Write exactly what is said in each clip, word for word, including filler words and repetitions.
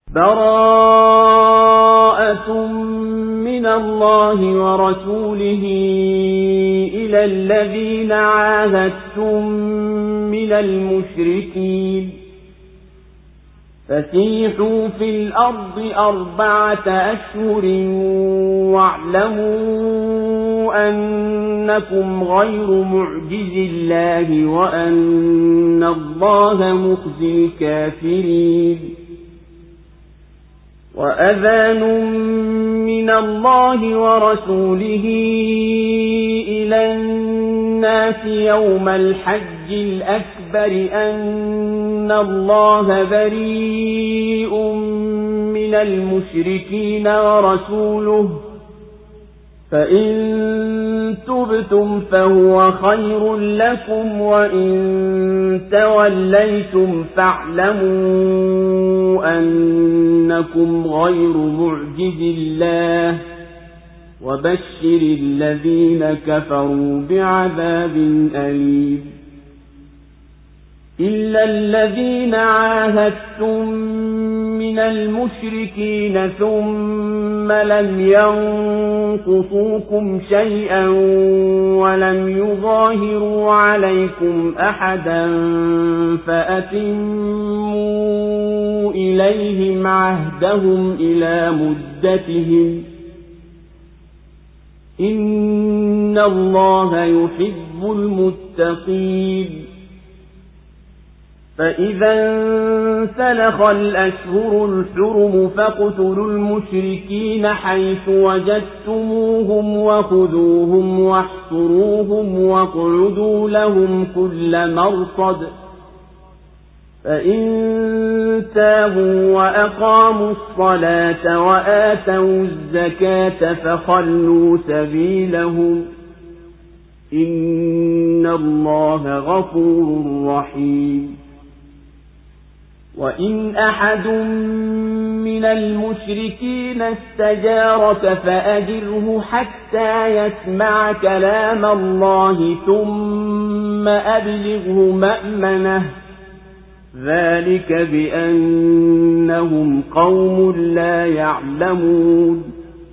براءة من الله ورسوله إلى الذين عاهدتم من المشركين فسيحوا في الأرض أربعة أشهر واعلموا أنكم غير معجز الله وأن الله مخزي الكافرين وأذان من الله ورسوله إلى الناس يوم الحج الأكبر أن الله بريء من المشركين ورسوله فإن تبتم فهو خير لكم وإن توليتم فاعلموا أنكم غير معجز الله وبشر الذين كفروا بعذاب أليم إلا الذين عاهدتم من المشركين ثم لم ينقصوكم شيئا ولم يظاهروا عليكم أحدا فأتموا إليهم عهدهم إلى مدتهم إن الله يحب المتقين فإذا انسلخ الأشهر الحرم فاقتلوا المشركين حيث وجدتموهم وخذوهم واحصروهم واقعدوا لهم كل مرصد فإن تابوا وأقاموا الصلاة وآتوا الزكاة فخلوا سبيلهم إن الله غفور رحيم وإن أحد من المشركين استجارك فأجره حتى يسمع كلام الله ثم أبلغه مأمنه ذلك بأنهم قوم لا يعلمون.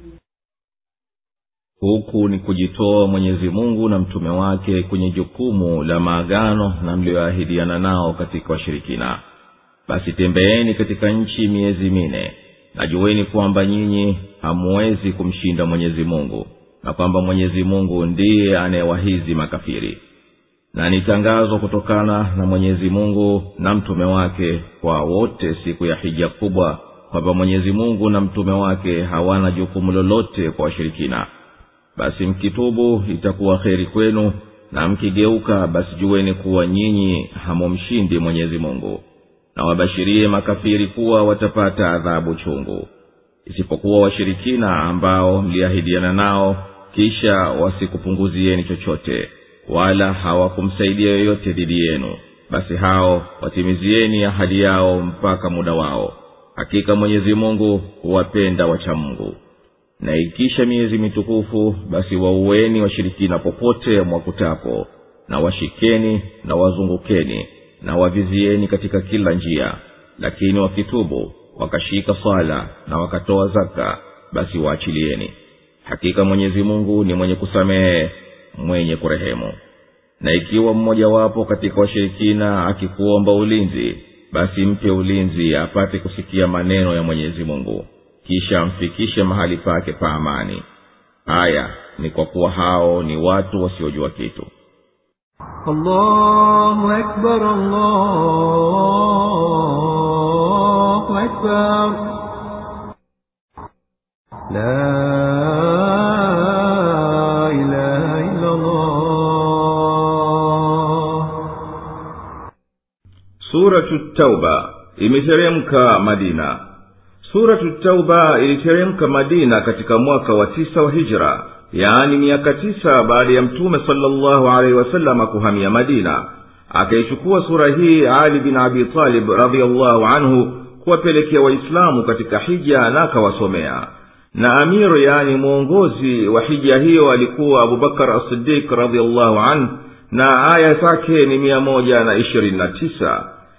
Huku ni kujitoa Mwenyezi Mungu na mtume wake kwenye jukumu la maagano na mlioahidiana nao katika washirikina. Basi tembeeni katika nchi miezi mine, na jueni kwamba nyinyi hamuwezi kumshinda Mwenyezi Mungu, na kwamba Mwenyezi Mungu ndiye anayewahizi makafiri. Na ni tangazo kutokana na Mwenyezi Mungu na mtume wake kwa wote siku ya hija kubwa, kwamba Mwenyezi Mungu na mtume wake hawana jukumu lolote kwa washirikina. Basi mkitubu itakuwa kheri kwenu, na mkigeuka basi jueni kuwa nyinyi hamumshindi Mwenyezi Mungu. Na wabashirie makafiri kuwa watapata adhabu chungu, isipokuwa washirikina ambao mliahidiana nao kisha wasikupunguzieni chochote wala hawakumsaidia yoyote dhidi yenu, basi hao watimizieni ahadi yao mpaka muda wao. Hakika Mwenyezi Mungu huwapenda wacha Mungu. Na ikisha miezi mitukufu basi waueni washirikina popote mwakutapo, na washikeni na wazungukeni na wavizieni katika kila njia. Lakini wakitubu wakashika swala na wakatoa zaka, basi waachilieni. Hakika Mwenyezi Mungu ni mwenye kusamehe, mwenye kurehemu. Na ikiwa mmoja wapo katika washirikina akikuomba ulinzi, basi mpe ulinzi apate kusikia maneno ya Mwenyezi Mungu, kisha mfikishe mahali pake pa amani. Haya ni kwa kuwa hao ni watu wasiojua kitu. Allahu Akbar, Allahu Akbar. La ilaha illa Allah. Suratut Tauba imeteremka Madina. Suratut Tauba iliteremka Madina katika mwaka wa tisa wa Hijra, yaani miaka tisa baada ya Mtume sallallahu alaihi wasallam kuhamia Madina. Akaichukua sura hii Ali bin Abi Talib radhiyallahu anhu kuwapelekea Waislamu katika hija na akawasomea. Na amiru, yaani mwongozi wa hija hiyo, alikuwa Abu Bakar as-Siddiq radhiyallahu anhu, na aya zake ni mia moja na ishirini na tisa.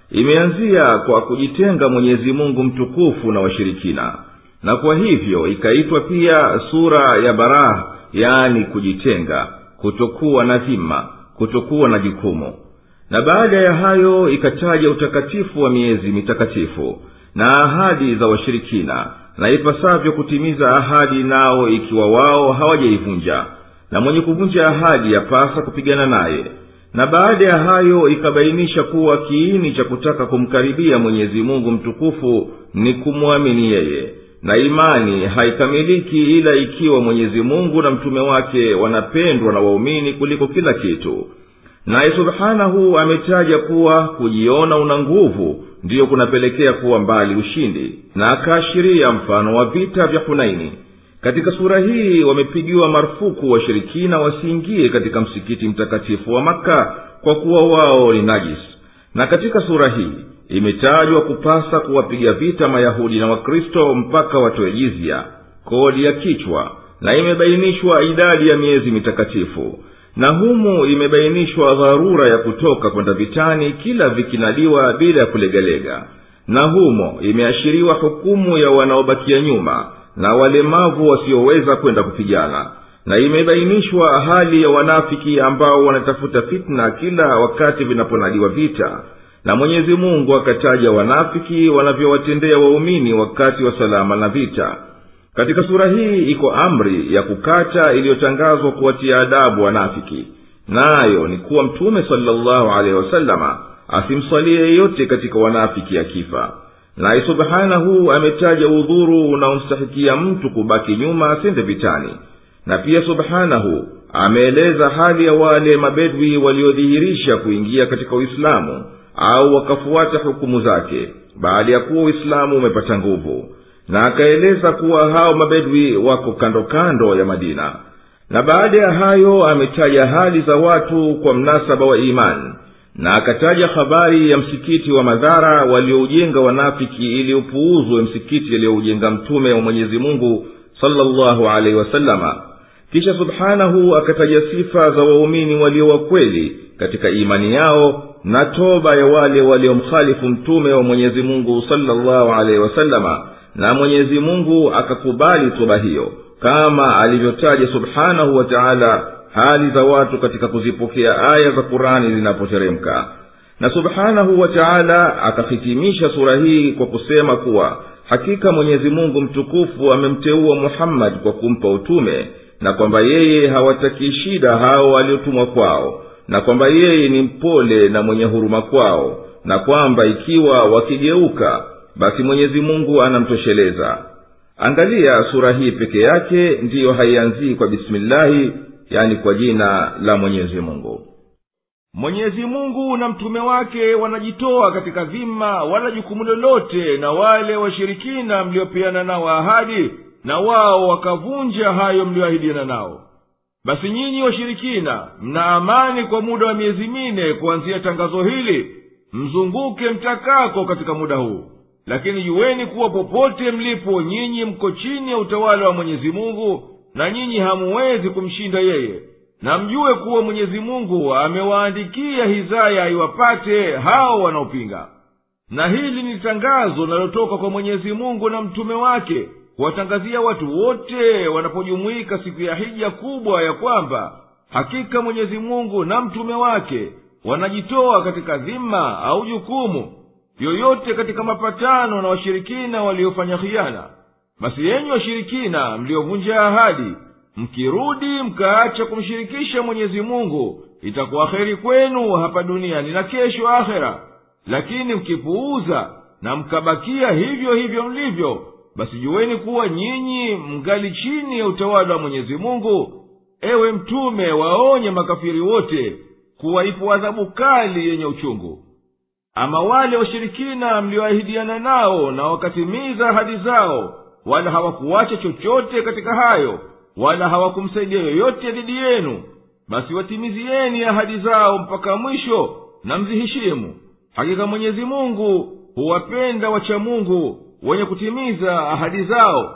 imeanzia kwa kujitenga Mwenyezi Mungu mtukufu na washirikina, na kwa hivyo ikaitwa pia sura ya Baraa, yani kujitenga, kutokuwa na dhima, kutokuwa na jukumu. Na baada ya hayo ikataja utakatifu wa miezi mitakatifu na ahadi za washirikina, na ipasavyo kutimiza ahadi nao ikiwa wao hawajaivunja, na mwenye kuvunja ahadi yapasa kupigana naye. Na baada ya hayo ikabainisha kuwa kiini cha kutaka kumkaribia Mwenyezi Mungu mtukufu ni kumwamini yeye, na imani haikamiliki ila ikiwa Mwenyezi Mungu na mtume wake wanapendwa na waumini kuliko kila kitu. Naye subhanahu ametaja kuwa kujiona una nguvu ndiyo kunapelekea kuwa mbali ushindi, na akaashiria mfano wa vita vya Hunaini. Katika sura hii wamepigiwa marufuku washirikina wasiingie katika msikiti mtakatifu wa Makka kwa kuwa wao ni najis. Na katika sura hii imetajwa kupasa kuwapiga vita Mayahudi na Wakristo mpaka watoe jizya, kodi ya kichwa, na imebainishwa idadi ya miezi mitakatifu. Na humu imebainishwa dharura ya kutoka kwenda vitani kila vikinaliwa bila kulegalega. Na humo imeashiriwa hukumu ya wanaobakia nyuma na walemavu wasioweza kwenda kupigana. Na imebainishwa hali ya wanafiki ambao wanatafuta fitna kila wakati vinaponaliwa vita. Na Mwenyezi Mungu akataja wanafiki wanavyowatendea waumini wakati wa salama na vita. Katika sura hii iko amri ya kukata iliyotangazwa kuwatia adabu wanafiki, nayo ni kuwa Mtume sallallahu alaihi wasallama asimsalie yeyote katika wanafiki akifa. Na subhanahu ametaja udhuru unaomstahikia mtu kubaki nyuma asende vitani. Na pia subhanahu ameeleza hali ya wale mabedwi waliodhihirisha kuingia katika Uislamu au wakafuata hukumu zake baada ya kuwa Uislamu umepata nguvu. Na akaeleza kuwa hao mabedwi wako kando kando ya Madina. Na baada ya hayo ametaja hali za watu kwa mnasaba wa imani, na akataja habari ya msikiti wa madhara walioujenga wanafiki ili upuuzwe msikiti aliyoujenga mtume wa Mwenyezi Mungu sallallahu alaihi wasallama. Kisha subhanahu akataja sifa za waumini walio wa kweli katika imani yao na toba ya wale waliomkhalifu mtume wa Mwenyezi Mungu sallallahu alaihi wasallama, na Mwenyezi Mungu akakubali toba hiyo, kama alivyotaja subhanahu wa ta'ala hali za watu katika kuzipokea aya za Qur'ani zinapoteremka. Na subhanahu wa ta'ala akahitimisha sura hii kwa kusema kuwa hakika Mwenyezi Mungu mtukufu amemteua Muhammad kwa kumpa utume, na kwamba yeye hawataki shida hao waliotumwa kwao, na kwamba yeye ni mpole na mwenye huruma kwao, na kwamba ikiwa wakigeuka basi Mwenyezi Mungu anamtosheleza. Angalia sura hii peke yake ndiyo haianzii kwa bismillahi, yani kwa jina la Mwenyezi Mungu. Mwenyezi Mungu na mtume wake wanajitoa katika dhima wala jukumu lolote na wale washirikina mliopeana nao ahadi, na wao wakavunja hayo mlioahidiana nao. Basi nyinyi washirikina mna amani kwa muda wa miezi mine kuanzia tangazo hili, mzunguke mtakako katika muda huu. Lakini jueni kuwa popote mlipo nyinyi mko chini ya utawala wa Mwenyezi Mungu, na nyinyi hamuwezi kumshinda yeye. Na mjue kuwa Mwenyezi Mungu amewaandikia hizaya iwapate hao wanaopinga. Na hili ni tangazo linalotoka kwa Mwenyezi Mungu na mtume wake kuwatangazia watu wote wanapojumuika siku ya hija kubwa ya kwamba hakika Mwenyezi Mungu na mtume wake wanajitoa katika dhima au jukumu yoyote katika mapatano na washirikina waliofanya khiana. Basi yenyi washirikina mliovunja ahadi, mkirudi mkaacha kumshirikisha Mwenyezi Mungu, itakuwa kheri kwenu hapa duniani na kesho akhera. Lakini mkipuuza na mkabakia hivyo hivyo mlivyo, basi jueni kuwa nyinyi mngali chini ya utawala wa Mwenyezi Mungu. Ewe mtume, waonye makafiri wote kuwa ipo adhabu kali yenye uchungu. Ama wale washirikina mlioahidiana nao na wakatimiza ahadi zao, wala hawakuacha chochote katika hayo, wala hawakumsaidia yoyote dhidi yenu, basi watimizieni ahadi zao mpaka mwisho na mziheshimu. Hakika Mwenyezi Mungu huwapenda wacha Mungu wenye kutimiza ahadi zao.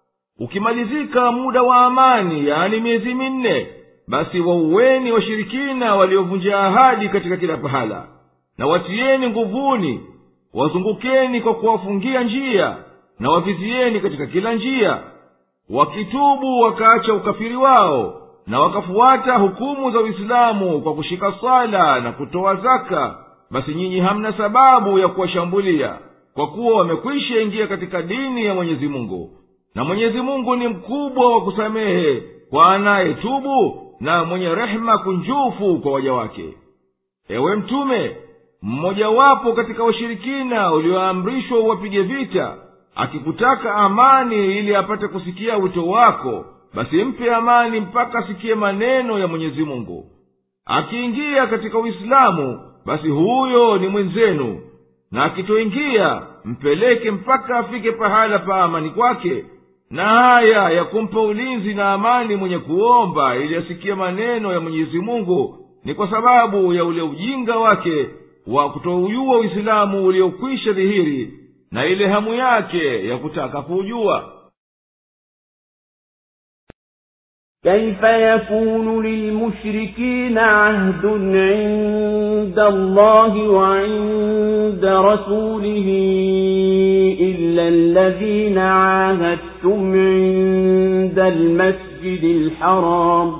Ukimalizika muda wa amani, yani miezi minne, basi waueni washirikina waliovunja ahadi katika kila pahala. na watieni nguvuni, wazungukeni kwa kuwafungia njia, na wavizieni katika kila njia. Wakitubu wakaacha ukafiri wao na wakafuata hukumu za Uislamu kwa kushika sala na kutoa zaka, basi nyinyi hamna sababu ya kuwashambulia, kwa kuwa wamekwisha ingia katika dini ya Mwenyezi Mungu. Na Mwenyezi Mungu ni mkubwa wa kusamehe kwa anayetubu na mwenye rehema kunjufu kwa waja wake. Ewe Mtume, mmoja wapo katika washirikina ulioamrishwa uwapige vita, akikutaka amani ili apate kusikia wito wako, basi mpe amani mpaka asikie maneno ya Mwenyezi Mungu. Akiingia katika Uislamu, basi huyo ni mwenzenu, na akitoingia mpeleke mpaka afike pahala pa amani kwake. Na haya ya kumpa ulinzi na amani mwenye kuomba ili asikie maneno ya Mwenyezi Mungu ni kwa sababu ya ule ujinga wake wa kutoujua Uislamu uliokwisha dhihiri, na ile hamu yake ya kutaka kuujua. كيف يكون للمشركين عهد عند الله وعند رسوله إلا الذين عاهدتم عند المسجد الحرام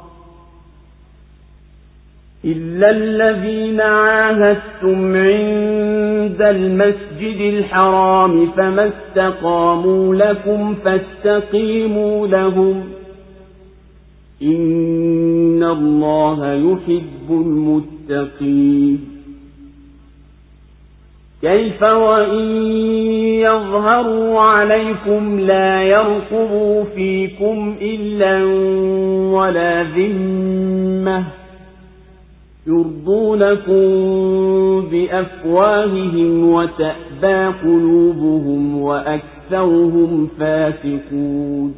إلا الذين عاهدتم عند المسجد الحرام فما استقاموا لكم فاستقيموا لهم إن الله يحب المتقين كيف وإن يظهروا عليكم لا يرقبوا فيكم إلا ولا ذمة يرضونكم بأفواههم وتأبى قلوبهم وأكثرهم فاسقون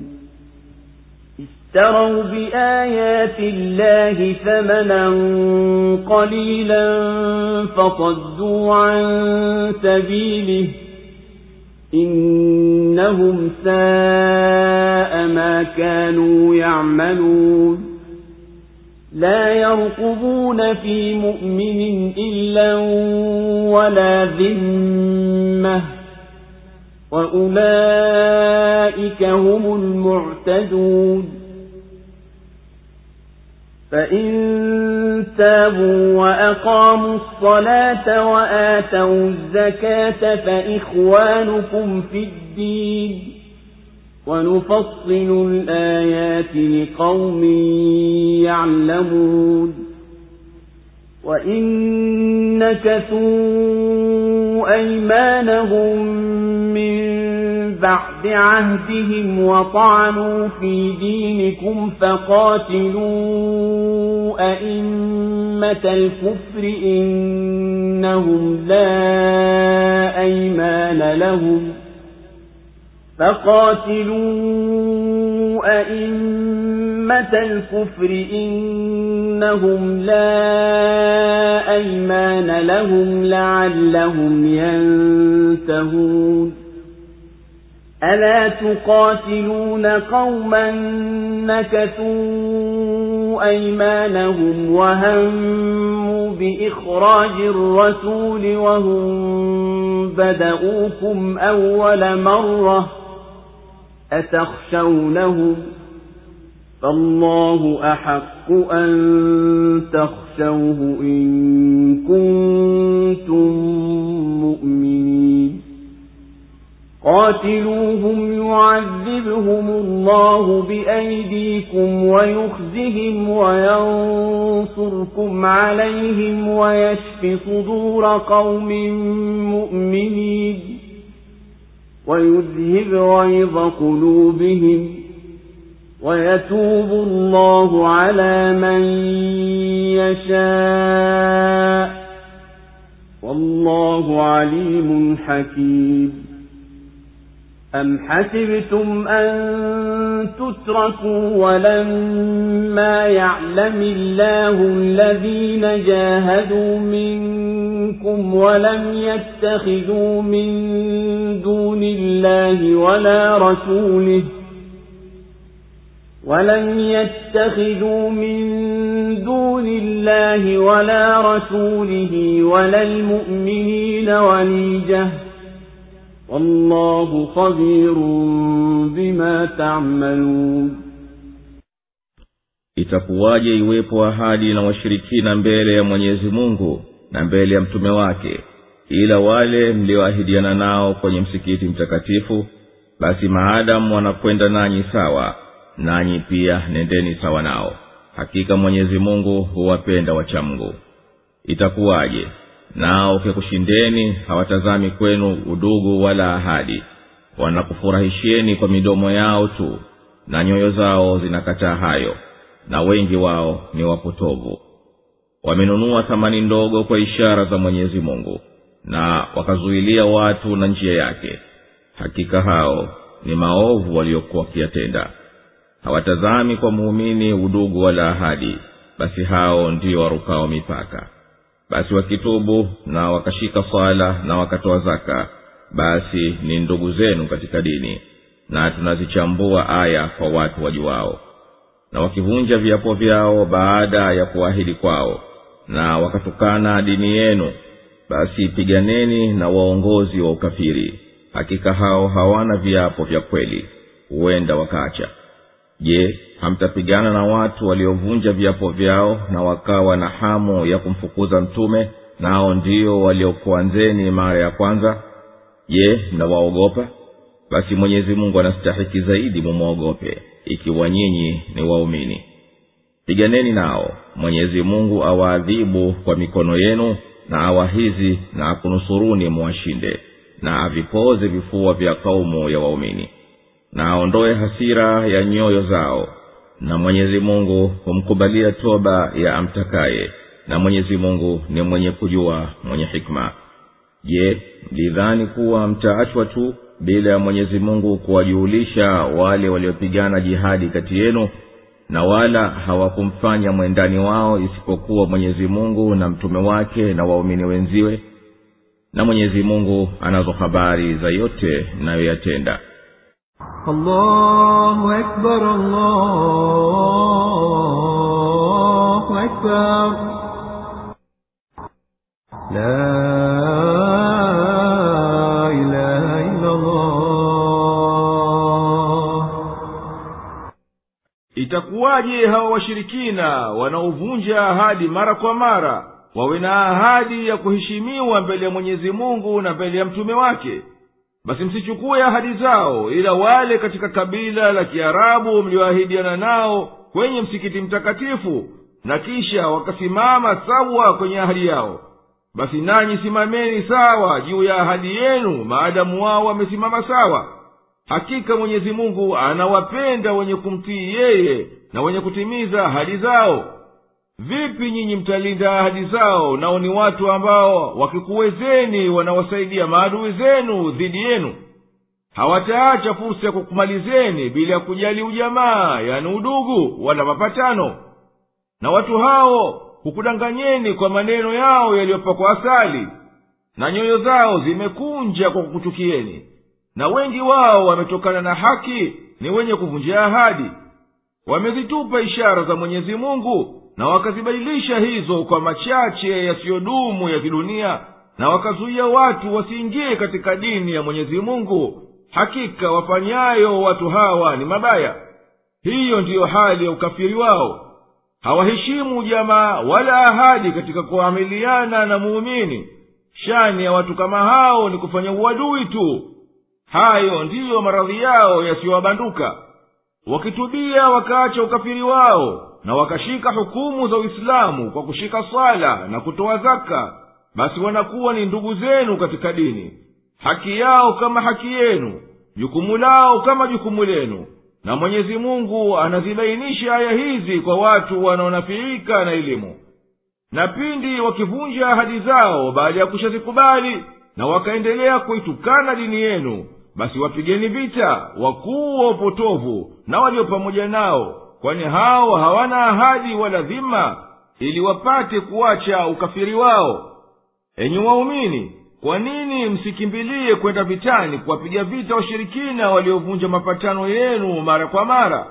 اشتروا بآيات الله ثمنا قليلا فصدوا عن سبيله إنهم ساء ما كانوا يعملون لا يرقبون في مؤمن إلا ولا ذمة وأولئك هم المعتدون فإن تابوا وأقاموا الصلاة وآتوا الزكاة فإخوانكم في الدين ونفصل الآيات لقوم يعلمون وإن نكثوا أيمانهم من بعد عهدهم وطعنوا في دينكم فقاتلوا أئمة الكفر إنهم لا أيمان لهم فقاتلوا أئمة الكفر إنهم لا أيمان لهم لعلهم ينتهون ألا تقاتلون قوما نكثوا أيمانهم وهموا بإخراج الرسول وهم بدؤوكم أول مرة أتخشونهم فالله أحق أن تخشوه إن كنتم مؤمنين قاتلوهم يعذبهم الله بأيديكم ويخزهم وينصركم عليهم ويشف صدور قوم مؤمنين ويذهب غيظ قلوبهم ويتوب الله على من يشاء والله عليم حكيم أم حسبتم أن تتركوا ولما يعلم الله الذين جاهدوا منكم ولم يتخذوا من دون الله ولا رسوله ولم يتخذوا من دون الله ولا رسوله ولا المؤمنين وليجة والله خبير بما تعملون. Itakuwaje iwepo ahadi na washirikina mbele ya Mwenyezi Mungu na mbele ya mtume wake, ila wale mlioahidiana nao kwenye msikiti mtakatifu, basi maadamu wanakwenda nanyi sawa, nanyi pia nendeni sawa nao. Hakika Mwenyezi Mungu huwapenda wacha Mungu. Itakuwaje nao kikushindeni hawatazami kwenu udugu wala ahadi, wanakufurahishieni kwa midomo yao tu, na nyoyo zao zinakataa hayo, na wengi wao ni wapotovu. Wamenunua thamani ndogo kwa ishara za Mwenyezi Mungu, na wakazuilia watu na njia yake. Hakika hao ni maovu waliokuwa wakiyatenda. Hawatazami kwa muumini udugu wala ahadi, basi hao ndio warukao mipaka. Basi wakitubu na wakashika swala na wakatoa zaka, basi ni ndugu zenu katika dini, na tunazichambua aya kwa watu wajuao. Na wakivunja viapo vyao baada ya kuahidi kwao, na wakatukana dini yenu, basi piganeni na waongozi wa ukafiri. Hakika hao hawana viapo vya kweli, huenda wakaacha. Je, hamtapigana na watu waliovunja viapo vyao na wakawa na hamu ya kumfukuza mtume, nao ndio waliokuanzeni mara ya kwanza? Je, mnawaogopa? Basi Mwenyezi Mungu anastahiki zaidi mumuogope, ikiwa nyinyi ni waumini. Piganeni nao, Mwenyezi Mungu awaadhibu kwa mikono yenu, na awahizi na akunusuruni muwashinde, na avipoze vifua vya kaumu ya waumini, na aondoe hasira ya nyoyo zao. Na Mwenyezi Mungu humkubalia toba ya amtakaye, na Mwenyezi Mungu ni mwenye kujua, mwenye hikma. Je, mlidhani kuwa mtaachwa tu bila ya Mwenyezi Mungu kuwajulisha wale waliopigana jihadi kati yenu, na wala hawakumfanya mwendani wao isipokuwa Mwenyezi Mungu na mtume wake na waumini wenziwe? Na Mwenyezi Mungu anazo habari za yote mnayoyatenda. Allahu Akbar, Allahu Akbar. La ilaha illa Allah. Itakuwaje hawa washirikina wanaovunja ahadi mara kwa mara wawe na ahadi ya kuheshimiwa mbele ya Mwenyezi Mungu na mbele ya mtume wake? Basi msichukue ahadi zao, ila wale katika kabila la Kiarabu mlioahidiana nao kwenye msikiti mtakatifu, na kisha wakasimama sawa kwenye ahadi yao. Basi nanyi simameni sawa juu ya ahadi yenu, maadamu wao wamesimama sawa. Hakika Mwenyezi Mungu anawapenda wenye kumtii yeye na wenye kutimiza ahadi zao. Vipi nyinyi mtalinda ahadi zao, nao ni watu ambao wakikuwezeni wanawasaidia maadui zenu dhidi yenu? Hawataacha fursa ya kukumalizeni bila ya kujali ujamaa, yani udugu wala mapatano. Na watu hao hukudanganyeni kwa maneno yao yaliyopakwa asali, na nyoyo zao zimekunja kwa kukuchukieni, na wengi wao wametokana na haki ni wenye kuvunjia ahadi. Wamezitupa ishara za Mwenyezi Mungu, na wakazibadilisha hizo kwa machache yasiyodumu ya kidunia, na wakazuia watu wasiingie katika dini ya Mwenyezi Mungu. Hakika wafanyayo watu hawa ni mabaya. Hiyo ndiyo hali ya ukafiri wao. Hawaheshimu jamaa wala ahadi katika kuamiliana na muumini. Shani ya watu kama hao ni kufanya uadui tu. Hayo ndiyo maradhi yao yasiyowabanduka. Wakitubia wakaacha ukafiri wao, na wakashika hukumu za Uislamu kwa kushika swala na kutoa zaka, basi wanakuwa ni ndugu zenu katika dini. Haki yao kama haki yenu, jukumu lao kama jukumu lenu. Na Mwenyezi Mungu anazibainisha aya hizi kwa watu wanaonafiika na elimu. Na pindi wakivunja ahadi zao baada ya kushazikubali, na wakaendelea kuitukana dini yenu, basi wapigeni vita wakuu wa upotovu na walio pamoja nao, kwani hao hawana ahadi wala dhima, ili wapate kuacha ukafiri wao. Enyi waumini, kwa nini msikimbilie kwenda vitani kuwapiga vita washirikina waliovunja mapatano yenu mara kwa mara?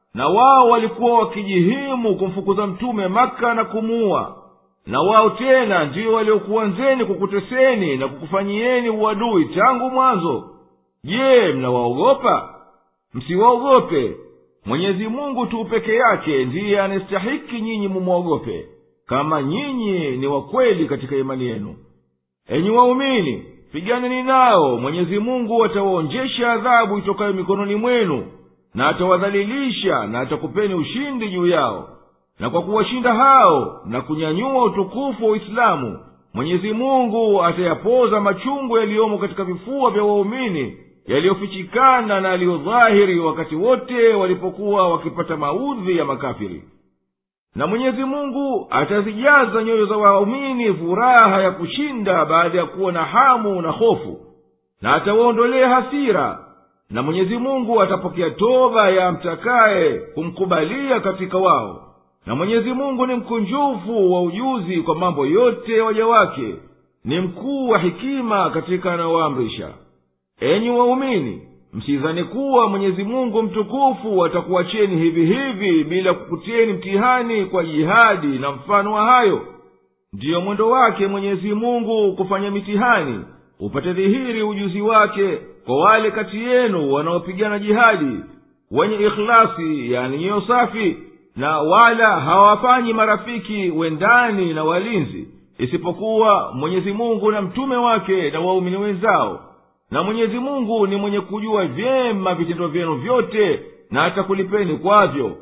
na wao walikuwa wakijihimu kumfukuza mtume Maka na kumuua, na wao tena ndio waliokuanzeni kukuteseni na kukufanyieni uadui tangu mwanzo. Je, mnawaogopa? Msiwaogope. Mwenyezi Mungu tu peke yake ndiye anastahiki nyinyi mumwogope, kama nyinyi ni wakweli katika imani yenu. Enyi waumini, piganeni nao. Mwenyezi Mungu atawaonjesha adhabu itokayo mikononi mwenu, na atawadhalilisha, na atakupeni ushindi juu yao. Na kwa kuwashinda hao na kunyanyua utukufu wa Uislamu, Mwenyezi Mungu atayapoza machungu yaliyomo katika vifua vya waumini, yaliyofichikana na yaliyodhahiri, wakati wote walipokuwa wakipata maudhi ya makafiri. Na Mwenyezi Mungu atazijaza nyoyo za waumini furaha ya kushinda baada ya kuwa na hamu na hofu, na atawaondolea hasira. Na Mwenyezi Mungu atapokea toba ya mtakaye kumkubalia katika wao. Na Mwenyezi Mungu ni mkunjufu wa ujuzi kwa mambo yote waja wake, ni mkuu wa hikima katika anayoamrisha. Enyi waumini, msidhani kuwa Mwenyezi Mungu mtukufu atakuacheni hivi hivi bila kukutieni mtihani kwa jihadi na mfano wa hayo. Ndiyo mwendo wake Mwenyezi Mungu kufanya mitihani, upate dhihiri ujuzi wake kwa wale kati yenu wanaopigana jihadi, wenye ikhlasi, yani nyoyo safi, na wala hawafanyi marafiki wendani na walinzi, isipokuwa Mwenyezi Mungu na mtume wake na waumini wenzao. Na Mwenyezi Mungu ni mwenye kujua vyema vitendo vyenu vyote, na atakulipeni kwavyo.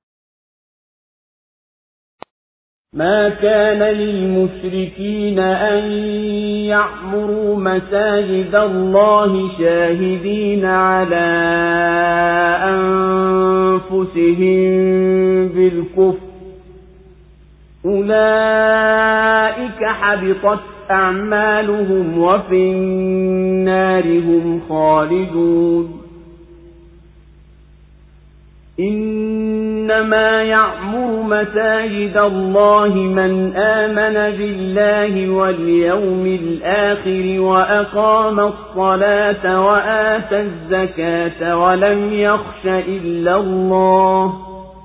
ما كان للمشركين أن يعمروا مساجد الله شاهدين على أنفسهم بالكفر أولئك حبطت أعمالهم وفي النار هم خالدون إنما يعمر مساجد الله من آمن بالله واليوم الآخر وأقام الصلاة وآتى الزكاة ولم يخش إلا الله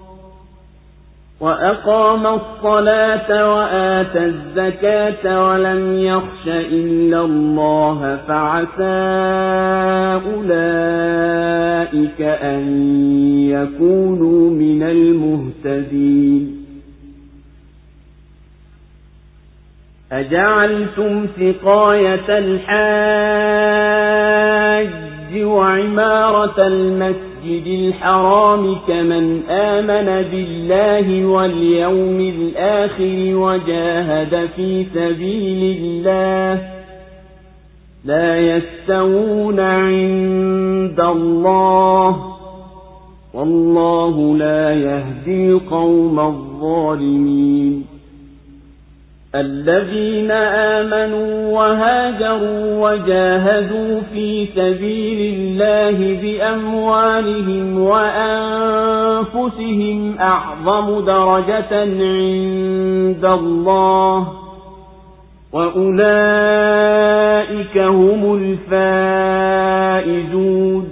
وأقام الصلاة وآتى الزكاة ولم يخش إلا الله فعسى أولئك أن يكونوا من المهتدين أجعلتم سقاية الحاج وعمارة المسجد الحرام كمن آمن بالله واليوم الآخر وجاهد في سبيل الله لا يستوون عند الله والله لا يهدي القوم الظالمين الذين آمنوا وهاجروا وجاهدوا في سبيل الله بأموالهم وأنفسهم أعظم درجة عند الله وأولئك هم الفائزون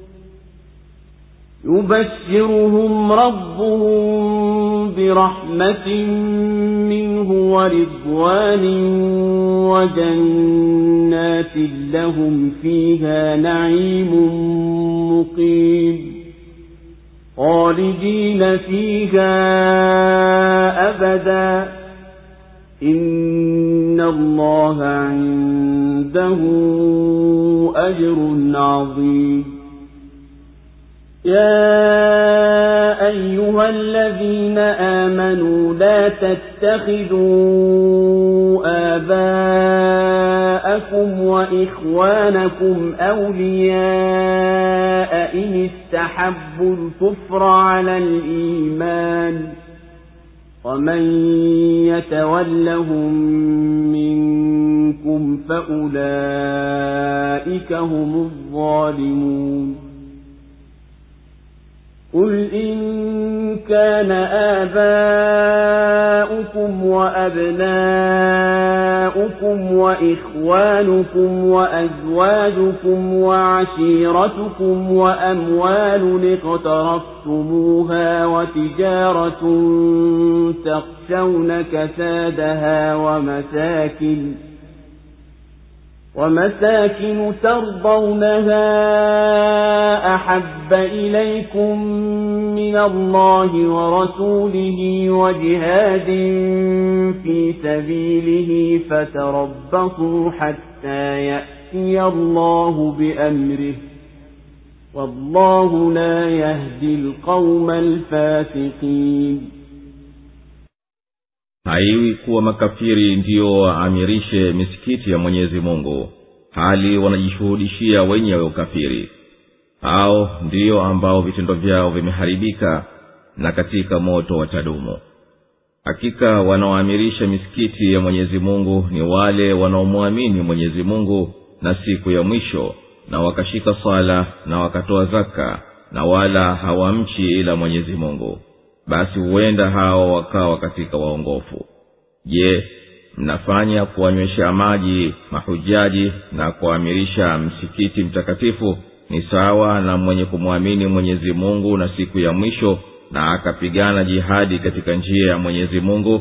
يبشرهم ربهم برحمة منه ورضوان وجنات لهم فيها نعيم مقيم خالدين فيها أبدا إن الله عنده أجر عظيم يا أيها الذين آمنوا لا تتخذوا آباءكم وإخوانكم أولياء إن استحبوا الكفر على الإيمان ومن يتولهم منكم فأولئك هم الظالمون قل إن كان آباؤكم أموالكم وأبناؤكم وإخوانكم وأزواجكم وعشيرتكم وأموال اقترفتموها وتجارة تخشون كسادها ومساكن ومساكن ترضونها أحب إليكم من الله ورسوله وجهاد في سبيله فتربصوا حتى يأتي الله بأمره والله لا يهدي القوم الفاسقين. haiwi kuwa makafiri ndiyo waamirishe misikiti ya Mwenyezi Mungu hali wanajishuhudishia wenyewe ukafiri, hao ndiyo ambao vitendo vyao vimeharibika na katika moto watadumu. Hakika wanaoamirisha misikiti ya Mwenyezi Mungu ni wale wanaomwamini Mwenyezi Mungu na siku ya mwisho, na wakashika sala na wakatoa zaka, na wala hawamchi ila Mwenyezi Mungu, basi huenda hao wakawa katika waongofu. Je, mnafanya kuwanywesha maji mahujaji na kuamirisha msikiti mtakatifu ni sawa na mwenye kumwamini Mwenyezi Mungu na siku ya mwisho na akapigana jihadi katika njia ya Mwenyezi Mungu?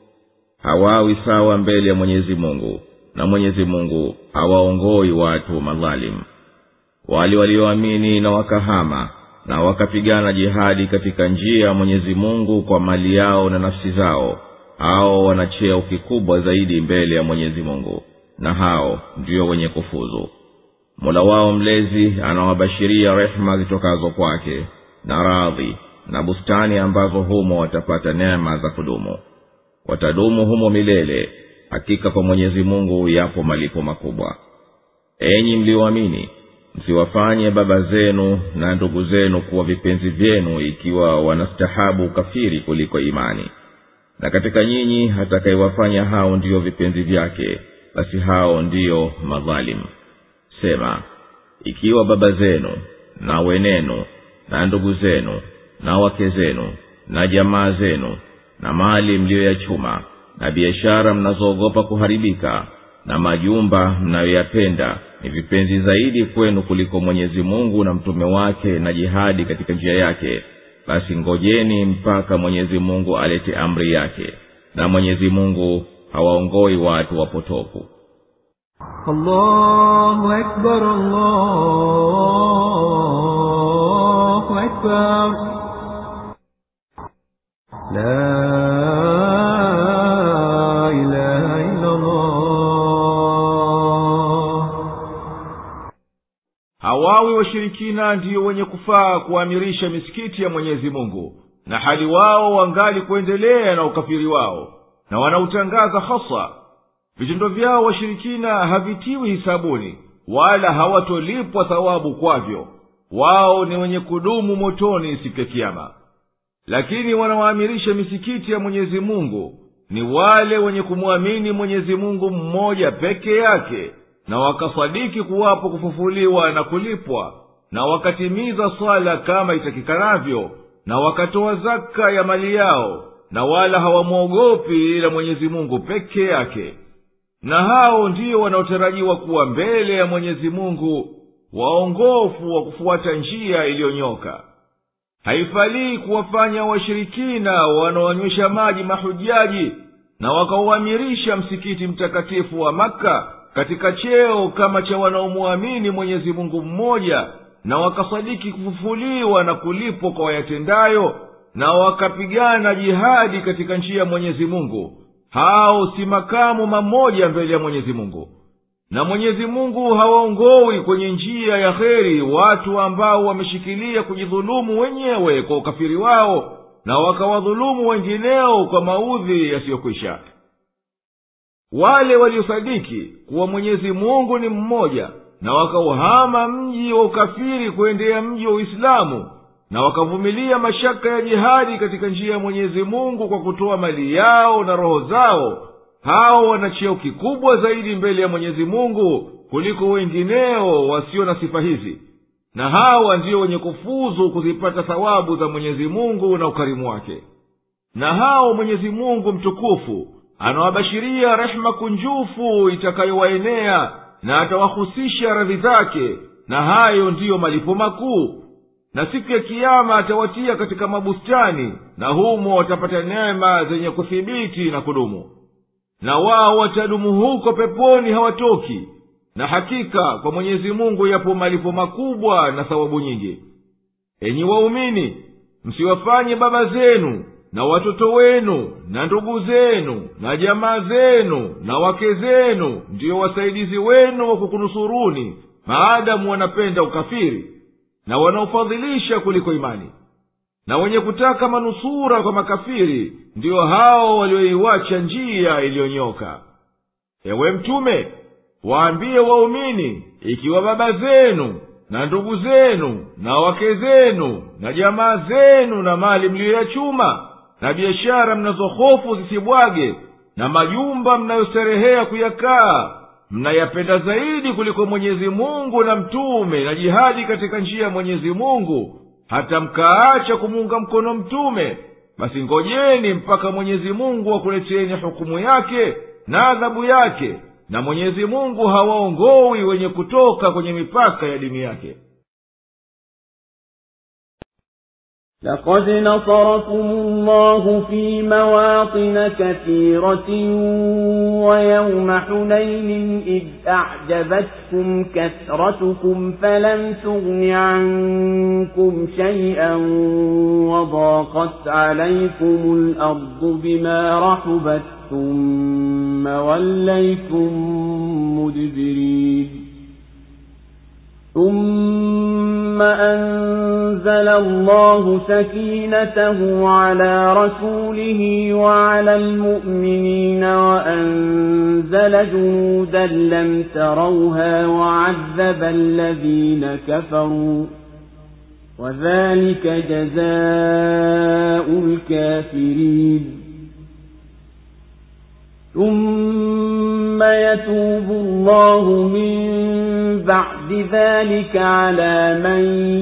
Hawawi sawa mbele ya Mwenyezi Mungu, na Mwenyezi Mungu hawaongoi watu madhalimu. Wale walioamini na wakahama na wakapigana jihadi katika njia ya Mwenyezi Mungu kwa mali yao na nafsi zao, hao wana cheo kikubwa zaidi mbele ya Mwenyezi Mungu, na hao ndio wenye kufuzu. Mola wao mlezi anawabashiria rehema zitokazo kwake na radhi na bustani ambazo humo watapata neema za kudumu. Watadumu humo milele, hakika kwa Mwenyezi Mungu yapo malipo makubwa. Enyi mlioamini, msiwafanye baba zenu na ndugu zenu kuwa vipenzi vyenu ikiwa wanastahabu kafiri kuliko imani. Na katika nyinyi atakayewafanya hao ndio vipenzi vyake, basi hao ndio madhalimu. Sema, ikiwa baba zenu na wenenu na ndugu zenu na wake zenu na jamaa zenu na mali mlioyachuma na biashara mnazoogopa kuharibika na majumba mnayoyapenda ni vipenzi zaidi kwenu kuliko Mwenyezi Mungu na mtume wake na jihadi katika njia yake, basi ngojeni mpaka Mwenyezi Mungu alete amri yake, na Mwenyezi Mungu hawaongoi watu wapotofu. Allahu Akbar, Allahu Akbar. La ilaha illa Allah. Hawawi washirikina ndiyo wenye kufaa kuamirisha misikiti ya Mwenyezi Mungu, na hali wao wangali kuendelea na ukafiri wao, na wanautangaza hasa. Vitendo vyao washirikina havitiwi hisabuni, wala hawatolipwa thawabu kwavyo. Wao ni wenye kudumu motoni siku ya Kiyama. Lakini wanaoamirisha misikiti ya Mwenyezi Mungu ni wale wenye kumwamini Mwenyezi Mungu mmoja peke yake, na wakasadiki kuwapo kufufuliwa na kulipwa, na wakatimiza swala kama itakikanavyo, na wakatoa zaka ya mali yao, na wala hawamwogopi ila Mwenyezi Mungu peke yake. Na hao ndio wanaotarajiwa kuwa mbele ya Mwenyezi Mungu waongofu wa kufuata njia iliyonyoka. Haifalii kuwafanya washirikina wanaoanywesha maji mahujaji na wakauamirisha msikiti mtakatifu wa Makka katika cheo kama cha wanaomuamini Mwenyezi Mungu mmoja, na wakasadiki kufufuliwa na kulipwa kwa wayatendayo, na wakapigana jihadi katika njia ya Mwenyezi Mungu. Hao si makamu mamoja mbele ya Mwenyezi Mungu. Na Mwenyezi Mungu hawaongoi kwenye njia ya kheri watu ambao wameshikilia kujidhulumu wenyewe kwa ukafiri wao, na wakawadhulumu wengineo kwa maudhi yasiyokwisha. Wale waliosadiki kuwa Mwenyezi Mungu ni mmoja, na wakauhama mji wa ukafiri kuendea mji wa Uislamu, na wakavumilia mashaka ya jihadi katika njia ya Mwenyezi Mungu kwa kutoa mali yao na roho zao, hao wana cheo kikubwa zaidi mbele ya Mwenyezi Mungu kuliko wengineo wasio na sifa hizi. Na hawa ndio wenye kufuzu kuzipata thawabu za Mwenyezi Mungu na ukarimu wake. na hao mwenyezi mungu mtukufu anawabashiria rehema kunjufu itakayowaenea na atawahusisha radhi zake, na hayo ndiyo malipo makuu. Na siku ya kiyama atawatia katika mabustani, na humo watapata neema zenye kuthibiti na kudumu, na wao watadumu huko peponi hawatoki. Na hakika kwa mwenyezi mungu yapo malipo makubwa na thawabu nyingi. Enyi waumini, msiwafanye baba zenu na watoto wenu na ndugu zenu na jamaa zenu na wake zenu ndiyo wasaidizi wenu wa kukunusuruni, maadamu wanapenda ukafiri na wanaofadhilisha kuliko imani. Na wenye kutaka manusura kwa makafiri ndiyo hao walioiwacha njia iliyonyoka. Ewe mtume, waambie waumini, ikiwa baba zenu na ndugu zenu na wake zenu na jamaa zenu na mali mliyoyachuma na biashara mnazohofu zisibwage na majumba mnayosterehea kuyakaa mnayapenda zaidi kuliko Mwenyezi Mungu na mtume na jihadi katika njia ya Mwenyezi Mungu, hata mkaacha kumuunga mkono mtume, basi ngojeni mpaka Mwenyezi Mungu akuleteeni hukumu yake na adhabu yake, na Mwenyezi Mungu hawaongoi wenye kutoka kwenye mipaka ya dini yake. لقد نصركم الله في مواطن كثيرة ويوم حنين إذ أعجبتكم كثرتكم فلم تغن عنكم شيئا وضاقت عليكم الأرض بما رحبت ثم وليتم مدبرين ثم أنزل الله سكينته على رسوله وعلى المؤمنين وأنزل جنودا لم تروها وعذب الذين كفروا وذلك جزاء الكافرين ثم يتوب الله من بعد ذلك على من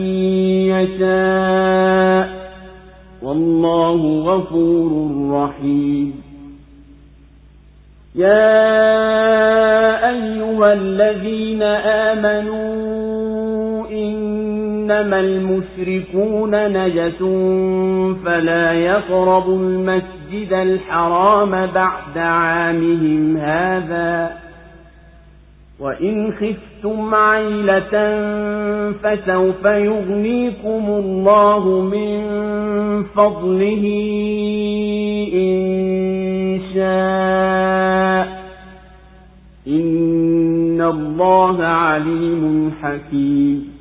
يشاء والله غفور رحيم. يا أيها الذين آمنوا إنما المشركون نجس فلا يقربوا المسجد الحرام بعد عامهم هذا وإن خفتم عيلة فسوف يغنيكم الله من فضله إن شاء إن الله عليم حكيم.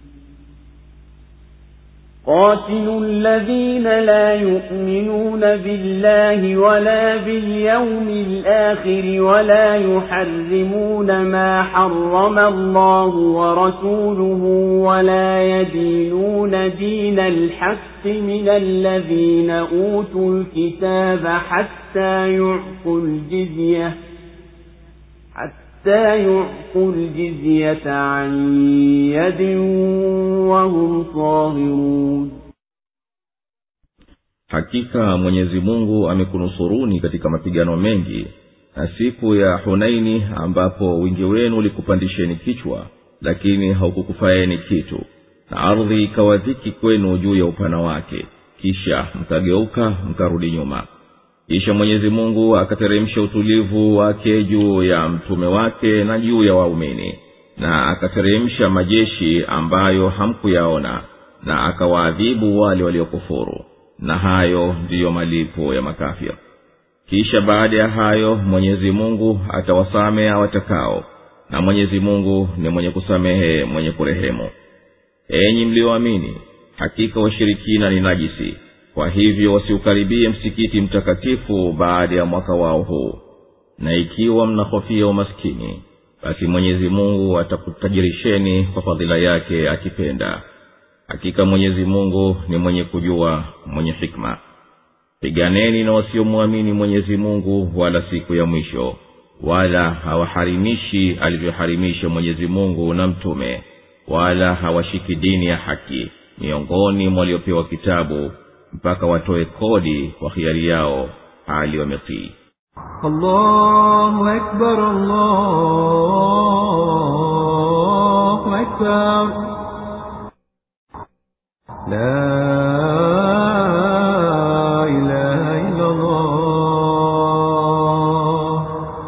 قاتلوا الذين لا يؤمنون بالله ولا باليوم الآخر ولا يحرمون ما حرم الله ورسوله ولا يدينون دين الحق من الذين أوتوا الكتاب حتى يعطوا الجزية حتى يعطوا الجزية عن يد وهم صاغرون. Hakika Mwenyezi Mungu amekunusuruni katika mapigano mengi, na siku ya Hunaini ambapo wingi wenu ulikupandisheni kichwa lakini haukukufaeni kitu, na ardhi ikawa dhiki kwenu juu ya upana wake, kisha mkageuka mkarudi nyuma. Kisha Mwenyezi Mungu akateremsha utulivu wake juu ya mtume wake na juu ya waumini, na akateremsha majeshi ambayo hamkuyaona, na akawaadhibu wale waliokufuru, na hayo ndiyo malipo ya makafiri. Kisha baada ya hayo Mwenyezi Mungu atawasamehe watakao, na Mwenyezi Mungu ni mwenye kusamehe mwenye kurehemu. Enyi mlioamini, hakika washirikina ni najisi, kwa hivyo wasiukaribie msikiti mtakatifu baada ya mwaka wao huu. Na ikiwa mnahofia umaskini, basi Mwenyezi Mungu atakutajirisheni kwa fadhila yake akipenda. Hakika Mwenyezi Mungu ni mwenye kujua, mwenye hikma. Piganeni na wasiomwamini Mwenyezi Mungu wala siku ya mwisho, wala hawaharimishi alivyoharimisha Mwenyezi Mungu na mtume, wala hawashiki dini ya haki miongoni mwa waliopewa kitabu, mpaka watoe kodi kwa hiari yao hali wametii. Allahu akbar, Allahu akbar. La ilaha illa Allah.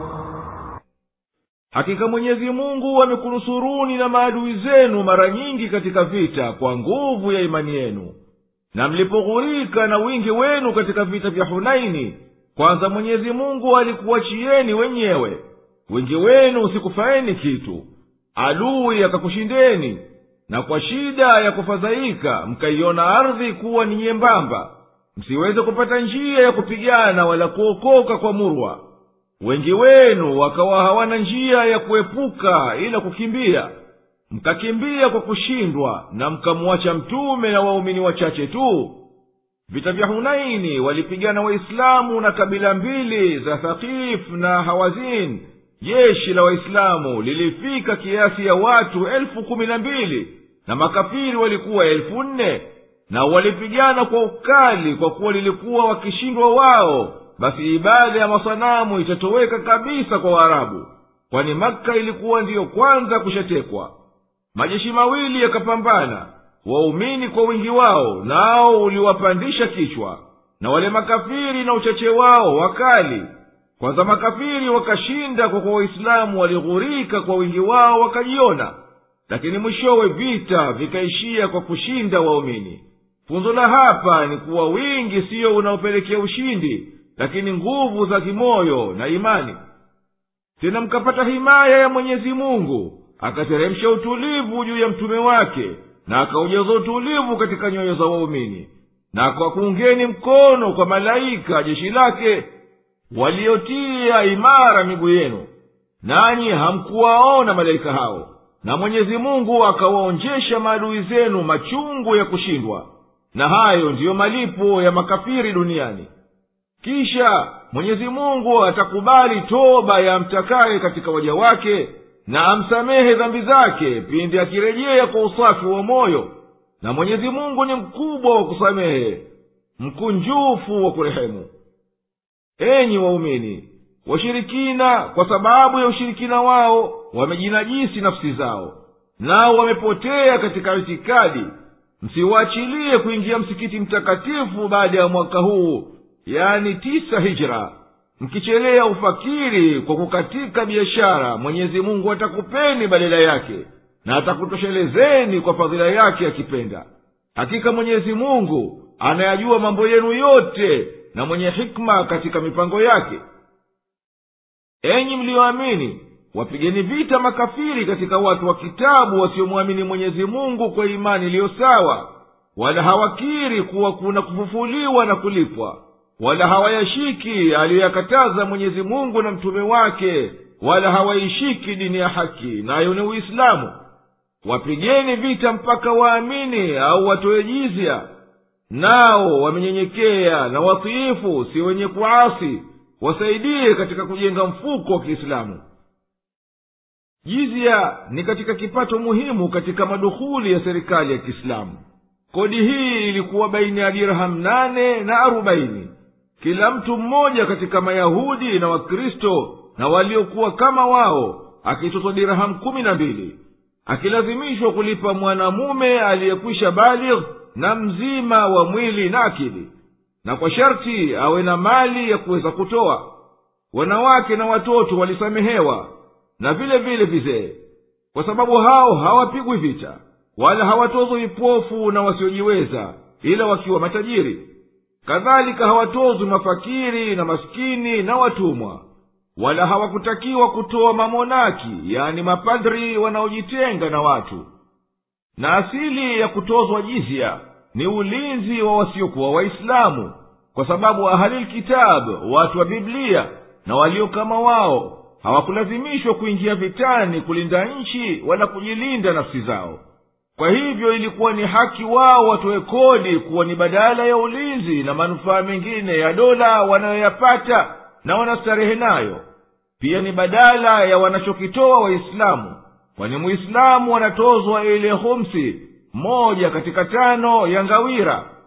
Hakika Mwenyezi Mungu amekunusuruni na maadui zenu mara nyingi katika vita kwa nguvu ya imani yenu. Na mlipoghurika na wingi wenu katika vita vya Hunaini, kwanza Mwenyezi Mungu alikuachieni wenyewe, wingi wenu usikufaeni kitu, adui akakushindeni, na kwa shida ya kufadhaika mkaiona ardhi kuwa ni nyembamba, msiweze kupata njia ya kupigana wala kuokoka kwa murwa. Wengi wenu wakawa hawana njia ya kuepuka ila kukimbia, mkakimbia kwa kushindwa, na mkamwacha mtume na waumini wachache tu. Vita vya Hunaini walipigana Waislamu na kabila mbili za Thaqif na Hawazin. Jeshi la Waislamu lilifika kiasi ya watu elfu kumi na mbili na makafiri walikuwa elfu nne, na walipigana kwa ukali kwa kuwa lilikuwa wakishindwa wao, basi ibada ya masanamu itatoweka kabisa kwa Waarabu, kwani Makka ilikuwa ndiyo kwanza kushatekwa. Majeshi mawili yakapambana, waumini kwa wingi wao nao uliwapandisha kichwa, na wale makafiri na uchache wao wakali. Kwanza makafiri wakashinda kwa kuwa Waislamu walighurika kwa wingi wao wakajiona, lakini mwishowe vita vikaishia kwa kushinda waumini. Funzo la hapa ni kuwa wingi siyo unaopelekea ushindi, lakini nguvu za kimoyo na imani. Tena mkapata himaya ya Mwenyezi Mungu, akateremsha utulivu juu ya mtume wake, na akaujaza utulivu katika nyoyo za waumini, na akakuungeni mkono kwa malaika jeshi lake waliotia imara miguu yenu, nanyi hamkuwaona malaika hao. Na Mwenyezi Mungu akawaonjesha maadui zenu machungu ya kushindwa, na hayo ndiyo malipo ya makafiri duniani. Kisha Mwenyezi Mungu atakubali toba ya mtakaye katika waja wake, na amsamehe dhambi zake pindi akirejea kwa usafi wa moyo. Na Mwenyezi Mungu ni mkubwa wa kusamehe, mkunjufu wa kurehemu. Enyi waumini, washirikina kwa sababu ya ushirikina wao wamejinajisi nafsi zao, nao wamepotea katika itikadi, msiwaachilie kuingia msikiti mtakatifu baada ya mwaka huu, yani tisa hijra. Mkichelea ufakiri kwa kukatika biashara, Mwenyezi Mungu atakupeni badala yake, na atakutoshelezeni kwa fadhila yake akipenda. Hakika Mwenyezi Mungu anayajua mambo yenu yote, na mwenye hikma katika mipango yake. Enyi mlioamini, wapigeni vita makafiri katika watu wa kitabu wasiomwamini Mwenyezi Mungu kwa imani iliyo sawa, wala hawakiri kuwa kuna kufufuliwa na kulipwa, wala hawayashiki aliyoyakataza Mwenyezi Mungu na mtume wake, wala hawaishiki dini ya haki, nayo ni Uislamu. Wapigeni vita mpaka waamini au watoe jizya, nao wamenyenyekea na watiifu, si wenye kuasi, wasaidie katika kujenga mfuko wa Kiislamu. Jizya ni katika kipato muhimu katika madukhuli ya serikali ya Kiislamu. Kodi hii ilikuwa baina ya dirham nane na arobaini. Kila mtu mmoja katika Mayahudi na Wakristo na waliokuwa kama wao akitozwa dirham kumi na mbili, akilazimishwa kulipa mwanamume aliyekwisha baligh na mzima wa mwili na akili, na kwa sharti awe na mali ya kuweza kutoa. Wanawake na watoto walisamehewa, na vile vile vizee, kwa sababu hao hawapigwi vita, wala hawatozwi vipofu na wasiojiweza ila wakiwa matajiri. Kadhalika hawatozwi mafakiri na maskini na watumwa, wala hawakutakiwa kutoa mamonaki, yani mapadri wanaojitenga na watu. Na asili ya kutozwa jizya ni ulinzi wa wasiokuwa Waislamu, kwa sababu ahlul kitab, watu wa Biblia na walio kama wao, hawakulazimishwa kuingia vitani kulinda nchi wala kujilinda nafsi zao. Kwa hivyo ilikuwa ni haki wao watoe kodi kuwa ni badala ya ulinzi na manufaa mengine ya dola wanayoyapata na wanastarehe nayo. Pia ni badala ya wanachokitoa Waislamu, kwani Muislamu wanatozwa ile khumsi moja katika tano ya ngawira.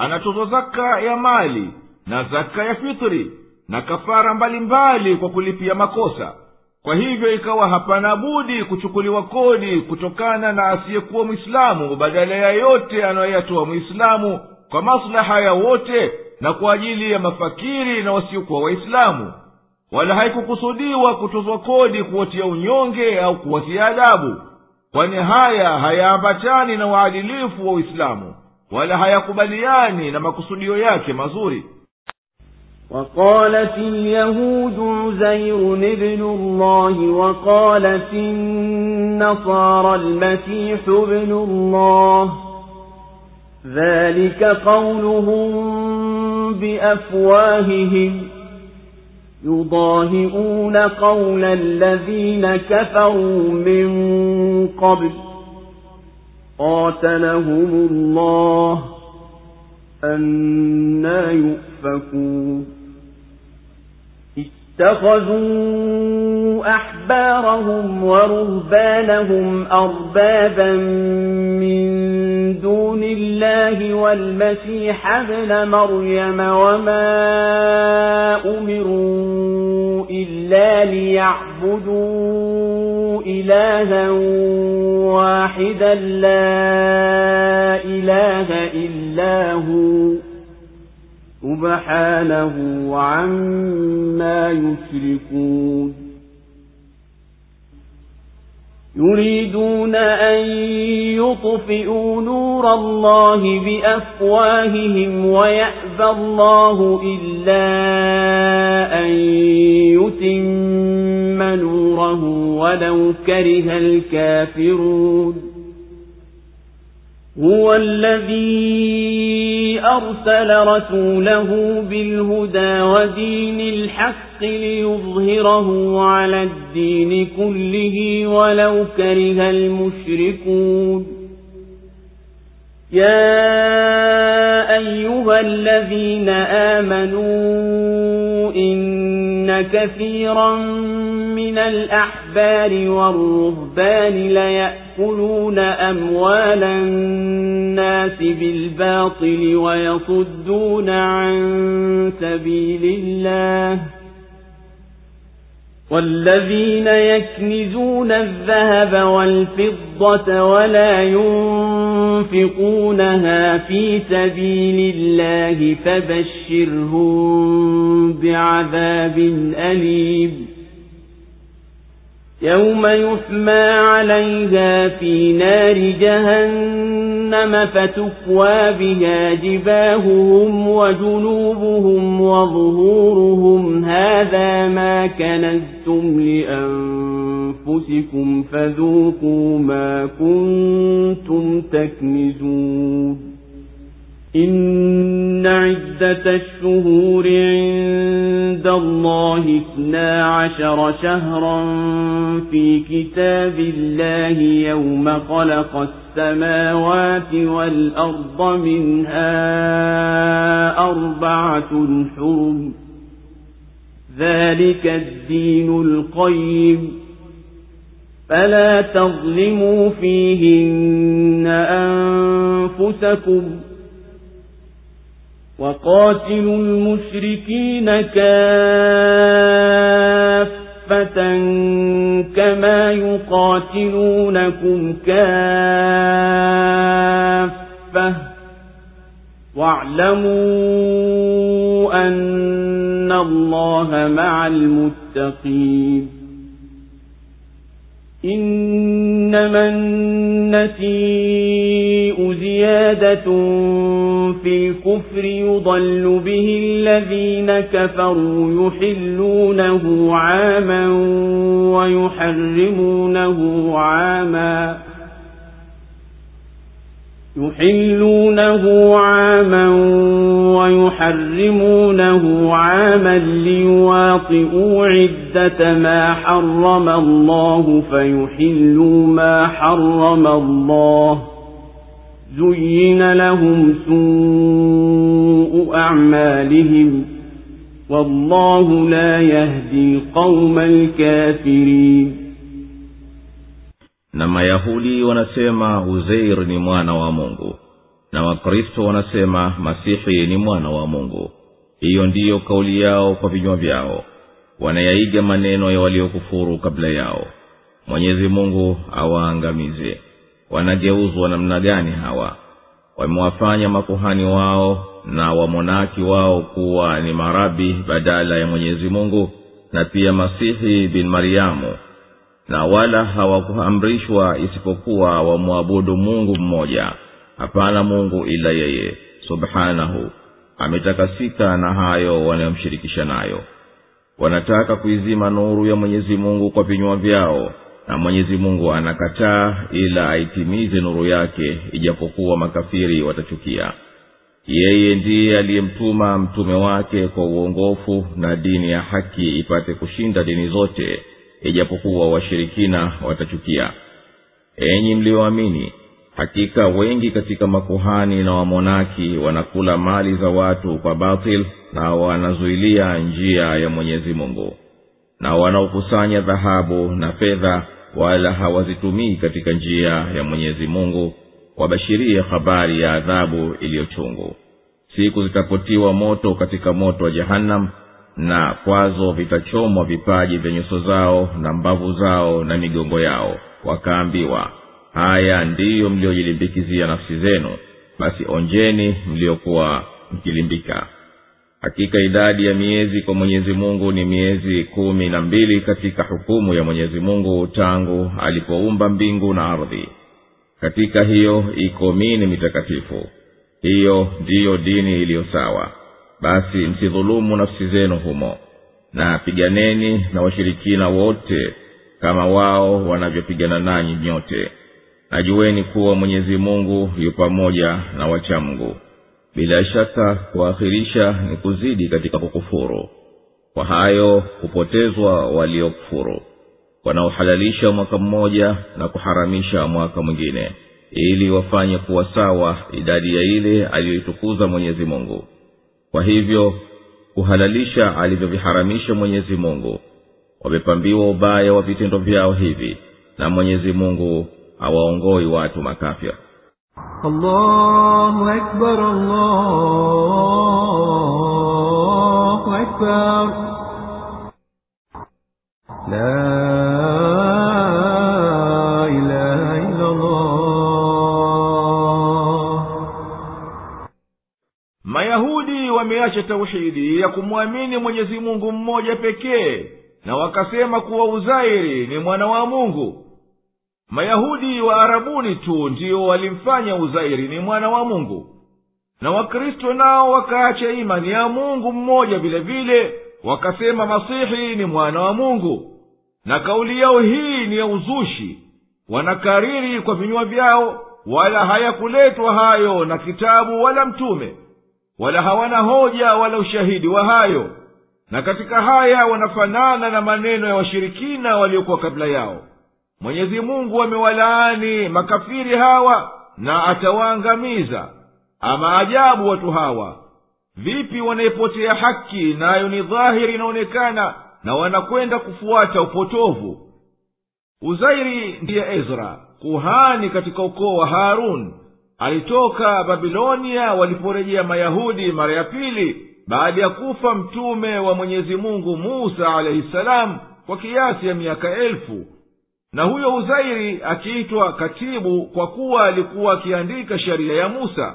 anatozwa zaka ya mali na zaka ya fitri na kafara mbalimbali mbali kwa kulipia makosa. Kwa hivyo ikawa hapana budi kuchukuliwa kodi kutokana na asiyekuwa Muislamu badala ya yote anayoyatoa Muislamu kwa maslaha ya wote na kwa ajili ya mafakiri na wasiokuwa Waislamu. Wala haikukusudiwa kutozwa kodi kuwatia unyonge au kuwatia adabu, kwani haya hayaambatani na uadilifu wa Uislamu wala hayakubaliani na makusudio yake mazuri. وقالت اليهود عزير ابن الله وقالت النصارى المسيح ابن الله ذلك قولهم بأفواههم يضاهئون قول الذين كفروا من قبل قاتلهم الله أنى يؤفكون اتخذوا أحبارهم ورهبانهم أربابا من دون الله والمسيح ابن مريم وما أمروا إلا ليعبدوا إلها واحدا لا إله إلا هو سبحانه عما يشركون يريدون أن يطفئوا نور الله بأفواههم ويأبى الله إلا أن يتم نوره ولو كره الكافرون هو الذي أرسل رسوله بالهدى ودين الحق ليظهره على الدين كله ولو كره المشركون يا أيها الذين آمنوا إن كثيرا من الأحبار والرهبان ليأكلون أموال الناس بالباطل ويصدون عن سبيل الله والذين يكنزون الذهب والفضة ولا ينفقونها في سبيل الله فبشرهم بعذاب أليم يوم يحمى عليها في نار جهنم فتكوى بها جباههم وجنوبهم وظهورهم هذا ما كنزتم لأنفسكم فذوقوا ما كنتم تكنزون إن عدة الشهور عند الله اثنا عشر شهرا في كتاب الله يوم خلق السماوات والأرض منها أربعة حرم ذلك الدين القيم فلا تظلموا فيهن أنفسكم وقاتلوا المشركين كافة كما يقاتلونكم كافة واعلموا أن الله مع المتقين إنما النسيء زيادة في الكفر يضل به الذين كفروا يحلونه عاما ويحرمونه عاما يحلونه عاما ويحرمونه عاما ليواطئوا عدة ما حرم الله فيحلوا ما حرم الله زين لهم سوء أعمالهم والله لا يهدي القوم الكافرين. Na Mayahudi wanasema Uzair ni mwana wa Mungu, na wakristo wanasema masihi ni mwana wa Mungu. Hiyo ndiyo kauli yao kwa vinywa vyao, wanayaiga maneno ya waliokufuru kabla yao. Mwenyezi Mungu awaangamize. Wanageuzwa namna gani hawa? Wamewafanya makuhani wao na wamonaki wao kuwa ni marabi badala ya Mwenyezi Mungu, na pia Masihi bin Mariamu, na wala hawakuamrishwa isipokuwa wamwabudu Mungu mmoja. Hapana Mungu ila yeye, subhanahu, ametakasika na hayo wanayomshirikisha nayo. Wanataka kuizima nuru ya Mwenyezi Mungu kwa vinywa vyao, na Mwenyezi Mungu anakataa ila aitimize nuru yake, ijapokuwa makafiri watachukia. Yeye ndiye aliyemtuma mtume wake kwa uongofu na dini ya haki ipate kushinda dini zote, ijapokuwa washirikina watachukia. Enyi mlioamini, hakika wengi katika makuhani na wamonaki wanakula mali za watu kwa batil, na wanazuilia njia ya Mwenyezi Mungu, na wanaokusanya dhahabu na fedha wala hawazitumii katika njia ya Mwenyezi Mungu. Wabashirie habari ya adhabu iliyochungu. Siku zitapotiwa moto katika moto wa Jahannam, na kwazo vitachomwa vipaji vya nyuso zao na mbavu zao na migongo yao. Wakaambiwa, haya ndiyo mliojilimbikizia nafsi zenu, basi onjeni mliokuwa mkilimbika. Hakika idadi ya miezi kwa Mwenyezi Mungu ni miezi kumi na mbili katika hukumu ya Mwenyezi Mungu tangu alipoumba mbingu na ardhi. Katika hiyo iko mini mitakatifu. Hiyo ndiyo dini iliyo sawa. Basi msidhulumu nafsi zenu humo, na piganeni na washirikina wote kama wao wanavyopigana nanyi nyote. Najueni kuwa Mwenyezi Mungu yu pamoja na wacha Mungu. Bila shaka kuakhirisha ni kuzidi katika kukufuru. Kwa hayo kupotezwa waliokufuru, wanaohalalisha mwaka mmoja na kuharamisha mwaka mwingine, ili wafanye kuwa sawa idadi ya ile aliyoitukuza Mwenyezi Mungu. Kwa hivyo kuhalalisha alivyoviharamisha Mwenyezi Mungu, wamepambiwa ubaya wa vitendo vyao hivi, na Mwenyezi Mungu hawaongoi watu makafiri. Allahu Akbar, Allahu Akbar. La ilaha illa Allah. Mayahudi wameacha tauhidi ya kumwamini Mwenyezi Mungu mmoja pekee, na wakasema kuwa Uzairi ni mwana wa Mungu. Mayahudi wa Arabuni tu ndio walimfanya Uzairi ni mwana wa Mungu, na Wakristo nao wakaacha imani ya Mungu mmoja vile vile, wakasema Masihi ni mwana wa Mungu. Na kauli yao hii ni ya uzushi, wanakariri kwa vinywa vyao, wala hayakuletwa hayo na kitabu wala mtume, wala hawana hoja wala ushahidi wa hayo. Na katika haya wanafanana na maneno ya washirikina waliokuwa kabla yao. Mwenyezi Mungu amewalaani makafiri hawa na atawaangamiza. Ama ajabu watu hawa, vipi wanaipotea haki nayo ni dhahiri inaonekana, na wanakwenda kufuata upotovu. Uzairi ndiye Ezra, kuhani katika ukoo wa Harun. Alitoka Babilonia waliporejea Mayahudi mara ya pili baada ya kufa mtume wa Mwenyezi Mungu Musa alayhi salam kwa kiasi ya miaka elfu. Na huyo Uzairi akiitwa katibu kwa kuwa alikuwa akiandika sheria ya Musa.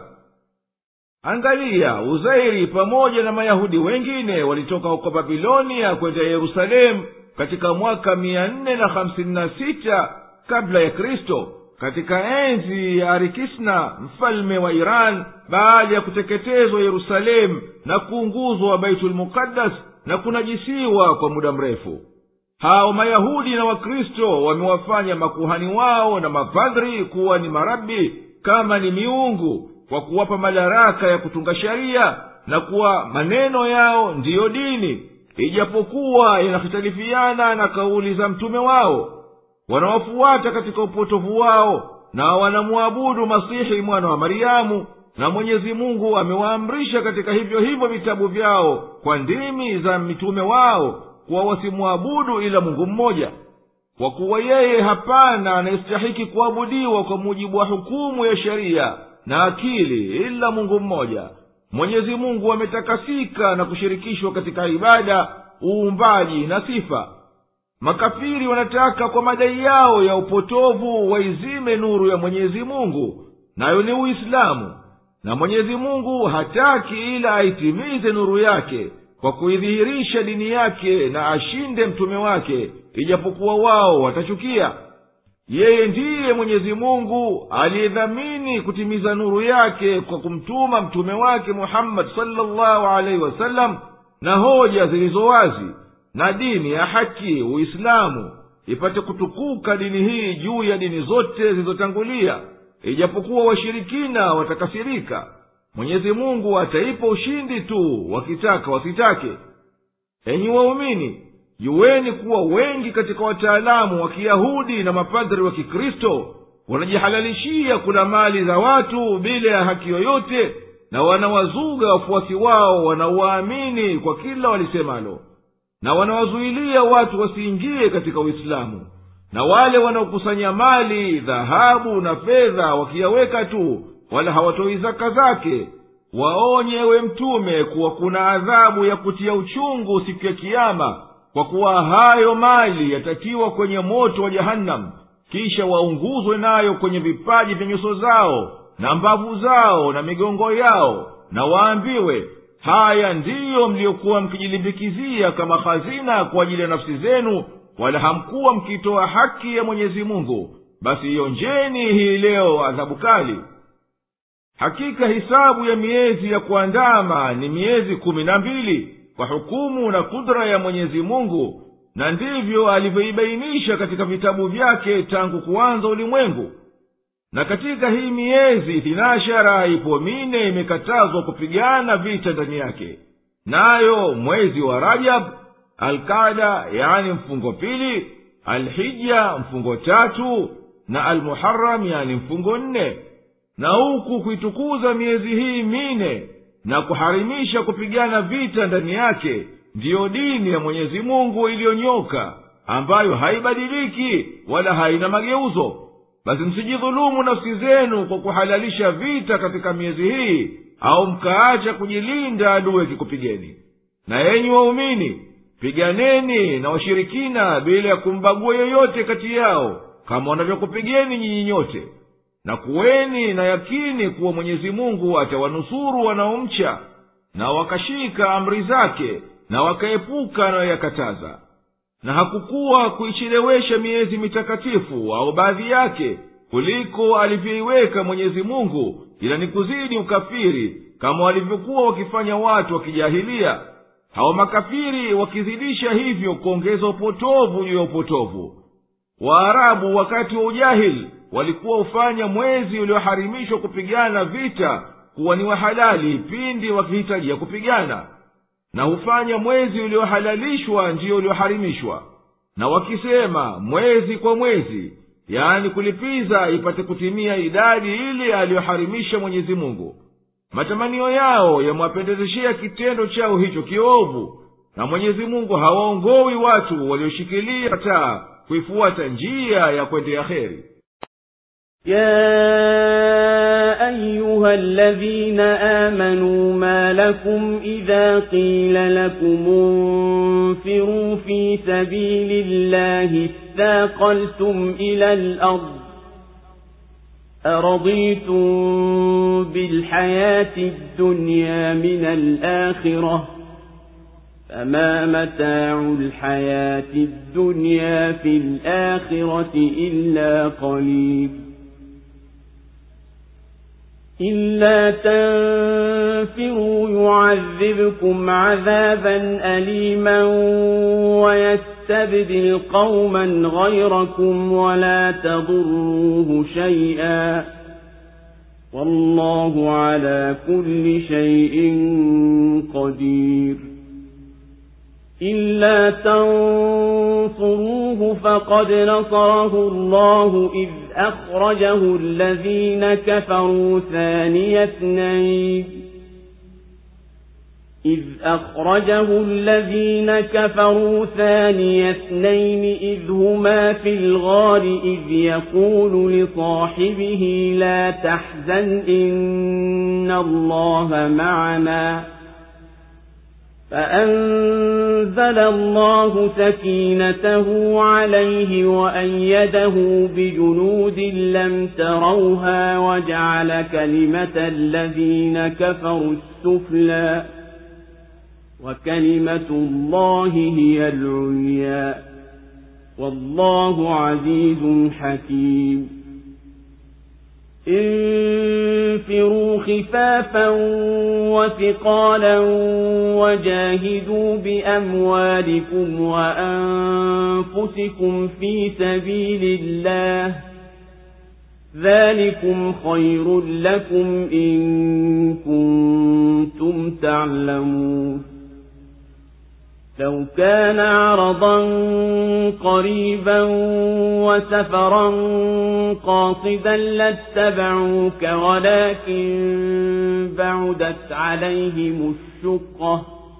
Angalia, Uzairi pamoja na Mayahudi wengine walitoka huko Babilonia kwenda Yerusalemu katika mwaka mia nne na hamsini na sita kabla ya Kristo, katika enzi ya Arikisna mfalme wa Iran, baada ya kuteketezwa Yerusalemu na kuunguzwa Baitul Muqaddas na kunajisiwa kwa muda mrefu. Hao Mayahudi na Wakristo wamewafanya makuhani wao na mapadri kuwa ni marabi, kama ni miungu, kwa kuwapa madaraka ya kutunga sharia, na kuwa maneno yao ndiyo dini, ijapokuwa yanahitalifiana na kauli za mtume wao. Wanawafuata katika upotovu wao, na wanamuabudu Masihi mwana wa Mariamu, na Mwenyezi Mungu amewaamrisha katika hivyo hivyo vitabu vyao kwa ndimi za mitume wao kuwa wasimuabudu ila Mungu mmoja, kwa kuwa yeye hapana anayestahiki kuabudiwa kwa mujibu wa hukumu ya sharia na akili ila Mungu mmoja. Mwenyezi Mungu ametakasika na kushirikishwa katika ibada, uumbaji na sifa. Makafiri wanataka kwa madai yao ya upotovu waizime nuru ya Mwenyezi Mungu, nayo ni Uislamu. Na Mwenyezi Mungu hataki ila aitimize nuru yake kwa kuidhihirisha dini yake na ashinde mtume wake, ijapokuwa wao watachukia. Yeye ndiye Mwenyezi Mungu aliyedhamini kutimiza nuru yake kwa kumtuma mtume wake Muhammad sallallahu alaihi wasallam na hoja zilizo wazi na dini ya haki, Uislamu, ipate kutukuka dini hii juu ya dini zote zilizotangulia, ijapokuwa washirikina watakasirika. Mwenyezi Mungu ataipa ushindi tu wakitaka wasitake. Enyi waumini, jueni kuwa wengi katika wataalamu wa Kiyahudi na mapadri wa Kikristo wanajihalalishia kula mali za watu bila ya haki yoyote, na wanawazuga wafuasi wao wanaowaamini kwa kila walisemalo, na wanawazuilia watu wasiingie katika Uislamu. Na wale wanaokusanya mali, dhahabu na fedha wakiyaweka tu, wala hawatoi zaka zake, waonye we mtume kuwa kuna adhabu ya kutia uchungu siku ya Kiyama, kwa kuwa hayo mali yatatiwa kwenye moto wa Jahannam, kisha waunguzwe nayo kwenye vipaji vya nyuso zao na mbavu zao na migongo yao, na waambiwe, haya ndiyo mliokuwa mkijilimbikizia kama hazina kwa ajili ya nafsi zenu, wala hamkuwa mkitoa haki ya Mwenyezi Mungu, basi ionjeni hii leo adhabu kali. Hakika hisabu ya miezi ya kuandama ni miezi kumi na mbili kwa hukumu na kudra ya Mwenyezi Mungu, na ndivyo alivyoibainisha katika vitabu vyake tangu kuanza ulimwengu. Na katika hii miezi thinashara ipo mine imekatazwa kupigana vita ndani yake, nayo mwezi wa Rajab, Al-Qaada yani mfungo pili, Al-Hijja mfungo tatu, na Al-Muharram yani mfungo nne. Na huku kuitukuza miezi hii mine na kuharimisha kupigana vita ndani yake, ndiyo dini ya Mwenyezi Mungu iliyonyoka, ambayo haibadiliki wala haina mageuzo. Basi msijidhulumu nafsi zenu kwa kuhalalisha vita katika miezi hii, au mkaacha kujilinda adui akikupigeni. Na enyi waumini, piganeni na washirikina bila ya kumbagua yoyote kati yao, kama wanavyokupigeni nyinyi nyote. Na kuweni na yakini kuwa Mwenyezi Mungu atawanusuru wanaomcha, na wakashika amri zake, na wakaepuka anayoyakataza. Na hakukuwa kuichelewesha miezi mitakatifu au baadhi yake kuliko alivyoiweka Mwenyezi Mungu, ila ni kuzidi ukafiri, kama walivyokuwa wakifanya watu wa kijahilia. Hao makafiri wakizidisha hivyo kuongeza upotovu juu ya upotovu. Waarabu wakati wa ujahili walikuwa ufanya mwezi ulioharimishwa kupigana vita kuwa ni wa halali pindi wakihitajia kupigana, na hufanya mwezi uliohalalishwa ndiyo ulioharimishwa, na wakisema mwezi kwa mwezi, yani kulipiza ipate kutimia idadi ile aliyoharimisha Mwenyezi Mungu. Matamanio yao yamwapendezeshea kitendo chao hicho kiovu, na Mwenyezi Mungu hawaongowi watu walioshikilia taa kuifuata njia ya kwendea kheri. يا أيها الذين آمنوا ما لكم إذا قيل لكم انفروا في سبيل الله اثاقلتم إلى الأرض أرضيتم بالحياة الدنيا من الآخرة فما متاع الحياة الدنيا في الآخرة إلا قليل إلا تنفروا يعذبكم عذابا أليما ويستبدل قوما غيركم ولا تضروه شيئا والله على كل شيء قدير إلا تنصروه فقد نصره الله إذ أخرجه الذين كفروا ثاني اثنين إذ أخرجه الذين كفروا ثاني اثنين إذ هما في الغار إذ يقول لصاحبه لا تحزن إن الله معنا فأنزل الله سكينته عليه وأيده بجنود لم تروها وجعل كلمة الذين كفروا السفلى وكلمة الله هي العليا والله عزيز حكيم انفروا خفافا وثقالا وجاهدوا بأموالكم وأنفسكم في سبيل الله ذلكم خير لكم إن كنتم تعلمون لو كان عرضا قريبا وسفرا قاصدا لاتبعوك ولكن بعدت عليهم الشقة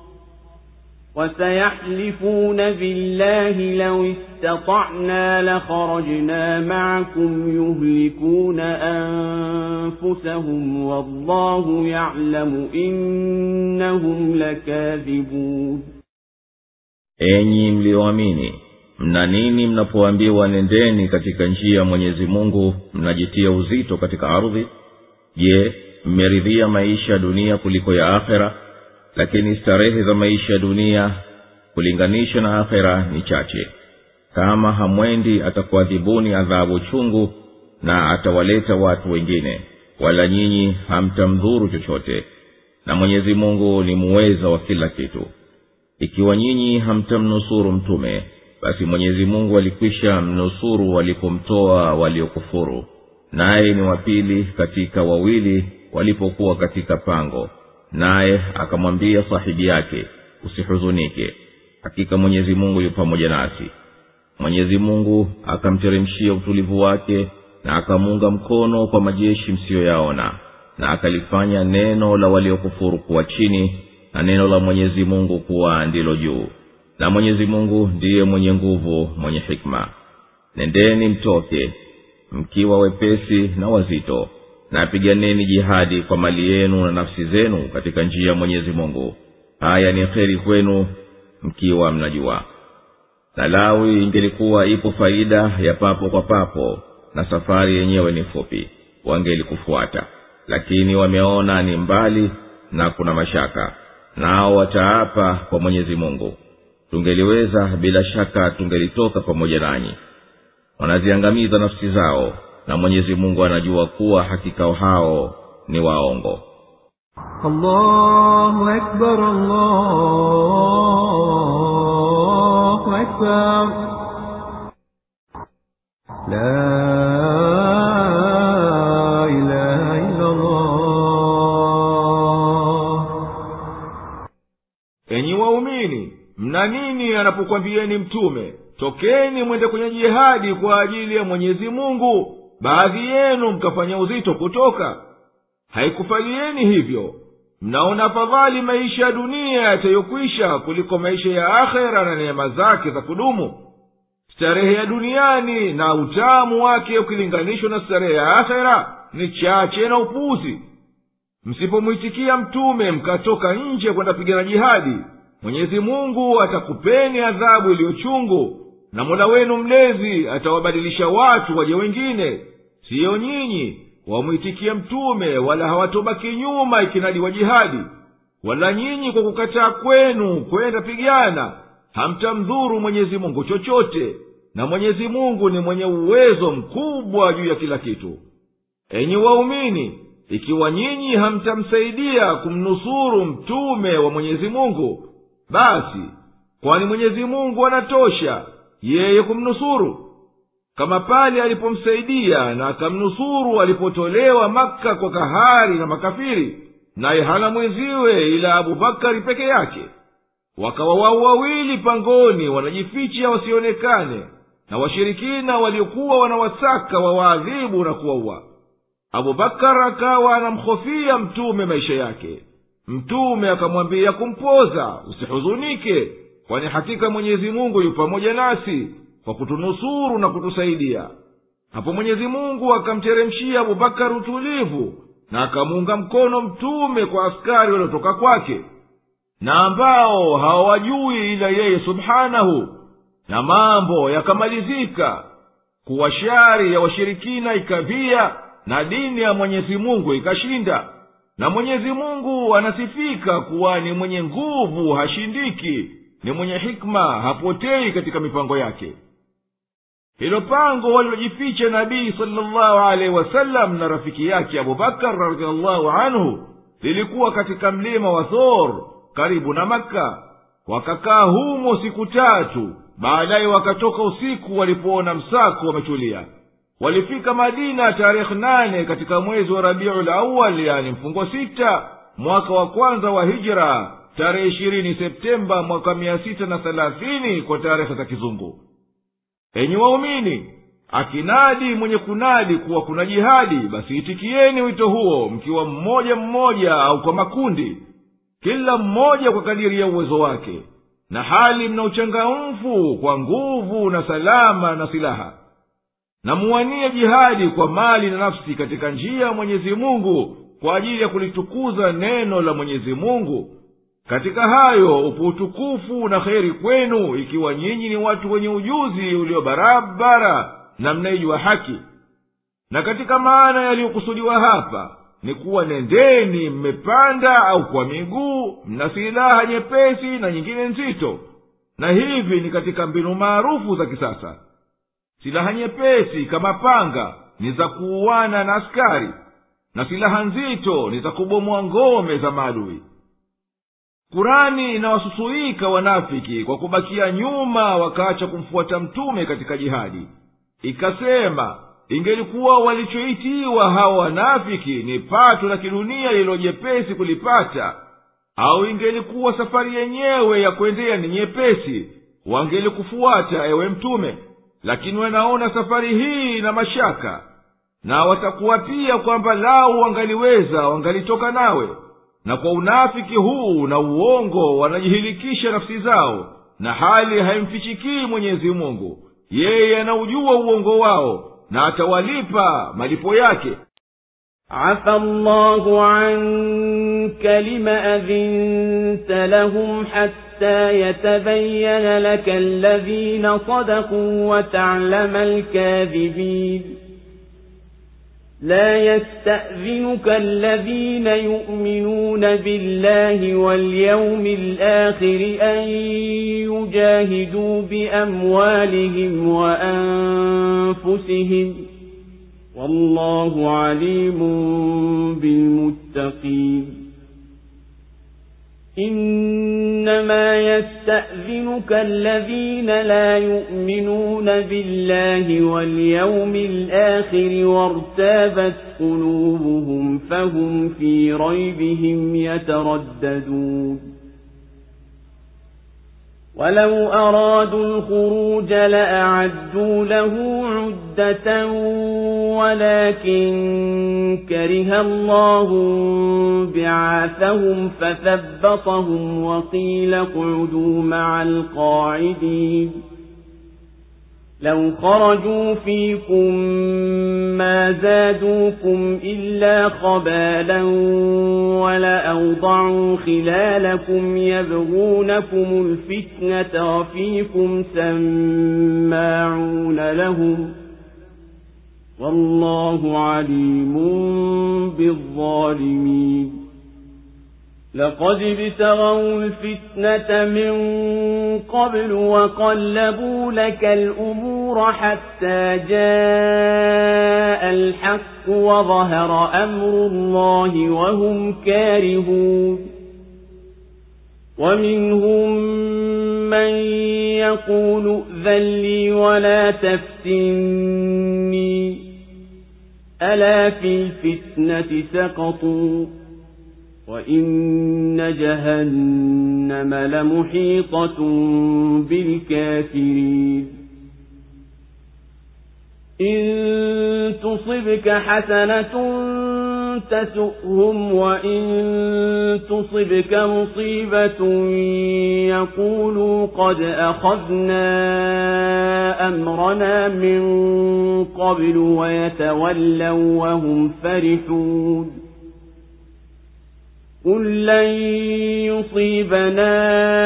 وسيحلفون بالله لو استطعنا لخرجنا معكم يهلكون أنفسهم والله يعلم إنهم لكاذبون. Enyi mlioamini, mna nini mnapoambiwa nendeni katika njia ya Mwenyezi Mungu mnajitia uzito katika ardhi? Je, mmeridhia maisha ya dunia kuliko ya akhera? Lakini starehe za maisha ya dunia kulinganisha na akhera ni chache. Kama hamwendi atakuadhibuni adhabu chungu na atawaleta watu wengine, wala nyinyi hamtamdhuru chochote, na Mwenyezi Mungu ni muweza wa kila kitu. Ikiwa nyinyi hamtamnusuru mtume, basi Mwenyezi Mungu alikwisha mnusuru walipomtoa waliokufuru, naye ni wapili katika wawili walipokuwa katika pango. Naye akamwambia sahibi yake, usihuzunike, hakika Mwenyezi Mungu yu pamoja nasi. Mwenyezi Mungu akamteremshia utulivu wake na akamunga mkono kwa majeshi msiyoyaona, na akalifanya neno la waliokufuru kuwa chini na neno la Mwenyezi Mungu kuwa ndilo juu. Na Mwenyezi Mungu ndiye mwenye nguvu, mwenye hikma. Nendeni mtoke mkiwa wepesi na wazito, na piganeni jihadi kwa mali yenu na nafsi zenu katika njia ya Mwenyezi Mungu. Haya ni kheri kwenu mkiwa mnajua. Na lawi ingelikuwa ipo faida ya papo kwa papo na safari yenyewe ni fupi, wangelikufuata. Lakini wameona ni mbali na kuna mashaka, nao wataapa kwa Mwenyezi Mungu, tungeliweza bila shaka tungelitoka pamoja nanyi. Wanaziangamiza nafsi zao, na Mwenyezi Mungu anajua kuwa hakika hao ni waongo. Allahu Akbar, Allahu Akbar. La ilaha illa Allah. Enyi waumini, mna nini anapokuambieni mtume, tokeni mwende kwenye jihadi kwa ajili ya Mwenyezi Mungu, baadhi yenu mkafanya uzito kutoka? Haikufalieni hivyo. Mnaona afadhali maisha ya dunia yatayokwisha kuliko maisha ya akhera na neema zake za kudumu? Starehe ya duniani na utamu wake ukilinganishwa na starehe ya akhera ni chache na upuzi. Msipomwitikia mtume mkatoka nje kwenda pigana jihadi, Mwenyezi Mungu atakupeni adhabu iliyochungu, na Mola wenu mlezi atawabadilisha watu waje wengine, siyo nyinyi wamwitikia mtume, wala hawatobaki nyuma ikinadi wa jihadi. Wala nyinyi kwa kukataa kwenu kwenda pigana hamtamdhuru Mwenyezi Mungu chochote, na Mwenyezi Mungu ni mwenye uwezo mkubwa juu ya kila kitu. Enyi waumini, ikiwa nyinyi hamtamsaidia kumnusuru mtume wa Mwenyezi Mungu, basi kwani Mwenyezi Mungu anatosha yeye kumnusuru? Kama pale alipomsaidia na akamnusuru alipotolewa Makka kwa kahari na makafiri, naye hana mwenziwe ila Abubakari peke yake. Wakawa wao wawili pangoni wanajificha wasionekane, na washirikina waliokuwa wanawasaka wawaadhibu na kuwaua. Abubakar akawa anamhofia mtume maisha yake, mtume akamwambia kumpoza, usihuzunike, kwani hakika Mwenyezi Mungu yu pamoja nasi kwa kutunusuru na kutusaidia. Hapo Mwenyezi Mungu akamteremshia Abubakari utulivu na akamuunga mkono mtume kwa askari waliotoka kwake, na ambao hawajui ila yeye subhanahu, na mambo yakamalizika kuwa shari ya washirikina ikavia na dini ya Mwenyezi Mungu ikashinda. Na Mwenyezi Mungu anasifika kuwa ni mwenye nguvu, hashindiki, ni mwenye hikma, hapotei katika mipango yake. Hilo pango walilojificha Nabii sallallahu alaihi wasallam na rafiki yake Abubakar radhiallahu anhu lilikuwa katika mlima wa Thor karibu na Makka. Wakakaa humo siku tatu, baadaye wakatoka usiku walipoona msako wametulia. Walifika Madina tarehe nane katika mwezi wa Rabiul Awwal, yani mfungo sita, mwaka wa kwanza wa hijra, tarehe ishirini Septemba mwaka mia sita na thelathini kwa tarehe za kizungu. Enyi waumini, akinadi mwenye kunadi kuwa kuna jihadi, basi itikieni wito huo mkiwa mmoja mmoja au kwa makundi, kila mmoja kwa kadiri ya uwezo wake, na hali mna uchangamfu kwa nguvu na salama na silaha. Na muwanie jihadi kwa mali na nafsi katika njia ya Mwenyezi Mungu kwa ajili ya kulitukuza neno la Mwenyezi Mungu. Katika hayo upo utukufu na kheri kwenu, ikiwa nyinyi ni watu wenye ujuzi ulio barabara na mnaijua haki. Na katika maana yaliyokusudiwa hapa ni kuwa nendeni mmepanda au kwa miguu, mna silaha nyepesi na nyingine nzito. Na hivi ni katika mbinu maarufu za kisasa. Silaha nyepesi kama panga ni za kuuana na askari, na silaha nzito ni za kubomoa ngome za maadui. Kurani inawasusuika wanafiki kwa kubakia nyuma wakaacha kumfuata mtume katika jihadi. Ikasema, ingelikuwa walichoitiwa hawa wanafiki ni pato la kidunia lililojepesi kulipata, au ingelikuwa safari yenyewe ya kuendea ni nyepesi, wangelikufuata ewe mtume. Lakini wanaona safari hii na mashaka, na watakuwa pia kwamba lau wangaliweza wangalitoka nawe. Na kwa unafiki huu na uongo wanajihilikisha nafsi zao, na hali haimfichikii Mwenyezi Mungu. Yeye anaujua uongo wao na atawalipa malipo yake. عفى الله عنك لما أذنت لهم حتى يتبين لك الذين صدقوا وتعلم الكاذبين. لا يستأذنك الذين يؤمنون بالله واليوم الآخر أن يجاهدوا بأموالهم وأنفسهم، والله عليم بالمتقين. إنما يستأذنك الذين لا يؤمنون بالله واليوم الآخر وارتابت قلوبهم فهم في ريبهم يترددون. ولو أرادوا الخروج لأعدوا له عدة ولكن كره الله بعاثهم فثبطهم وقيل اقعدوا مع القاعدين. لو خرجوا فيكم ما زادوكم إلا خبالا ولأوضعوا خلالكم يبغونكم الفتنة وفيكم سماعون لهم، والله عليم بالظالمين. لقد ابتغوا الفتنة من قبل وقلبوا لك الأمور حتى جاء الحق وظهر أمر الله وهم كارهون. ومنهم من يقول ائذن لي ولا تفتني، ألا في الفتنة سقطوا وإن جهنم لمحيطة بالكافرين. إن تصبك حسنة تسؤهم وإن تصبك مصيبة يقولوا قد أخذنا أمرنا من قبل ويتولوا وهم فرحون قل لن يصيبنا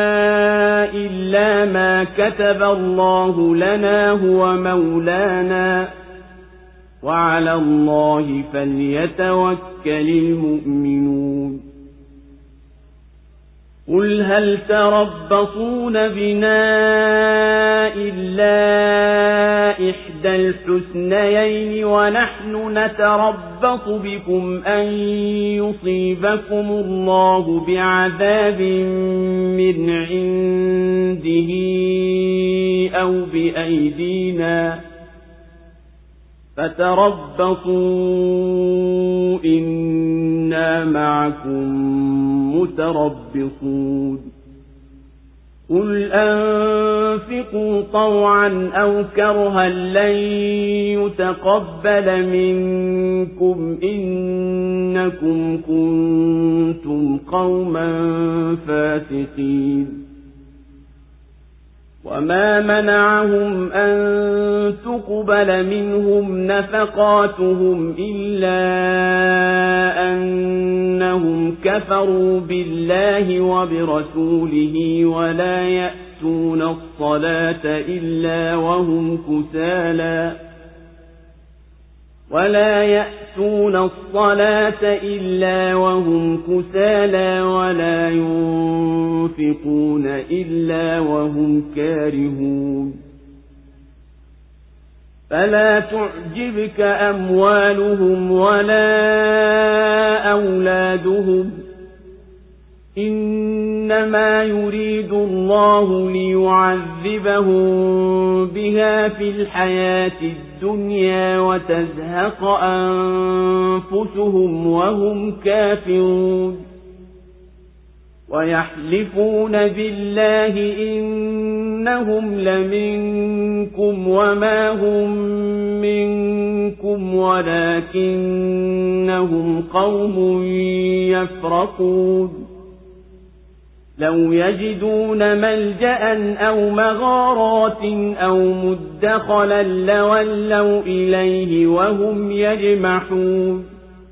إلا ما كتب الله لنا هو مولانا وعلى الله فليتوكل المؤمنون قل هل تربصون بنا إلا إحدى الحسنيين ونحن نتربص بكم أن يصيبكم الله بعذاب من عنده أو بأيدينا فتربصوا إنا معكم متربصون قل أنفقوا طوعا أو كرها لن يتقبل منكم إنكم كنتم قوما فاسقين وما منعهم أن تقبل منهم نفقاتهم إلا أنهم كفروا بالله وبرسوله ولا يأتون الصلاة إلا وهم كسالى ولا يأتون الصلاة إلا وهم كسالى ولا ينفقون إلا وهم كارهون فلا تعجبك أموالهم ولا أولادهم إنما يريد الله ليعذبهم بها في الحياة الدنيا وتزهق أنفسهم وهم كافرون ويحلفون بالله إنهم لمنكم وما هم منكم ولكنهم قوم يفرقون لو يجدون ملجأ أو مغارات أو مدخلا لولوا إليه وهم يجمحون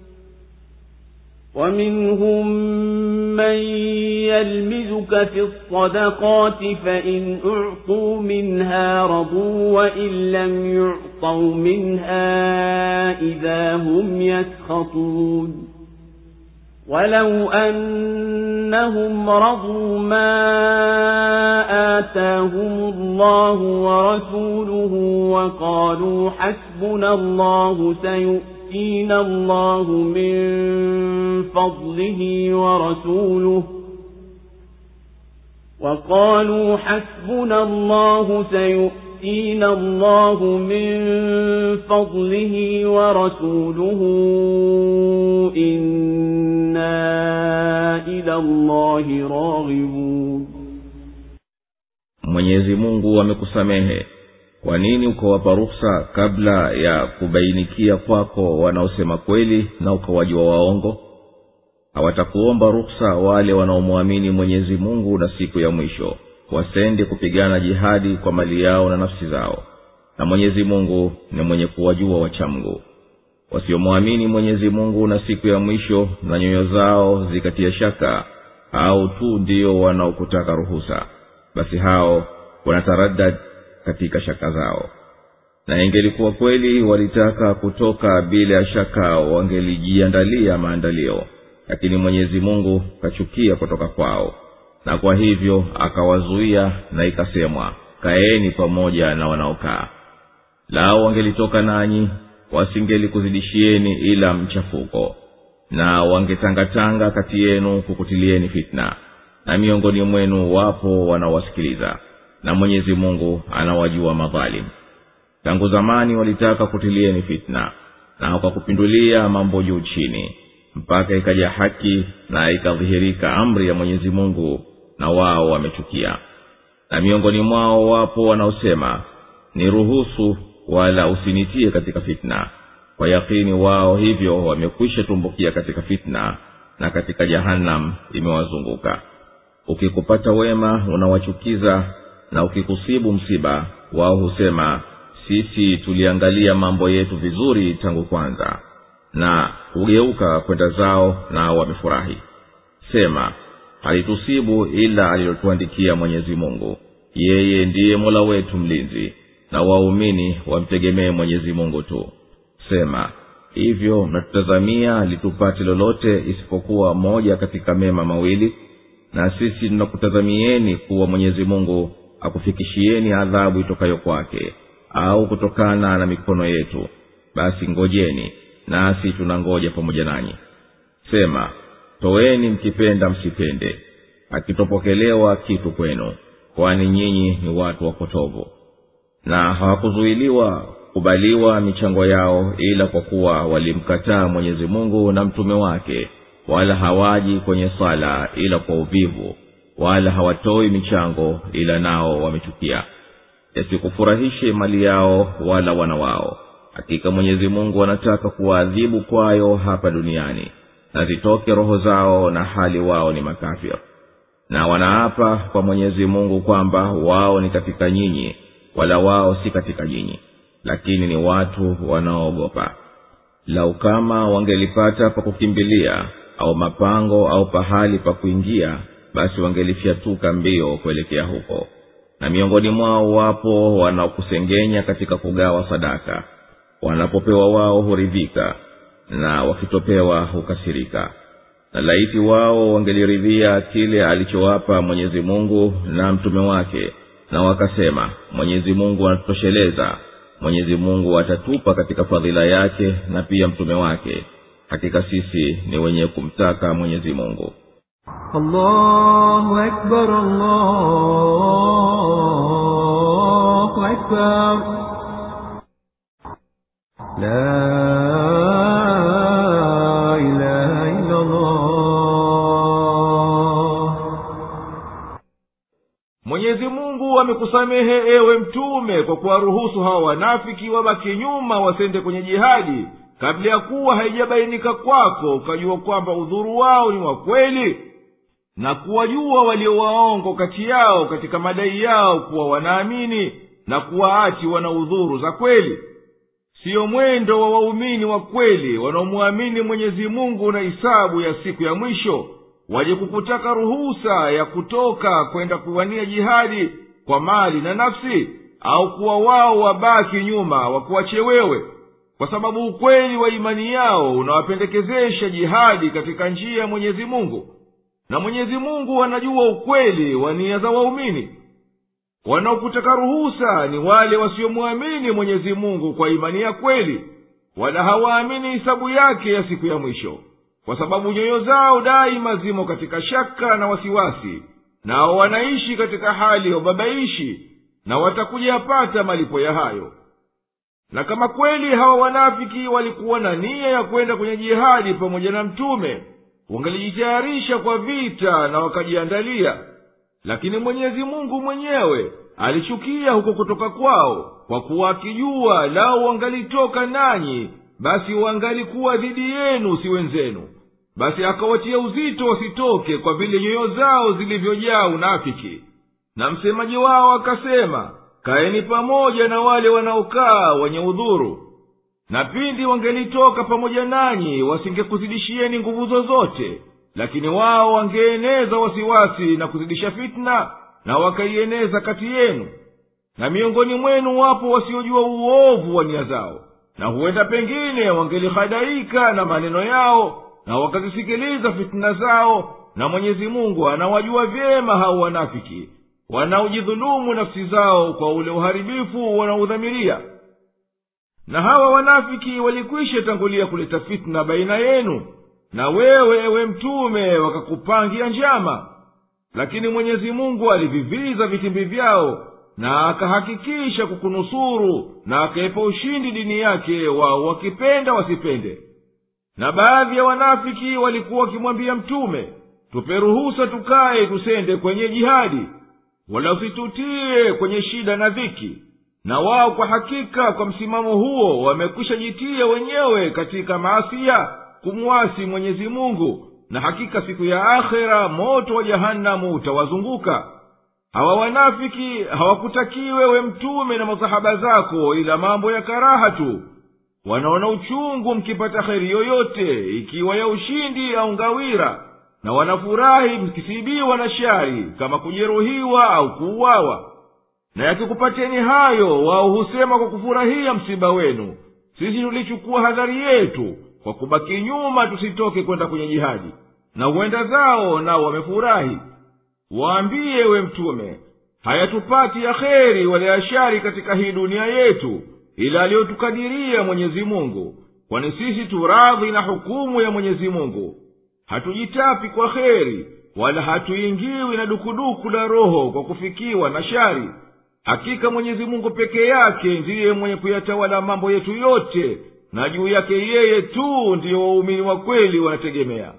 ومنهم من يلمزك في الصدقات فإن أعطوا منها رضوا وإن لم يعطوا منها إذا هم يسخطون ولو أنهم رضوا ما آتاهم الله ورسوله وقالوا حسبنا الله سيؤتينا الله من فضله ورسوله وقالوا حسبنا الله سيؤتينا الله من فضله ورسوله إنا إلى الله راغبون. Mwenyezi Mungu amekusamehe. Kwa nini ukawapa ruhusa kabla ya kubainikia kwako wanaosema kweli na ukawajua waongo? Hawatakuomba ruhusa wale wanaomwamini Mwenyezi Mungu na siku ya mwisho, wasende kupigana jihadi kwa mali yao na nafsi zao. Na Mwenyezi Mungu ni mwenye kuwajua wachamgu. Wasiomwamini Mwenyezi Mungu na siku ya mwisho na nyoyo zao zikatia shaka, au tu ndio wanaokutaka ruhusa, basi hao wanataraddad katika shaka zao. Na ingelikuwa kweli walitaka kutoka bila shaka wangelijiandalia maandalio, lakini Mwenyezi Mungu kachukia kutoka kwao, na kwa hivyo akawazuia, na ikasemwa kaeni pamoja na wanaokaa. Lao wangelitoka nanyi wasingelikuzidishieni ila mchafuko, na wangetangatanga kati yenu kukutilieni fitna, na miongoni mwenu wapo wanaowasikiliza, na Mwenyezi Mungu anawajua madhalim. Tangu zamani walitaka kutilieni fitna, na wakakupindulia mambo juu chini, mpaka ikaja haki na ikadhihirika amri ya Mwenyezi Mungu, na wao wamechukia. Na miongoni mwao wapo wanaosema, ni ruhusu wala usinitie katika fitna, kwa yakini wao hivyo wamekwisha tumbukia katika fitna, na katika jahannam imewazunguka. Ukikupata wema unawachukiza, na ukikusibu msiba wao husema sisi tuliangalia mambo yetu vizuri tangu kwanza, na hugeuka kwenda zao na wamefurahi. Sema, halitusibu ila alilotuandikia Mwenyezi Mungu, yeye ndiye Mola wetu mlinzi, na waumini wamtegemee Mwenyezi Mungu tu. Sema, hivyo mnatutazamia litupate lolote isipokuwa moja katika mema mawili, na sisi tunakutazamieni kuwa Mwenyezi Mungu akufikishieni adhabu itokayo kwake au kutokana na mikono yetu. Basi ngojeni, nasi tunangoja pamoja nanyi. Sema, toeni mkipenda msipende, akitopokelewa kitu kwenu, kwani nyinyi ni watu wapotovu. Na hawakuzuiliwa kubaliwa michango yao ila kwa kuwa walimkataa Mwenyezi Mungu na mtume wake, wala hawaji kwenye sala ila kwa uvivu, wala hawatoi michango ila nao wamechukia. Yasikufurahishe mali yao wala wana wao. Hakika Mwenyezi Mungu anataka kuwaadhibu kwayo hapa duniani, na zitoke roho zao na hali wao ni makafir. Na wanaapa kwa Mwenyezi Mungu kwamba wao ni katika nyinyi, wala wao si katika nyinyi, lakini ni watu wanaoogopa. Lau kama wangelipata pa kukimbilia au mapango au pahali pa kuingia, basi wangelifyatuka mbio kuelekea huko. Na miongoni mwao wapo wanaokusengenya katika kugawa sadaka, wanapopewa wao huridhika, na wakitopewa hukasirika. Na laiti wao wangeliridhia kile alichowapa Mwenyezi Mungu na mtume wake, na wakasema Mwenyezi Mungu anatosheleza, Mwenyezi Mungu atatupa katika fadhila yake na pia mtume wake, hakika sisi ni wenye kumtaka Mwenyezi Mungu. Allahu Akbar, Allahu Akbar. La ilaha illa Allah. Mwenyezi Mungu amekusamehe ewe mtume kwa kuwaruhusu hawa wanafiki wabaki nyuma wasende kwenye jihadi, kabla ya kuwa haijabainika kwako ukajua kwamba udhuru wao ni wa kweli, na kuwajua walio waongo kati yao katika madai yao kuwa wanaamini na kuwaati wana udhuru za kweli. Siyo mwendo wa waumini wa kweli wanaomuamini Mwenyezi Mungu na hisabu ya siku ya mwisho waje kukutaka ruhusa ya kutoka kwenda kuwania jihadi kwa mali na nafsi, au kuwa wao wabaki nyuma wakuache wewe, kwa sababu ukweli wa imani yao unawapendekezesha jihadi katika njia ya Mwenyezi Mungu. Na Mwenyezi Mungu anajua ukweli wa nia za waumini. Wanaokutaka ruhusa ni wale wasiomuamini Mwenyezi Mungu kwa imani ya kweli, wala hawaamini hisabu yake ya siku ya mwisho, kwa sababu nyoyo zao daima zimo katika shaka na wasiwasi, nao wanaishi katika hali ya ubabaishi, na watakuja yapata malipo ya hayo. Na kama kweli hawa wanafiki walikuwa na nia ya kwenda kwenye jihadi pamoja na mtume, wangelijitayarisha kwa vita na wakajiandalia. Lakini Mwenyezi Mungu mwenyewe alichukia huko kutoka kwao, kwa kuwa akijua lao wangalitoka nanyi, basi wangalikuwa dhidi yenu si wenzenu. Basi akawatia uzito wasitoke kwa vile nyoyo zao zilivyojaa unafiki. Na msemaji wao akasema, kaeni pamoja na wale wanaokaa wenye udhuru. Na pindi wangelitoka pamoja nanyi wasingekuzidishieni nguvu zozote, lakini wao wangeeneza wasiwasi na kuzidisha fitna, na wakaieneza kati yenu. Na miongoni mwenu wapo wasiojua uovu wa nia zao, na huenda pengine wangelihadaika na maneno yao na wakazisikiliza fitna zao. Na Mwenyezi Mungu anawajua vyema hao wanafiki wanaojidhulumu nafsi zao kwa ule uharibifu wanaudhamiria. Na hawa wanafiki walikwisha tangulia kuleta fitna baina yenu, na wewe ewe mtume wakakupangia njama. Lakini Mwenyezi Mungu aliviviza vitimbi vyao, na akahakikisha kukunusuru, na akaipa ushindi dini yake, wao wakipenda wasipende. Na baadhi ya wanafiki walikuwa wakimwambia mtume, tupe ruhusa tukae tusende kwenye jihadi, wala usitutie kwenye shida na dhiki. na wao kwa hakika kwa msimamo huo wamekwisha jitia wenyewe katika maasia kumwasi Mwenyezi Mungu, na hakika siku ya akhera moto wa jahanamu utawazunguka. Hawa wanafiki hawakutakiwe we mtume na masahaba zako ila mambo ya karaha tu. Wanaona uchungu mkipata kheri yoyote, ikiwa ya ushindi au ngawira, na wanafurahi mkisibiwa na shari kama kujeruhiwa au kuuawa. Na yakikupateni hayo, wao husema kwa kufurahia msiba wenu, sisi tulichukua hadhari yetu kwa kubaki nyuma tusitoke kwenda kwenye jihadi, na huenda zao nao wamefurahi. Waambie we mtume, hayatupati ya kheri wala ya shari katika hii dunia yetu ila aliyotukadiria Mwenyezi Mungu, kwani sisi turadhi na hukumu ya Mwenyezi Mungu. Hatujitapi kwa kheri wala hatuingiwi na dukuduku la roho kwa kufikiwa na shari. Hakika Mwenyezi Mungu peke yake ndiye mwenye kuyatawala mambo yetu yote, na juu yake yeye tu ndiyo waumini wa kweli wanategemea.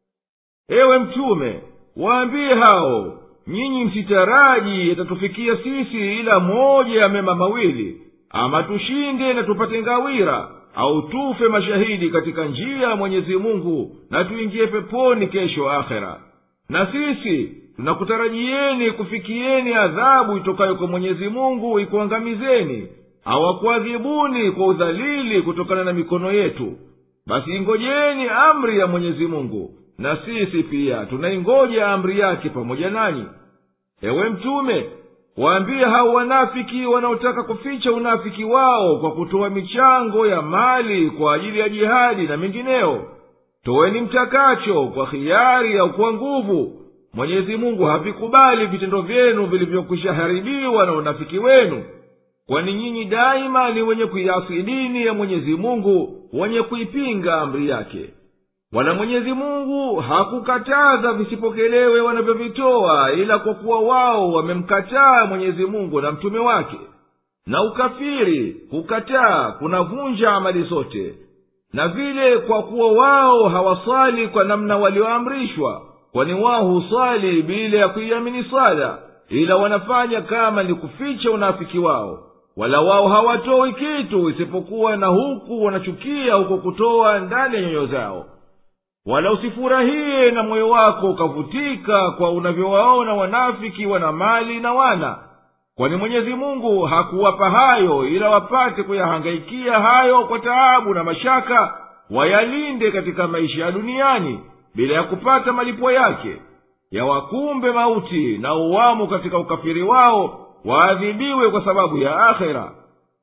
Ewe mtume, waambie hao, nyinyi msitaraji yatatufikia sisi ila moja ya mema mawili: ama tushinde na tupate ngawira, au tufe mashahidi katika njia ya Mwenyezi Mungu na tuingie peponi kesho akhera. Na sisi tunakutarajieni kufikieni adhabu itokayo kwa Mwenyezi Mungu ikuangamizeni, au akuadhibuni kwa udhalili kutokana na mikono yetu. Basi ingojeni amri ya Mwenyezi Mungu, na sisi pia tunaingoja amri yake pamoja nanyi. Ewe mtume, waambie hao wanafiki wanaotaka kuficha unafiki wao kwa kutoa michango ya mali kwa ajili ya jihadi na mengineo, toeni mtakacho kwa hiari au kwa nguvu. Mwenyezi Mungu havikubali vitendo vyenu vilivyokwisha haribiwa na unafiki wenu, kwani nyinyi daima ni wenye kuiasi dini ya Mwenyezi Mungu, wenye kuipinga amri yake. Wala Mwenyezi Mungu hakukataza visipokelewe wanavyovitoa ila kwa kuwa wao wamemkataa Mwenyezi Mungu na mtume wake. Na ukafiri kukataa kunavunja amali zote, na vile kwa kuwa wao hawasali kwa namna walioamrishwa, kwani wao husali bila ya kuiamini sala, ila wanafanya kama ni kuficha unafiki wao. Wala wao hawatoi kitu isipokuwa na huku wanachukia huko kutoa ndani ya nyoyo zao. Wala usifurahie na moyo wako ukavutika kwa unavyowaona wanafiki wana mali na wana, kwani Mwenyezi Mungu hakuwapa hayo ila wapate kuyahangaikia hayo kwa taabu na mashaka, wayalinde katika maisha ya duniani bila ya kupata malipo yake. Yawakumbe mauti na uwamu katika ukafiri wao, waadhibiwe kwa sababu ya akhera.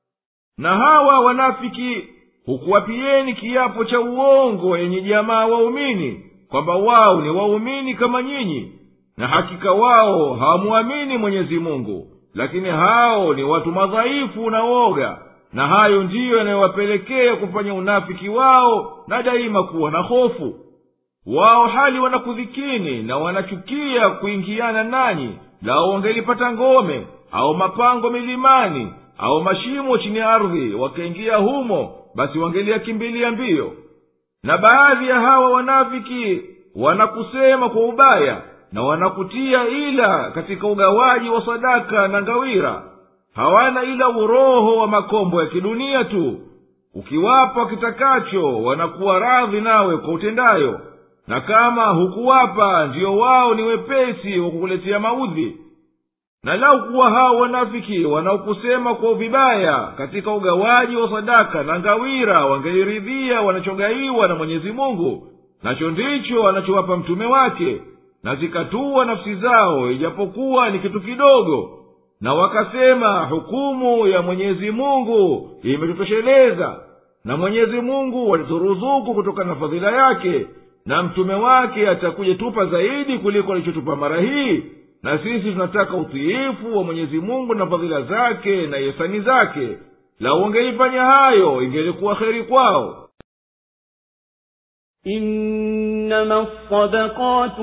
Na hawa wanafiki hukuwapieni kiapo cha uongo yenye jamaa waumini, kwamba wao ni waumini kama nyinyi, na hakika wao hawamuamini Mwenyezi Mungu, lakini hao ni watu madhaifu na woga, na hayo ndiyo yanayowapelekea kufanya unafiki wao na daima kuwa na hofu. Wao hali wanakudhikini na wanachukia kuingiana nanyi, lao wangelipata ngome au mapango milimani au mashimo chini ya ardhi, wakaingia humo, basi wangeliakimbilia mbio. Na baadhi ya hawa wanafiki wanakusema kwa ubaya, na wanakutia ila katika ugawaji wa sadaka na ngawira. Hawana ila uroho wa makombo ya kidunia tu. Ukiwapa kitakacho, wanakuwa radhi nawe kwa utendayo, na kama hukuwapa, ndiyo wao ni wepesi wa kukuletea maudhi. Na lau kuwa hao wanafiki wanaokusema kwa vibaya katika ugawaji wa sadaka na ngawira wangeiridhia wanachogaiwa na Mwenyezi Mungu, nacho ndicho wanachowapa mtume wake, na zikatua nafsi zao ijapokuwa ni kitu kidogo, na wakasema hukumu ya Mwenyezi Mungu imetutosheleza, na Mwenyezi Mungu walituruzuku kutoka na fadhila yake, na mtume wake atakuja tupa zaidi kuliko alichotupa mara hii, na sisi tunataka utiifu wa Mwenyezi Mungu na fadhila zake na ihsani zake. La wangelifanya hayo ingelikuwa kheri kwao. إنما الصدقات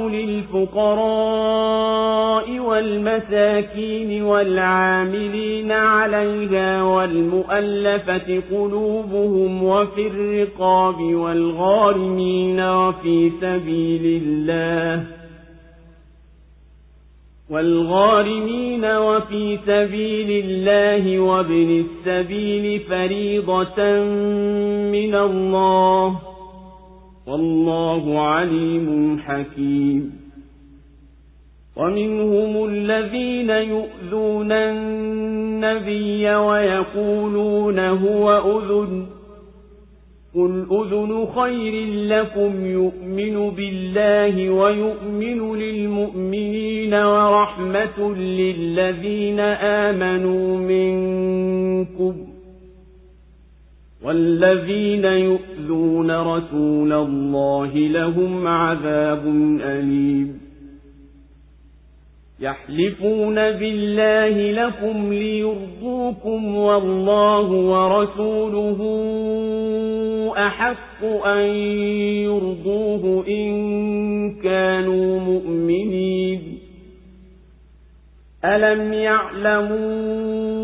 للفقراء والمساكين والعاملين عليها والمؤلفة قلوبهم وفي الرقاب والغارمين وفي سبيل الله والغارمين وفي سبيل الله وابن السبيل فريضة من الله والله عليم حكيم ومنهم الذين يؤذون النبي ويقولون هو أذن قل أذن خير لكم يؤمن بالله ويؤمن للمؤمنين ورحمة للذين آمنوا منكم والذين يؤذون رسول الله لهم عذاب أليم يحلفون بالله لكم ليرضوكم والله ورسوله أحق أن يرضوه إن كانوا مؤمنين ألم يعلموا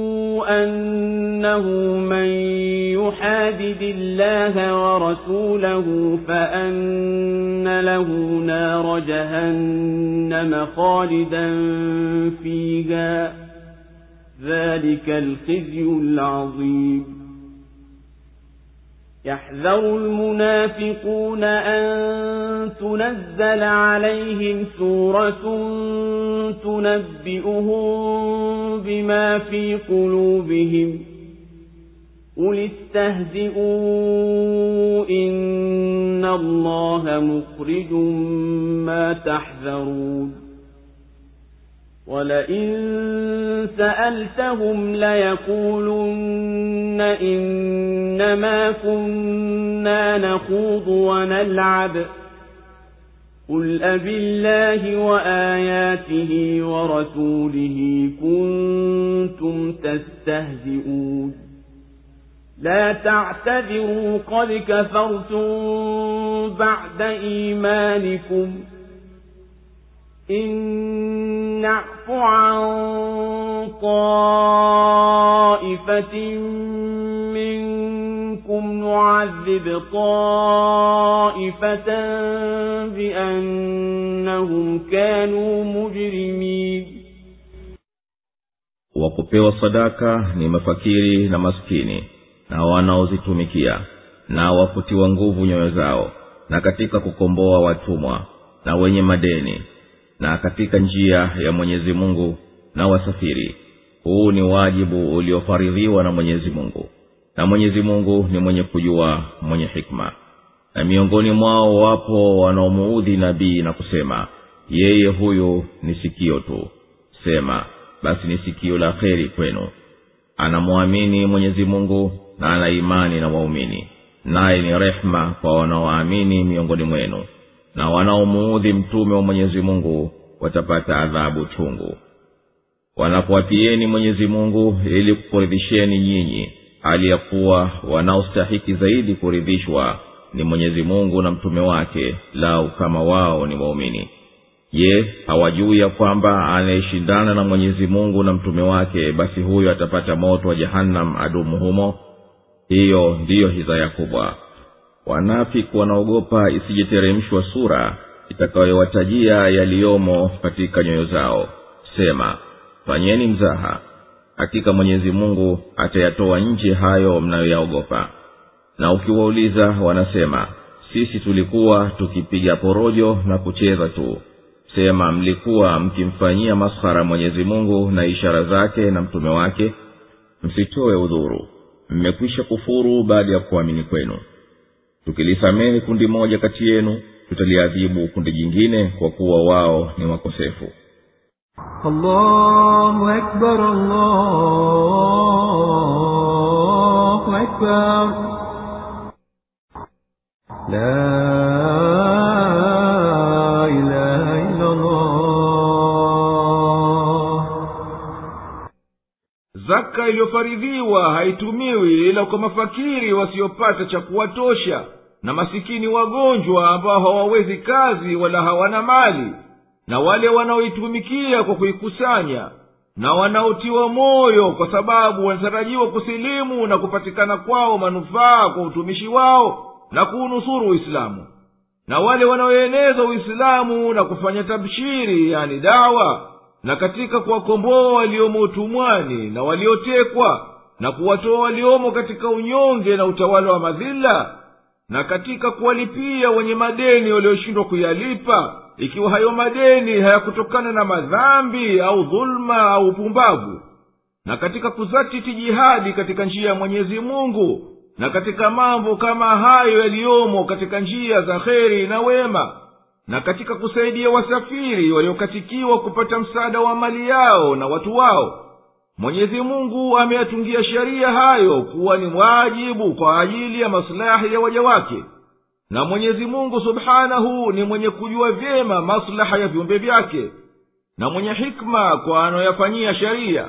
أنه من يحادد الله ورسوله فأن له نار جهنم خالدا فيها ذلك الخزي العظيم يحذر المنافقون أن تنزل عليهم سورة تنبئهم بما في قلوبهم قل استهزئوا إن الله مخرج ما تحذرون ولئن سألتهم ليقولن إنما كنا نخوض ونلعب قل أبالله وآياته ورسوله كنتم تستهزئون لا تعتذروا قد كفرتم بعد إيمانكم إن نعف عن طائفة منكم نعذب طائفة بأنهم كانوا مجرمين wakupewa sadaka ni mafakiri na maskini na wanaozitumikia na wakutiwa nguvu nyoyo zao na katika kukomboa watumwa na wenye madeni na katika njia ya Mwenyezi Mungu na wasafiri. Huu ni wajibu uliofaridhiwa na Mwenyezi Mungu, na Mwenyezi Mungu ni mwenye kujua, mwenye hikma. Na miongoni mwao wapo wanaomuudhi nabii na kusema, yeye huyu ni sikio tu. Sema, basi ni sikio la kheri kwenu. Anamwamini Mwenyezi Mungu na ana imani na waumini, naye ni rehma kwa wanaoamini miongoni mwenu. Na wanaomuudhi mtume wa Mwenyezi Mungu watapata adhabu chungu. Wanapoatieni Mwenyezi Mungu ili kukuridhisheni nyinyi, hali ya kuwa wanaostahiki zaidi kuridhishwa ni Mwenyezi Mungu na mtume wake, lau kama wao ni waumini. Je, hawajui ya kwamba anayeshindana na Mwenyezi Mungu na mtume wake basi huyo atapata moto wa jahannam adumu humo? Hiyo ndiyo hizaya kubwa. Wanafiki wanaogopa isijeteremshwa sura itakayowatajia yaliyomo katika nyoyo zao. Sema, fanyeni mzaha, hakika Mwenyezi Mungu atayatoa nje hayo mnayoyaogopa. Na ukiwauliza wanasema, sisi tulikuwa tukipiga porojo na kucheza tu. Sema, mlikuwa mkimfanyia maskhara Mwenyezi Mungu na ishara zake na mtume wake? Msitoe udhuru, mmekwisha kufuru baada ya kuamini kwenu. Tukilisamehe kundi moja kati yenu, tutaliadhibu kundi jingine kwa kuwa wao ni wakosefu. Allahu Akbar, Allahu Akbar. La ilaha illa Allah. Zaka iliyofaridhiwa haitumiwi ila kwa mafakiri wasiopata cha kuwatosha, na masikini wagonjwa ambao hawawezi kazi wala hawana mali, na wale wanaoitumikia kwa kuikusanya, na wanaotiwa moyo kwa sababu wanatarajiwa kusilimu na kupatikana kwao manufaa kwa utumishi wao na kuunusuru Uislamu, na wale wanaoeneza Uislamu na kufanya tabshiri, yani dawa, na katika kuwakomboa waliomo utumwani na waliotekwa, na kuwatoa waliomo katika unyonge na utawala wa madhila, na katika kuwalipia wenye madeni walioshindwa kuyalipa, ikiwa hayo madeni hayakutokana na madhambi au dhulma au upumbavu, na katika kuzatiti jihadi katika njia ya Mwenyezi Mungu, na katika mambo kama hayo yaliyomo katika njia za kheri na wema, na katika kusaidia wasafiri waliokatikiwa kupata msaada wa mali yao na watu wao. Mwenyezi Mungu ameyatungia sheria hayo kuwa ni wajibu kwa ajili ya maslahi ya waja wake, na Mwenyezi Mungu subhanahu ni mwenye kujua vyema maslaha ya viumbe vyake, na mwenye hikma kwa anoyafanyia sheria.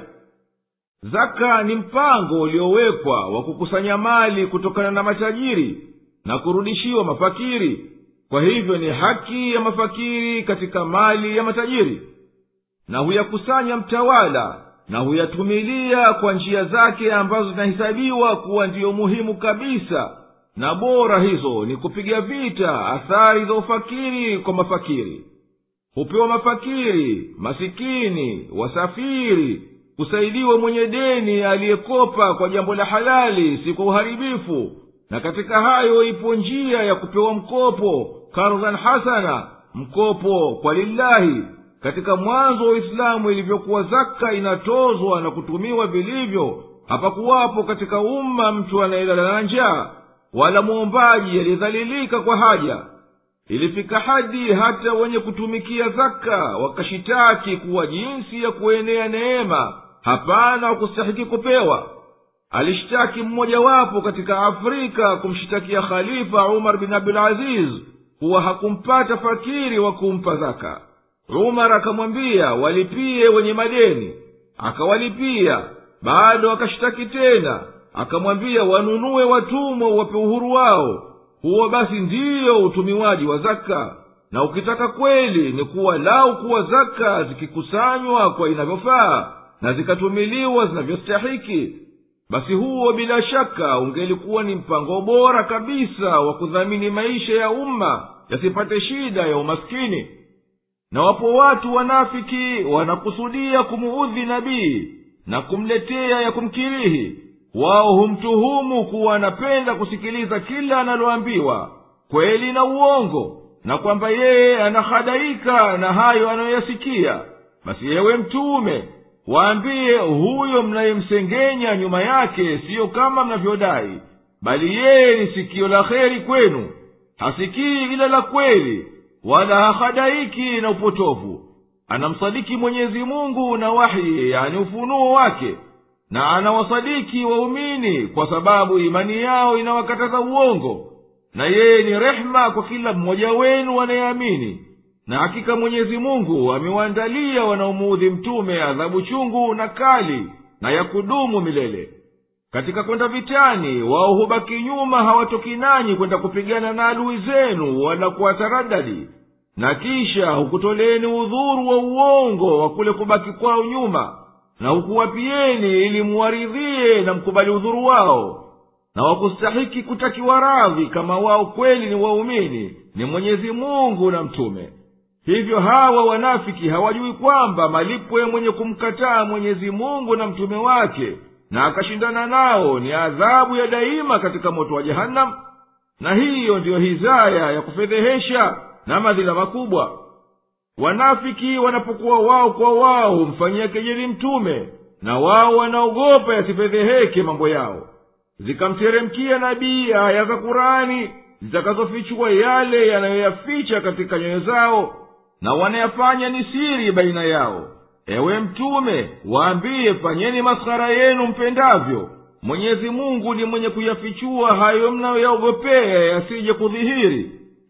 Zaka ni mpango uliowekwa wa kukusanya mali kutokana na matajiri na kurudishiwa mafakiri. Kwa hivyo ni haki ya mafakiri katika mali ya matajiri, na huyakusanya mtawala na huyatumilia kwa njia zake ambazo zinahesabiwa kuwa ndiyo muhimu kabisa, na bora hizo ni kupiga vita athari za ufakiri kwa mafakiri. Hupewa mafakiri, masikini, wasafiri, kusaidiwa mwenye deni aliyekopa kwa jambo la halali, si kwa uharibifu. Na katika hayo ipo njia ya kupewa mkopo, kardhan hasana, mkopo kwa lillahi. Katika mwanzo wa Uislamu ilivyokuwa zaka inatozwa na kutumiwa vilivyo, hapakuwapo katika umma mtu anayelala na njaa, wala muombaji aliyedhalilika kwa haja. Ilifika hadi hata wenye kutumikia zaka wakashitaki kuwa jinsi ya kuenea neema hapana wakustahiki kupewa. Alishtaki mmoja wapo katika Afrika kumshitakia Khalifa Umar bin Abdul Aziz kuwa hakumpata fakiri wa kumpa zaka. Umar akamwambia walipie wenye madeni, akawalipia. Bado akashitaki tena, akamwambia wanunue watumwa wape uhuru wao. Huo basi ndiyo utumiwaji wa zaka. Na ukitaka kweli ni kuwa lau kuwa zaka zikikusanywa kwa inavyofaa na zikatumiliwa zinavyostahiki, basi huo bila shaka ungelikuwa ni mpango bora kabisa wa kudhamini maisha ya umma yasipate shida ya umaskini. Na wapo watu wanafiki wanakusudia kumuudhi nabii na kumletea ya kumkirihi. Wao humtuhumu kuwa anapenda kusikiliza kila analoambiwa, kweli na uongo, na kwamba yeye anahadaika na hayo anayoyasikia. Basi yewe Mtume, waambie huyo mnayemsengenya nyuma yake siyo kama mnavyodai, bali yeye ni sikio la kheri kwenu, hasikii ila la kweli, wala hahadaiki na upotovu. Anamsadiki Mwenyezi Mungu na wahi, yani ufunuo wake, na anawasadiki waumini kwa sababu imani yao inawakataza uongo. Na yeye ni rehema kwa kila mmoja wenu anayeamini. Na hakika Mwenyezi Mungu amewaandalia wanaomuudhi Mtume adhabu chungu na kali na ya kudumu milele. Katika kwenda vitani, wao hubaki nyuma, hawatoki nanyi kwenda kupigana na adui zenu wala kuwataradadi. Na kisha hukutoleni udhuru wa uongo wa kule kubaki kwao nyuma, na hukuwapieni ili muwaridhie na mkubali udhuru wao. Na wakustahiki kutakiwa radhi kama wao kweli ni waumini ni Mwenyezi Mungu na Mtume. Hivyo hawa wanafiki hawajui kwamba malipo ya mwenye kumkataa Mwenyezi Mungu na Mtume wake na akashindana nao ni adhabu ya daima katika moto wa Jahannam. Na hiyo ndiyo hizaya ya kufedhehesha na madhila makubwa. Wanafiki wanapokuwa wao kwa wao humfanyia kejeli Mtume, na wao wanaogopa yasifedheheke mambo yao. Zikamteremkia nabii aya za Kurani zitakazofichua yale yanayoyaficha katika nyoyo zao, na wanayafanya ni siri baina yao. Ewe Mtume, waambie fanyeni maskhara yenu mpendavyo. Mwenyezi Mungu ni mwenye kuyafichua hayo mnayoyaogopea yasije kudhihiri.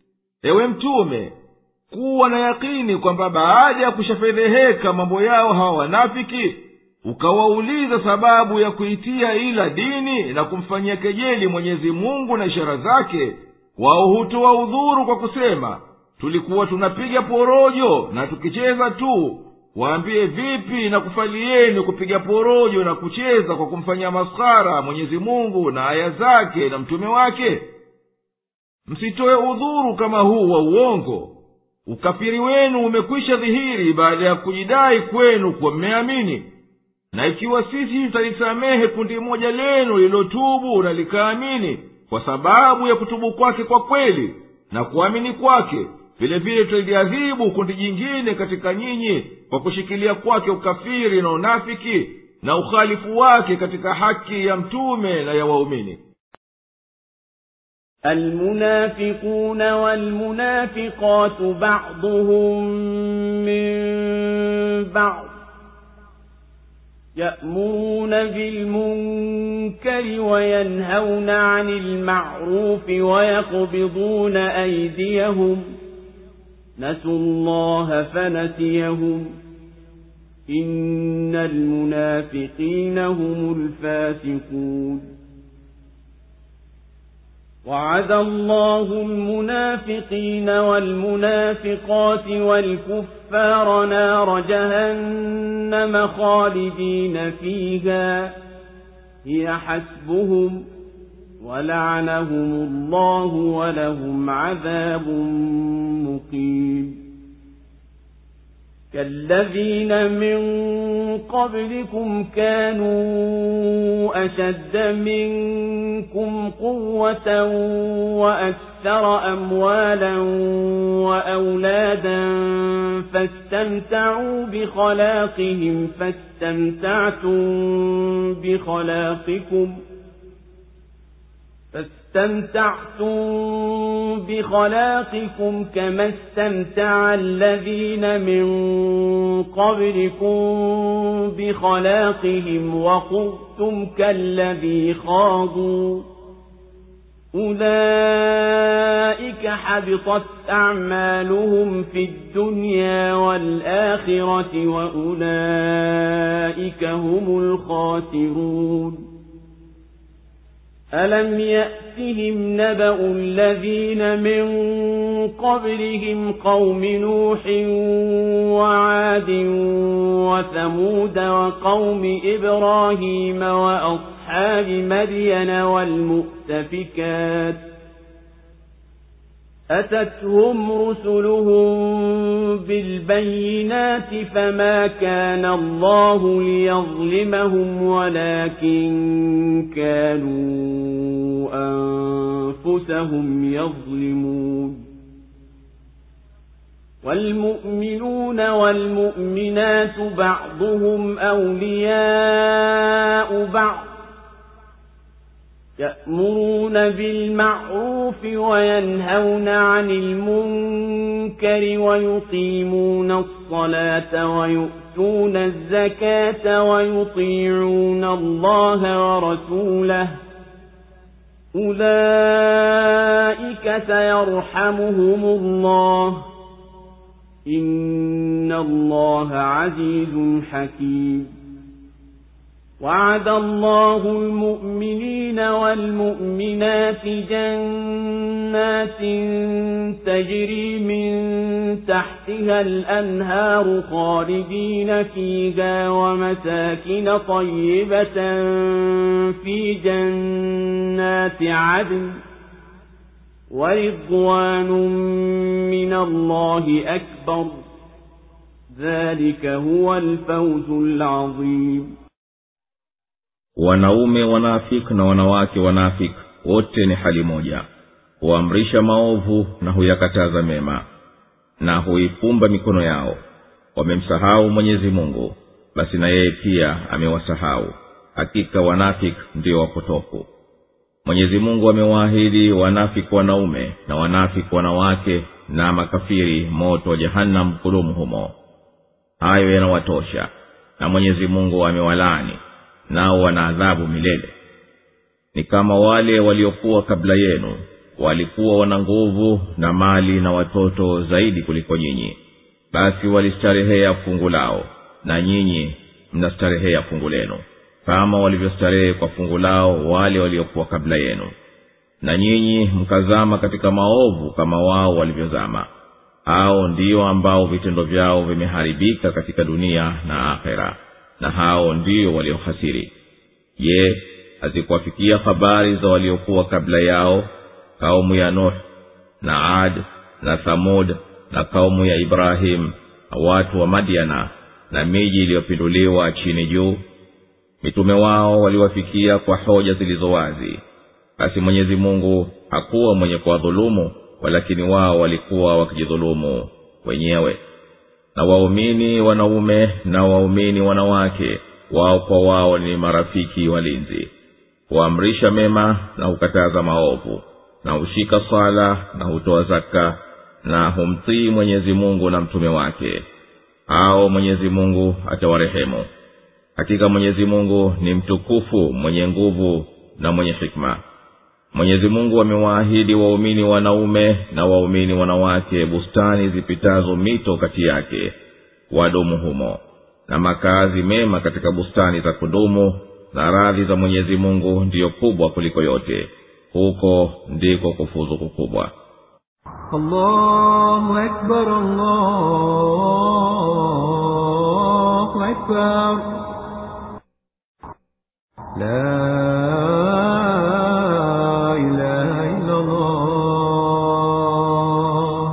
Ewe Mtume, kuwa na yakini kwamba baada ya kushafedheheka mambo yao hawa wanafiki, ukawauliza sababu ya kuitia ila dini na kumfanyia kejeli Mwenyezi Mungu na ishara zake, wao hutoa udhuru kwa kusema tulikuwa tunapiga porojo na tukicheza tu. Waambie vipi na kufalieni kupiga porojo na kucheza kwa kumfanyia maskhara Mwenyezi Mungu na aya zake na mtume wake? Msitoe udhuru kama huu wa uongo. ukafiri wenu umekwisha dhihiri baada ya kujidai kwenu kuwa mmeamini. Na ikiwa sisi tutalisamehe kundi moja lenu lilotubu na likaamini kwa sababu ya kutubu kwake kwa kweli na kuamini kwake, vile vile tutaliadhibu kundi jingine katika nyinyi kwa kushikilia kwake ukafiri na unafiki na ukhalifu wake katika haki ya mtume na ya waumini. المنافقون والمنافقات بعضهم من بعض يأمرون بالمنكر وينهون عن المعروف ويقبضون أيديهم نسوا الله فنسيهم إن المنافقين هم الفاسقون وعد الله المنافقين والمنافقات والكفار نار جهنم خالدين فيها هي حسبهم ولعنهم الله ولهم عذاب مقيم كالذين من قبلكم كانوا أشد منكم قوة وأكثر أموالا وأولادا فاستمتعوا بخلاقهم فاستمتعتم بخلاقكم فاستمتعتم بخلاقكم كما استمتع الذين من قبلكم بخلاقهم وخضتم كالذي خاضوا أولئك حبطت أعمالهم في الدنيا والآخرة وأولئك هم الخاسرون ألم يأتهم نبأ الذين من قبلهم قوم نوح وعاد وثمود وقوم إبراهيم وأصحاب مدين والمؤتفكات أتتهم رسلهم بالبينات فما كان الله ليظلمهم ولكن كانوا أنفسهم يظلمون والمؤمنون والمؤمنات بعضهم أولياء بعض يأمرون بالمعروف وينهون عن المنكر ويقيمون الصلاة ويؤتون الزكاة ويطيعون الله ورسوله أولئك سيرحمهم الله إن الله عزيز حكيم وعد الله المؤمنين والمؤمنات جنات تجري من تحتها الأنهار خالدين فيها ومساكن طيبة في جنات عدن ورضوان من الله أكبر ذلك هو الفوز العظيم. wanaume wanafiki na wanawake wanafiki wote ni hali moja, huamrisha maovu na huyakataza mema na huifumba mikono yao. Wamemsahau Mwenyezi Mungu, basi na yeye pia amewasahau. Hakika wanafiki ndio wapotofu. Mwenyezi Mungu amewaahidi wanafiki wanaume na wanafiki wanawake na makafiri moto wa jahannam kudumu humo. Hayo yanawatosha, na Mwenyezi Mungu amewalaani, nao wana adhabu milele. Ni kama wale waliokuwa kabla yenu, walikuwa wana nguvu na mali na watoto zaidi kuliko nyinyi, basi walistarehea fungu lao, na nyinyi mnastarehea fungu lenu kama walivyostarehe kwa fungu lao wale waliokuwa kabla yenu, na nyinyi mkazama katika maovu kama wao walivyozama. Hao ndio ambao vitendo vyao vimeharibika katika dunia na akhera, na hao ndio waliohasiri. Je, hazikuwafikia habari za waliokuwa kabla yao, kaumu ya Nuh na Ad na Thamud na kaumu ya Ibrahim na watu wa Madiana na miji iliyopinduliwa chini juu? Mitume wao waliwafikia kwa hoja zilizo wazi. Basi Mwenyezi Mungu hakuwa mwenye kuwadhulumu, walakini wao walikuwa wakijidhulumu wenyewe. Na waumini wanaume na waumini wanawake wao kwa wao ni marafiki walinzi, huamrisha mema na hukataza maovu, na hushika sala na hutoa zaka, na humtii Mwenyezi Mungu na mtume wake. Hao Mwenyezi Mungu atawarehemu. Hakika Mwenyezi Mungu ni mtukufu, mwenye nguvu na mwenye hikma. Mwenyezi Mungu amewaahidi waumini wanaume na waumini wanawake bustani zipitazo mito kati yake, wadumu humo, na makazi mema katika bustani za kudumu, na radhi za Mwenyezi Mungu ndiyo kubwa kuliko yote. Huko ndiko kufuzu kukubwa. Allahu Akbar, Allahu Akbar. La ilaha illa Allah.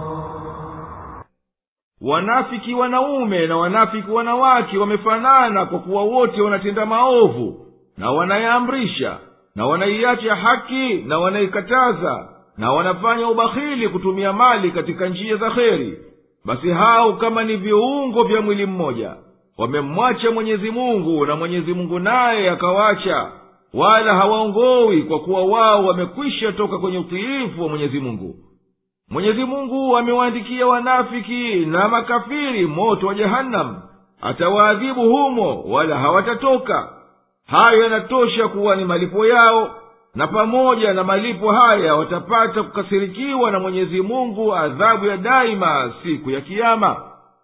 Wanafiki wanaume na wanafiki wanawake wamefanana kwa kuwa wote wanatenda maovu na wanayaamrisha na wanaiacha haki na wanaikataza na wanafanya ubakhili kutumia mali katika njia za kheri. Basi hao kama ni viungo vya mwili mmoja, wamemwacha Mwenyezi Mungu na Mwenyezi Mungu naye akawacha, wala hawaongowi kwa kuwa wao wamekwisha toka kwenye utiifu wa Mwenyezi Mungu. Mwenyezi Mungu amewaandikia wanafiki na makafiri moto wa Jahannam, atawaadhibu humo wala hawatatoka. Hayo yanatosha kuwa ni malipo yao, na pamoja na malipo haya watapata kukasirikiwa na Mwenyezi Mungu adhabu ya daima siku ya Kiyama.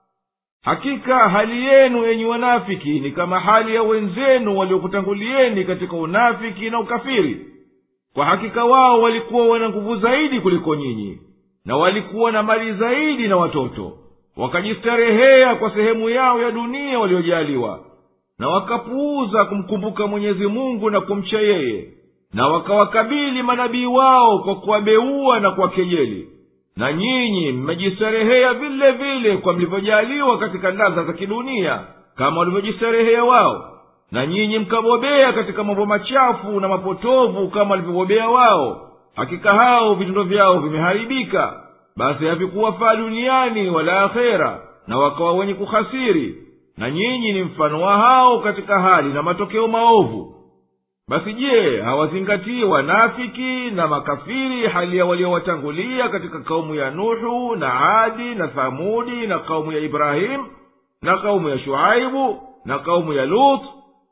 Hakika hali yenu enyi wanafiki ni kama hali ya wenzenu waliokutangulieni katika unafiki na ukafiri. Kwa hakika wao walikuwa wana nguvu zaidi kuliko nyinyi, na walikuwa na mali zaidi na watoto, wakajistarehea kwa sehemu yao ya dunia waliojaliwa, na wakapuuza kumkumbuka Mwenyezi Mungu na kumcha yeye, na wakawakabili manabii wao kwa kuwabeua na kuwakejeli. Na nyinyi mmejistarehea vile vile kwa mlivyojaliwa katika ladha za kidunia kama walivyojistarehea wao, na nyinyi mkabobea katika mambo machafu na mapotovu kama walivyobobea wao. Hakika hao vitendo vyao vimeharibika, basi havikuwafaa duniani wala akhera, na wakawa wenye kuhasiri. Na nyinyi ni mfano wa hao katika hali na matokeo maovu. Basi je, hawazingatii wanafiki na makafiri hali ya waliowatangulia katika kaumu ya Nuhu na Adi na Thamudi na kaumu ya Ibrahim na kaumu ya Shuaibu na kaumu ya Lut?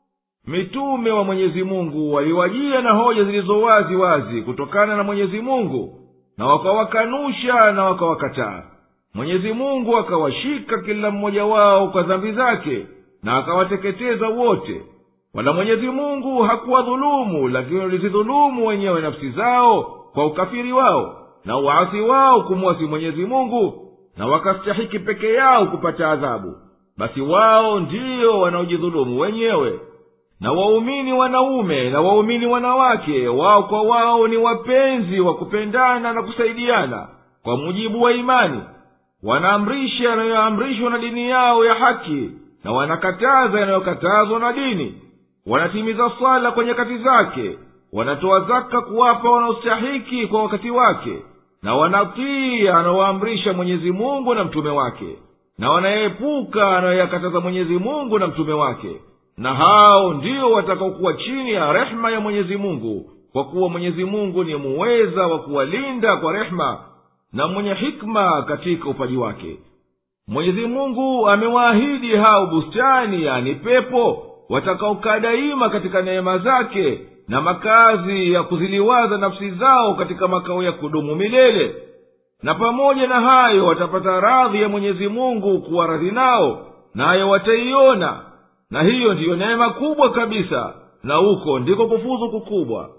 Mitume wa Mwenyezi Mungu waliwajia na hoja zilizo wazi wazi kutokana na Mwenyezi Mungu, na wakawakanusha na wakawakataa. Mwenyezi Mungu akawashika kila mmoja wao kwa dhambi zake, na akawateketeza wote. Wala Mwenyezi Mungu hakuwadhulumu, lakini walizidhulumu wenyewe nafsi zao kwa ukafiri wao na uasi wao kumwasi Mwenyezi Mungu, na wakastahiki peke yao kupata adhabu. Basi wao ndio wanaojidhulumu wenyewe. Na waumini wanaume na waumini wanawake wao kwa wao ni wapenzi wa kupendana na kusaidiana kwa mujibu wa imani. Wanaamrisha yanayoamrishwa na dini yao ya haki, na wanakataza yanayokatazwa na dini. Wanatimiza swala kwa nyakati zake, wanatoa zaka kuwapa wanaostahiki kwa wakati wake, na wanatii anaoamrisha Mwenyezi Mungu na mtume wake, na wanaepuka anayoyakataza Mwenyezi Mungu na mtume wake. Na hao ndio watakaokuwa chini ya rehema ya Mwenyezi Mungu, kwa kuwa Mwenyezi Mungu ni muweza wa kuwalinda kwa rehema na mwenye hikma katika upaji wake. Mwenyezi Mungu amewaahidi hao bustani, yani pepo, watakaokaa daima katika neema zake, na makazi ya kuziliwaza nafsi zao katika makao ya kudumu milele. Na pamoja na hayo watapata radhi ya Mwenyezi Mungu kuwa radhi nao, nayo wataiona. Na hiyo ndiyo neema kubwa kabisa, na huko ndiko kufuzu kukubwa.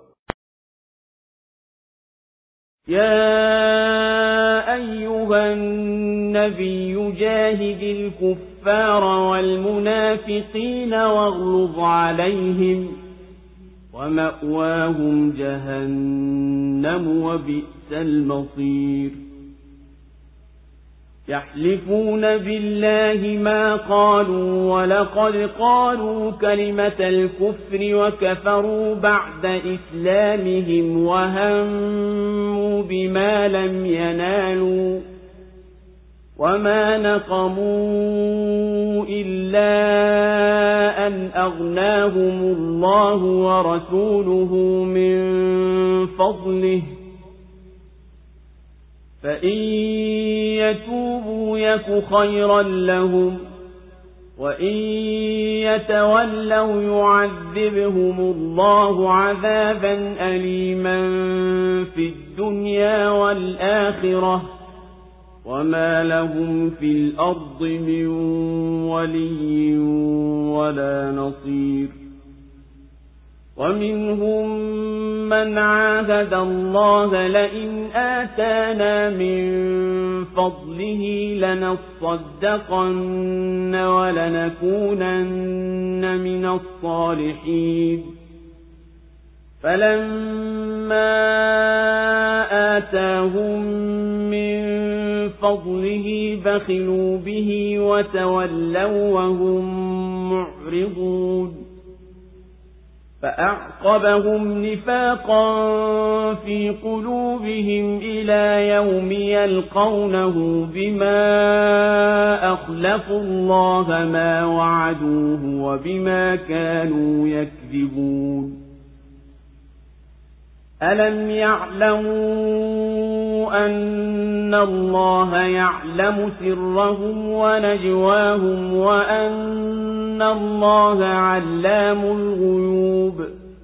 يا أيها النبي جاهد الكفار والمنافقين واغلظ عليهم ومأواهم جهنم وبئس المصير. يحلفون بالله ما قالوا ولقد قالوا كلمة الكفر وكفروا بعد إسلامهم وهموا بما لم ينالوا وما نقموا إلا أن أغناهم الله ورسوله من فضله فإن يتوبوا يك خيرا لهم وإن يتولوا يعذبهم الله عذابا أليما في الدنيا والآخرة وما لهم في الأرض من ولي ولا نصير ومنهم من عاهد الله لئن آتانا من فضله لنصدقن ولنكونن من الصالحين فلما آتاهم من فضله بخلوا به وتولوا وهم معرضون فأعقبهم نفاقا في قلوبهم إلى يوم يلقونه بما أخلفوا الله ما وعدوه وبما كانوا يكذبون ألم يعلموا أن الله يعلم سرهم ونجواهم وأن الله علام الغيوب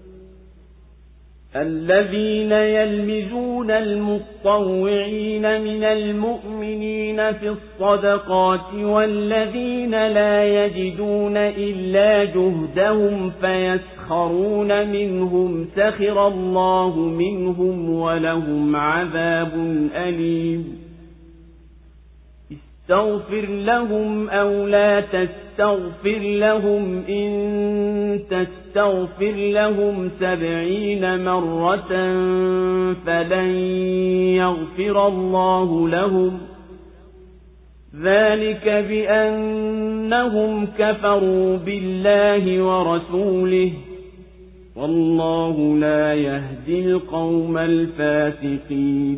الذين يلمزون المطوعين من المؤمنين في الصدقات والذين لا يجدون إلا جهدهم فيسخرون منهم سخر الله منهم ولهم عذاب أليم استغفر لهم أو لا تستغفر لهم إن تستغفر لهم سبعين مرة فلن يغفر الله لهم ذلك بأنهم كفروا بالله ورسوله والله لا يهدي القوم الفاسقين.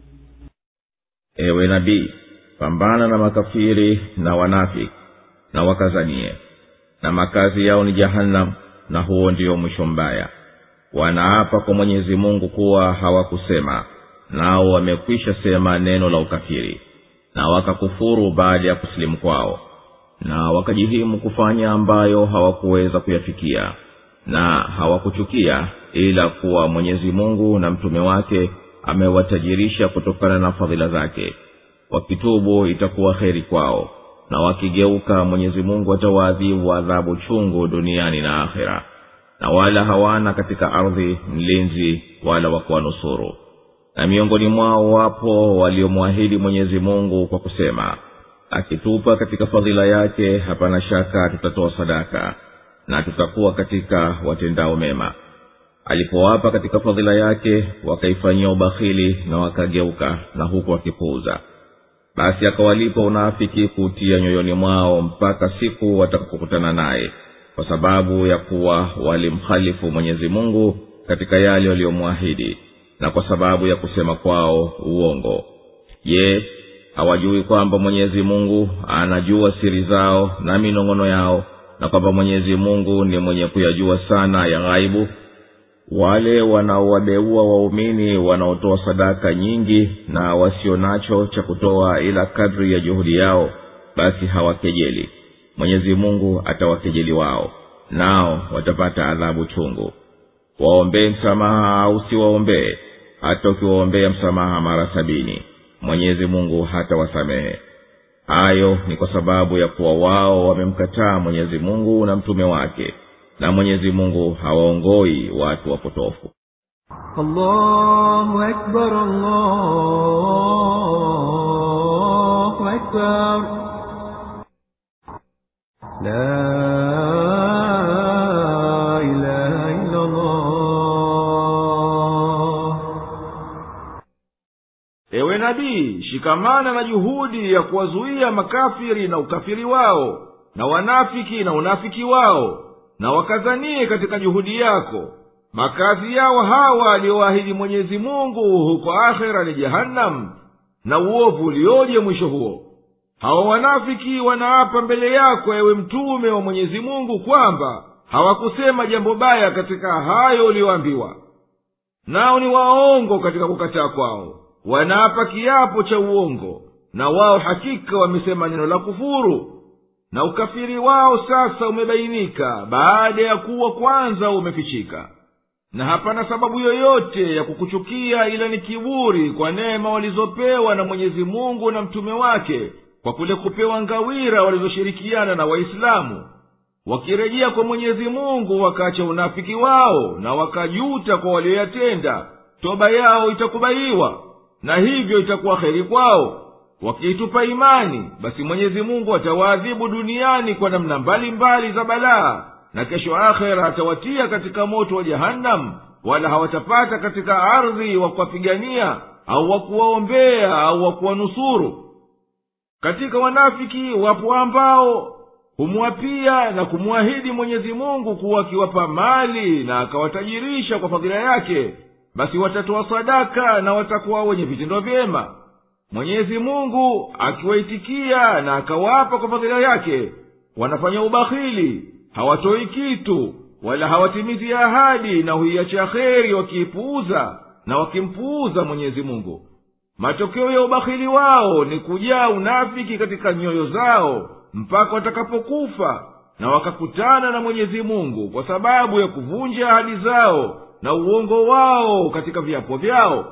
Ewe nabii, pambana na makafiri na wanafiki na wakazanie, na makazi yao ni jahannam, na huo ndio mwisho mbaya. Wanaapa kwa Mwenyezi Mungu kuwa hawakusema, nao wamekwisha sema neno la ukafiri, na wakakufuru baada ya kusilimu kwao, na wakajihimu kufanya ambayo hawakuweza kuyafikia, na hawakuchukia ila kuwa Mwenyezi Mungu na mtume wake amewatajirisha kutokana na fadhila zake. Wakitubu itakuwa kheri kwao, na wakigeuka Mwenyezi Mungu atawaadhibu adhabu chungu duniani na akhera, na wala hawana katika ardhi mlinzi wala wakuwanusuru. Na miongoni mwao wapo waliomwahidi Mwenyezi Mungu kwa kusema, akitupa katika fadhila yake hapana shaka tutatoa sadaka na tutakuwa katika watendao mema. Alipowapa katika fadhila yake wakaifanyia ubakhili na wakageuka na huku wakipuuza, basi akawalipa unafiki kutia nyoyoni mwao mpaka siku watakapokutana naye, kwa sababu ya kuwa walimkhalifu Mwenyezi Mungu katika yale waliyomwahidi, na kwa sababu ya kusema kwao uongo. Je, hawajui kwamba Mwenyezi Mungu anajua siri zao na minong'ono yao, na kwamba Mwenyezi Mungu ni mwenye kuyajua sana ya ghaibu? Wale wanaowadeua waumini wanaotoa sadaka nyingi na wasio nacho cha kutoa ila kadri ya juhudi yao, basi hawakejeli. Mwenyezi Mungu atawakejeli wao, nao watapata adhabu chungu. Waombee msamaha au siwaombee, hata ukiwaombea msamaha mara sabini, Mwenyezi Mungu hatawasamehe. Hayo ni kwa sababu ya kuwa wao wamemkataa Mwenyezi Mungu na mtume wake, na Mwenyezi Mungu hawaongoi watu wapotofu. Allahu Akbar, Allahu Akbar. La ilaha illa Allah. Ewe nabii, shikamana na juhudi ya kuwazuia makafiri na ukafiri wao, na wanafiki na unafiki wao, na wakazanie katika juhudi yako. Makazi yao hawa aliyoahidi Mwenyezi Mungu huko akhera ni Jahannam, na uovu ulioje mwisho huo. Hawa wanafiki wanaapa mbele yako, ewe mtume wa Mwenyezi Mungu, kwamba hawakusema jambo baya katika hayo uliyoambiwa. Nao ni waongo katika kukataa kwao, wanaapa kiapo cha uongo, na wao hakika wamesema neno la kufuru. Na ukafiri wao sasa umebainika baada ya kuwa kwanza umefichika. Na hapana sababu yoyote ya kukuchukia ila ni kiburi kwa neema walizopewa na Mwenyezi Mungu na mtume wake, kwa kule kupewa ngawira walizoshirikiana na Waislamu. Wakirejea kwa Mwenyezi Mungu wakaacha unafiki wao na wakajuta kwa walioyatenda, toba yao itakubaliwa, na hivyo itakuwa kheri kwao. Wakiitupa imani, basi Mwenyezi Mungu atawaadhibu duniani kwa namna mbalimbali za balaa, na kesho akhera atawatia katika moto wa Jahannam, wala hawatapata katika ardhi wa kuwapigania au wa kuwaombea au wa kuwanusuru. Katika wanafiki wapo ambao humwapia na kumwahidi Mwenyezi Mungu kuwa akiwapa mali na akawatajirisha kwa fadhila yake, basi watatoa sadaka na watakuwa wenye vitendo vyema. Mwenyezi Mungu akiwaitikia na akawapa kwa fadhila yake, wanafanya ubakhili, hawatoi kitu, wala hawatimizi ahadi, na huiacha kheri wakiipuuza na wakimpuuza Mwenyezi Mungu. Matokeo ya ubakhili wao ni kujaa unafiki katika nyoyo zao mpaka watakapokufa na wakakutana na Mwenyezi Mungu, kwa sababu ya kuvunja ahadi zao na uongo wao katika viapo vyao.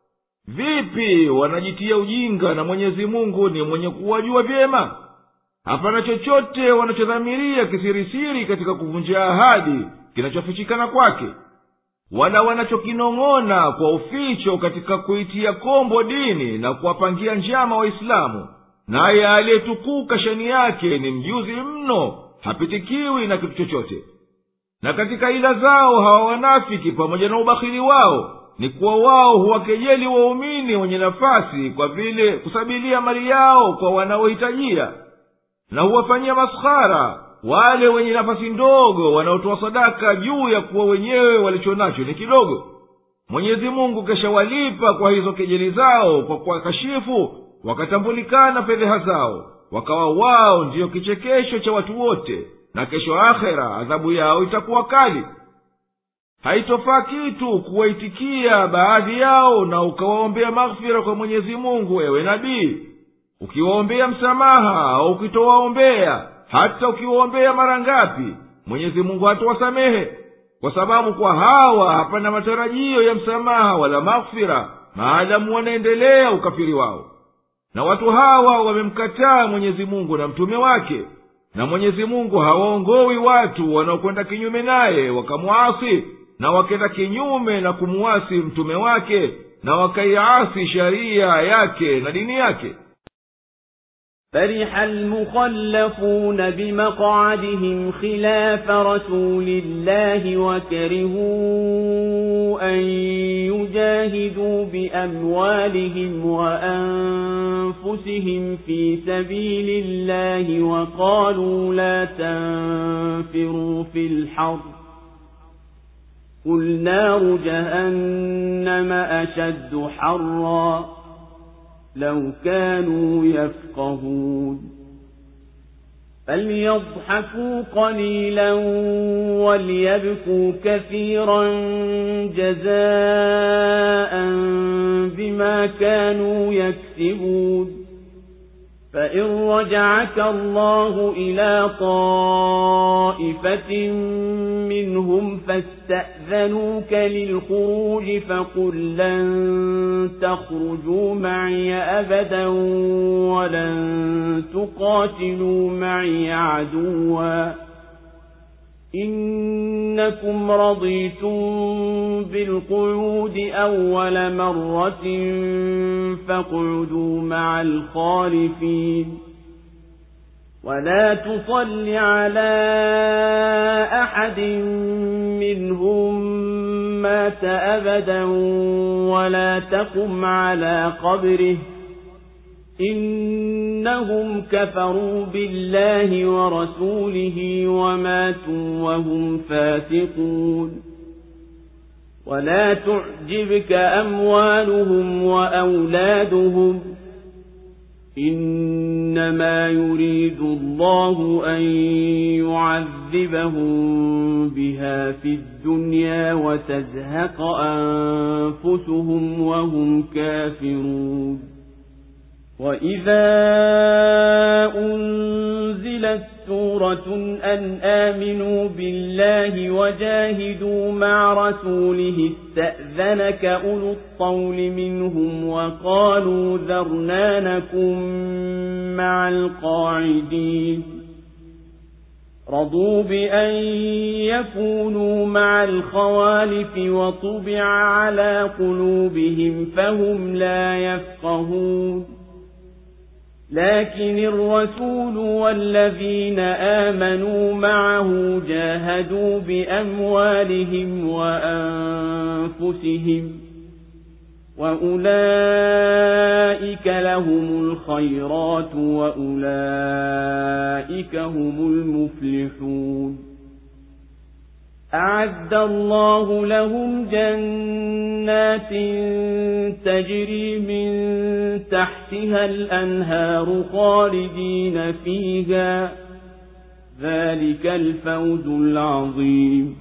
Vipi wanajitia ujinga na Mwenyezi Mungu ni mwenye kuwajua vyema? Hapana chochote wanachodhamiria kisirisiri katika kuvunja ahadi kinachofichikana kwake, wala wanachokinong'ona kwa uficho katika kuitia kombo dini na kuwapangia njama Waislamu. Naye aliyetukuka shani yake ni mjuzi mno, hapitikiwi na kitu chochote. Na katika ila zao hawa wanafiki pamoja na ubakhili wao ni kuwa wao huwakejeli waumini wenye nafasi, kwa vile kusabilia mali yao kwa wanaohitajia, na huwafanyia maskhara wale wenye nafasi ndogo wanaotoa sadaka juu ya kuwa wenyewe walichonacho ni kidogo. Mwenyezi Mungu keshawalipa kwa hizo kejeli zao kwa kuwakashifu, wakatambulikana fedheha zao, wakawa wao ndiyo kichekesho cha watu wote, na kesho akhera adhabu yao itakuwa kali. Haitofaa kitu kuwaitikia baadhi yao na ukawaombea maghfira kwa Mwenyezi Mungu, ewe nabii. Ukiwaombea msamaha au ukitowaombea, hata ukiwaombea mara ngapi, Mwenyezi Mungu hatawasamehe, kwa sababu kwa hawa hapana matarajio ya msamaha wala maghfira maadamu wanaendelea ukafiri wao. Na watu hawa wamemkataa Mwenyezi Mungu na mtume wake, na Mwenyezi Mungu hawaongowi watu wanaokwenda kinyume naye wakamuasi, na wakenda kinyume na kumuasi mtume wake, na wakaiasi sharia yake na dini yake. فرح المخلفون بمقعدهم خلاف رسول الله وكرهوا أن يجاهدوا بأموالهم وأنفسهم في سبيل الله وقالوا لا تنفروا في الحر قل نار جهنم أشد حرا لو كانوا يفقهون فليضحكوا قليلا وليبكوا كثيرا جزاء بما كانوا يكسبون فإن رجعك الله إلى طائفة منهم فاستأذنوك للخروج فقل لن تخرجوا معي أبدا ولن تقاتلوا معي عدوا إنكم رضيتم بالقعود أول مرة فاقعدوا مع الخالفين ولا تصل على أحد منهم مات أبدا ولا تقم على قبره إنهم كفروا بالله ورسوله وماتوا وهم فاسقون ولا تعجبك أموالهم وأولادهم إنما يريد الله أن يعذبهم بها في الدنيا وتزهق أنفسهم وهم كافرون وإذا أنزلت سورة أن آمنوا بالله وجاهدوا مع رسوله استأذنك أولو الطول منهم وقالوا ذرنا نكن مع القاعدين رضوا بأن يكونوا مع الخوالف وطبع على قلوبهم فهم لا يفقهون لكن الرسول والذين آمنوا معه جاهدوا بأموالهم وأنفسهم وأولئك لهم الخيرات وأولئك هم المفلحون أعد الله لهم جنات تجري من تحتها الأنهار خالدين فيها ذلك الفوز العظيم.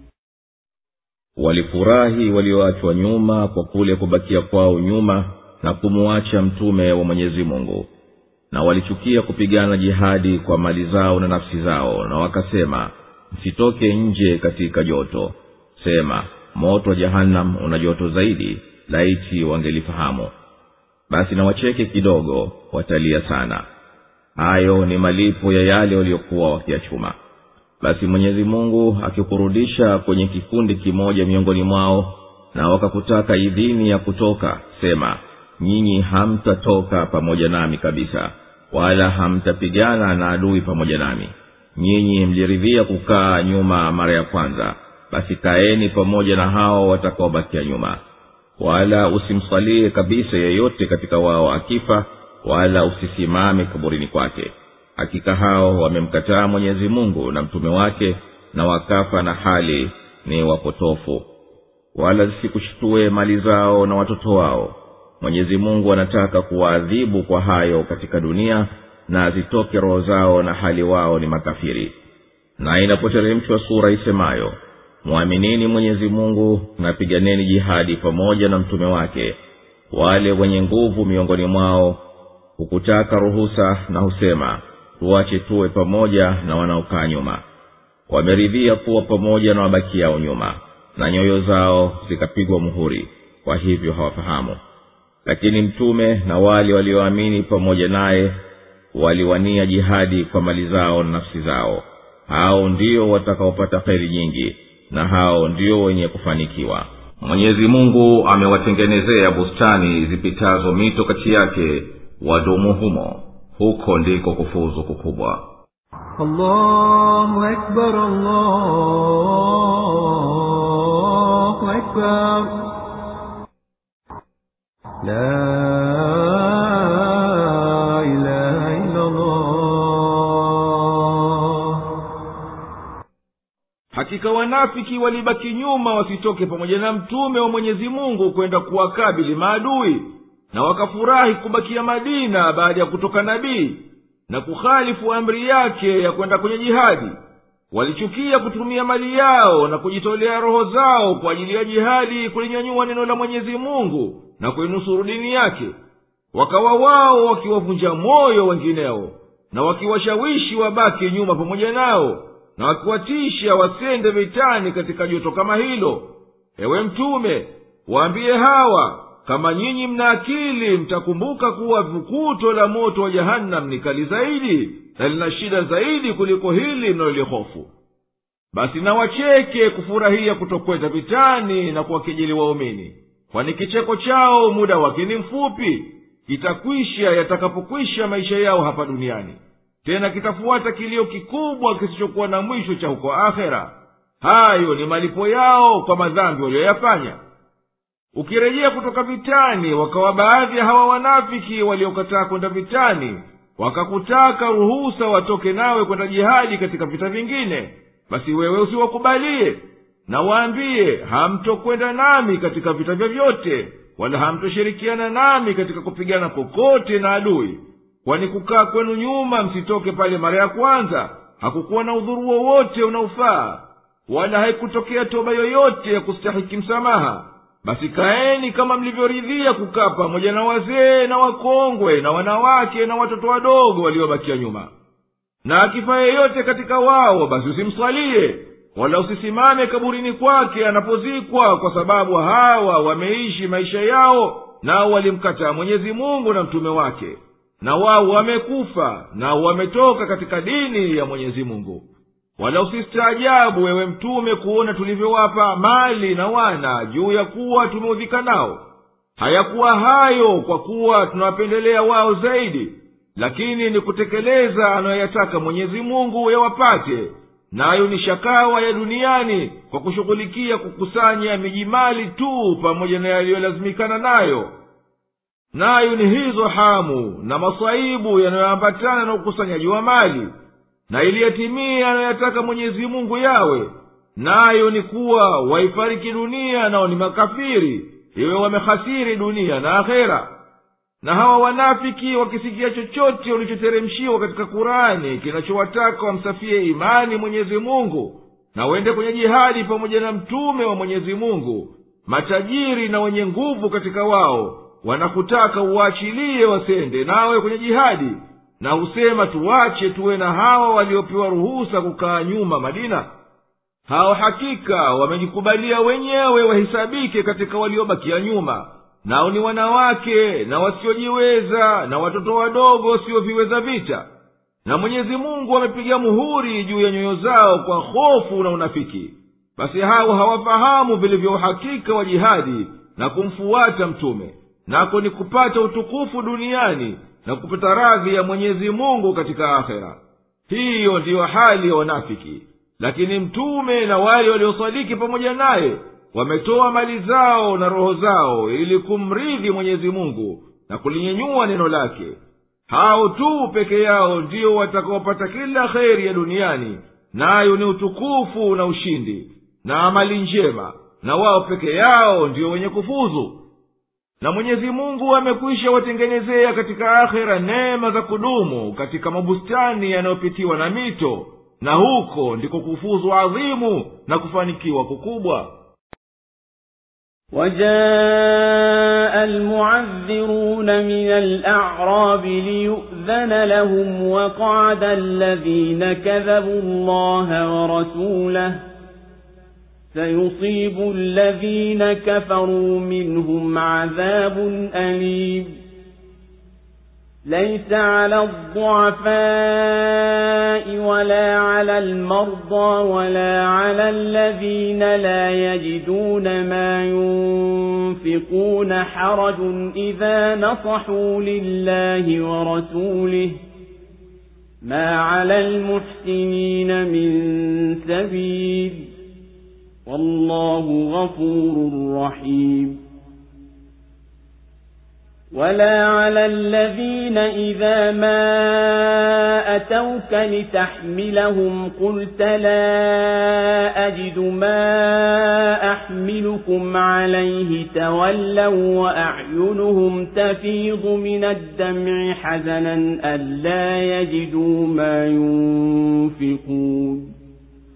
walifurahi walioachwa nyuma kwa kule kubakia kwao nyuma na kumuacha mtume wa Mwenyezi Mungu, na walichukia kupigana jihadi kwa mali zao na nafsi zao, na wakasema msitoke nje katika joto. Sema, moto wa jahannam una joto zaidi, laiti wangelifahamu. Basi na wacheke kidogo, watalia sana. Hayo ni malipo ya yale waliokuwa wakiachuma. Basi Mwenyezi Mungu akikurudisha kwenye kikundi kimoja miongoni mwao, na wakakutaka idhini ya kutoka, sema, nyinyi hamtatoka pamoja nami kabisa, wala hamtapigana na adui pamoja nami. Nyinyi mliridhia kukaa nyuma mara ya kwanza, basi kaeni pamoja na hao watakaobakia nyuma. Wala usimsalie kabisa yeyote katika wao akifa, wala usisimame kaburini kwake. Hakika hao wamemkataa Mwenyezi Mungu na mtume wake, na wakafa na hali ni wapotofu. Wala zisikushtue mali zao na watoto wao. Mwenyezi Mungu anataka kuwaadhibu kwa hayo katika dunia, na zitoke roho zao na hali wao ni makafiri. Na inapoteremshwa sura isemayo, muaminini Mwenyezi Mungu na piganeni jihadi pamoja na mtume wake, wale wenye nguvu miongoni mwao hukutaka ruhusa na husema, tuache tuwe pamoja na wanaokaa nyuma. Wameridhia kuwa pamoja na wabakiao nyuma, na nyoyo zao zikapigwa muhuri, kwa hivyo hawafahamu. Lakini mtume na wale walioamini pamoja naye waliwania jihadi kwa mali zao na nafsi zao. Hao ndio watakaopata kheri nyingi, na hao ndio wenye kufanikiwa. Mwenyezi Mungu amewatengenezea bustani zipitazo mito kati yake, wadumu humo. Huko ndiko kufuzu kukubwa. Allahu Akbar, Allahu Akbar. La ilaha illa Allah. Hakika wanafiki walibaki nyuma wasitoke pamoja na mtume wa Mwenyezi Mungu kwenda kuwakabili maadui, na wakafurahi kubakia Madina baada ya kutoka nabii na kukhalifu amri yake ya kwenda kwenye jihadi. Walichukia kutumia mali yao na kujitolea roho zao kwa ajili ya jihadi kulinyanyua neno la Mwenyezi Mungu na kuinusuru dini yake. Wakawa wao wakiwavunja moyo wengineo, na wakiwashawishi wabaki nyuma pamoja nao, na wakiwatisha wasende vitani katika joto kama hilo. Ewe mtume, waambie hawa, kama nyinyi mna akili mtakumbuka kuwa vukuto la moto wa jahannam ni kali zaidi na lina shida zaidi kuliko hili mnalolihofu. Basi na wacheke kufurahia kutokwenda vitani na kuwakejeli waumini, kwani kicheko chao muda wake ni mfupi, kitakwisha yatakapokwisha maisha yao hapa duniani. Tena kitafuata kilio kikubwa kisichokuwa na mwisho cha huko akhera. hayo ni malipo yao kwa madhambi walioyafanya. Ukirejea kutoka vitani, wakawa baadhi ya hawa wanafiki waliokataa kwenda vitani wakakutaka ruhusa watoke nawe kwenda jihadi katika vita vingine, basi wewe usiwakubalie na waambie, hamtokwenda nami katika vita vyovyote, wala hamtoshirikiana nami katika kupigana kokote na adui, kwani kukaa kwenu nyuma msitoke pale mara ya kwanza hakukuwa na udhuru wowote unaofaa, wala haikutokea toba yoyote ya kustahiki msamaha. Basi kaeni kama mlivyoridhia kukaa pamoja na wazee na wakongwe na wanawake na watoto wadogo waliobakia nyuma. Na akifa yeyote katika wao, basi usimswalie wala usisimame kaburini kwake anapozikwa, kwa sababu hawa wameishi maisha yao nao walimkataa Mwenyezi Mungu na mtume wake, na wao wamekufa nao wametoka katika dini ya Mwenyezi Mungu. Wala usistaajabu wewe mtume kuona tulivyowapa mali na wana juu ya kuwa tumeudhika nao. Hayakuwa hayo kwa kuwa tunawapendelea wao zaidi, lakini ni kutekeleza anayoyataka Mwenyezi Mungu yawapate, nayo ni shakawa ya duniani kwa kushughulikia kukusanya miji mali tu pamoja na yaliyolazimikana nayo. Nayo ni hizo hamu na masaibu yanayoambatana na ukusanyaji wa mali, na iliyatimia anayoyataka Mwenyezi Mungu yawe, nayo ni kuwa waifariki dunia nao ni makafiri, iwe wamehasiri dunia na akhera. Na hawa wanafiki wakisikia chochote ulichoteremshiwa katika Kurani kinachowataka wamsafie imani Mwenyezi Mungu na wende kwenye jihadi pamoja na mtume wa Mwenyezi Mungu, matajiri na wenye nguvu katika wao wanakutaka uachilie wasende nawe kwenye jihadi, na husema tuwache tuwe na hawa waliopewa ruhusa kukaa nyuma Madina. Hao hakika wamejikubalia wenyewe wahisabike katika waliobakia nyuma, nao ni wanawake na wasiojiweza na watoto wadogo wasioviweza vita. Na Mwenyezi Mungu amepiga muhuri juu ya nyoyo zao kwa hofu na unafiki. Basi hao hawafahamu vilivyo uhakika wa jihadi na kumfuata mtume, nako ni kupata utukufu duniani na kupata radhi ya Mwenyezi Mungu katika akhera. Hiyo ndiyo hali ya wanafiki. Lakini mtume na wale waliosadiki pamoja naye wametoa mali zao na roho zao ili kumridhi Mwenyezi Mungu na kulinyenyua neno lake. Hao tu peke yao ndio watakaopata kila kheri ya duniani, nayo ni utukufu na ushindi na amali njema, na wao peke yao ndio wenye kufuzu. Na Mwenyezi Mungu amekwisha watengenezea katika akhera neema za kudumu katika mabustani yanayopitiwa na mito, na huko ndiko kufuzu adhimu na kufanikiwa kukubwa. وجاء المعذرون من الأعراب ليؤذن لهم وقعد الذين كذبوا الله ورسوله سيصيب الذين كفروا منهم عذاب أليم ليس على الضعفاء ولا على المرضى ولا على الذين لا يجدون ما ينفقون حرج إذا نصحوا لله ورسوله ما على المحسنين من سبيل والله غفور رحيم ولا على الذين إذا ما أتوك لتحملهم قلت لا أجد ما أحملكم عليه تولوا وأعينهم تفيض من الدمع حزنا ألا يجدوا ما ينفقون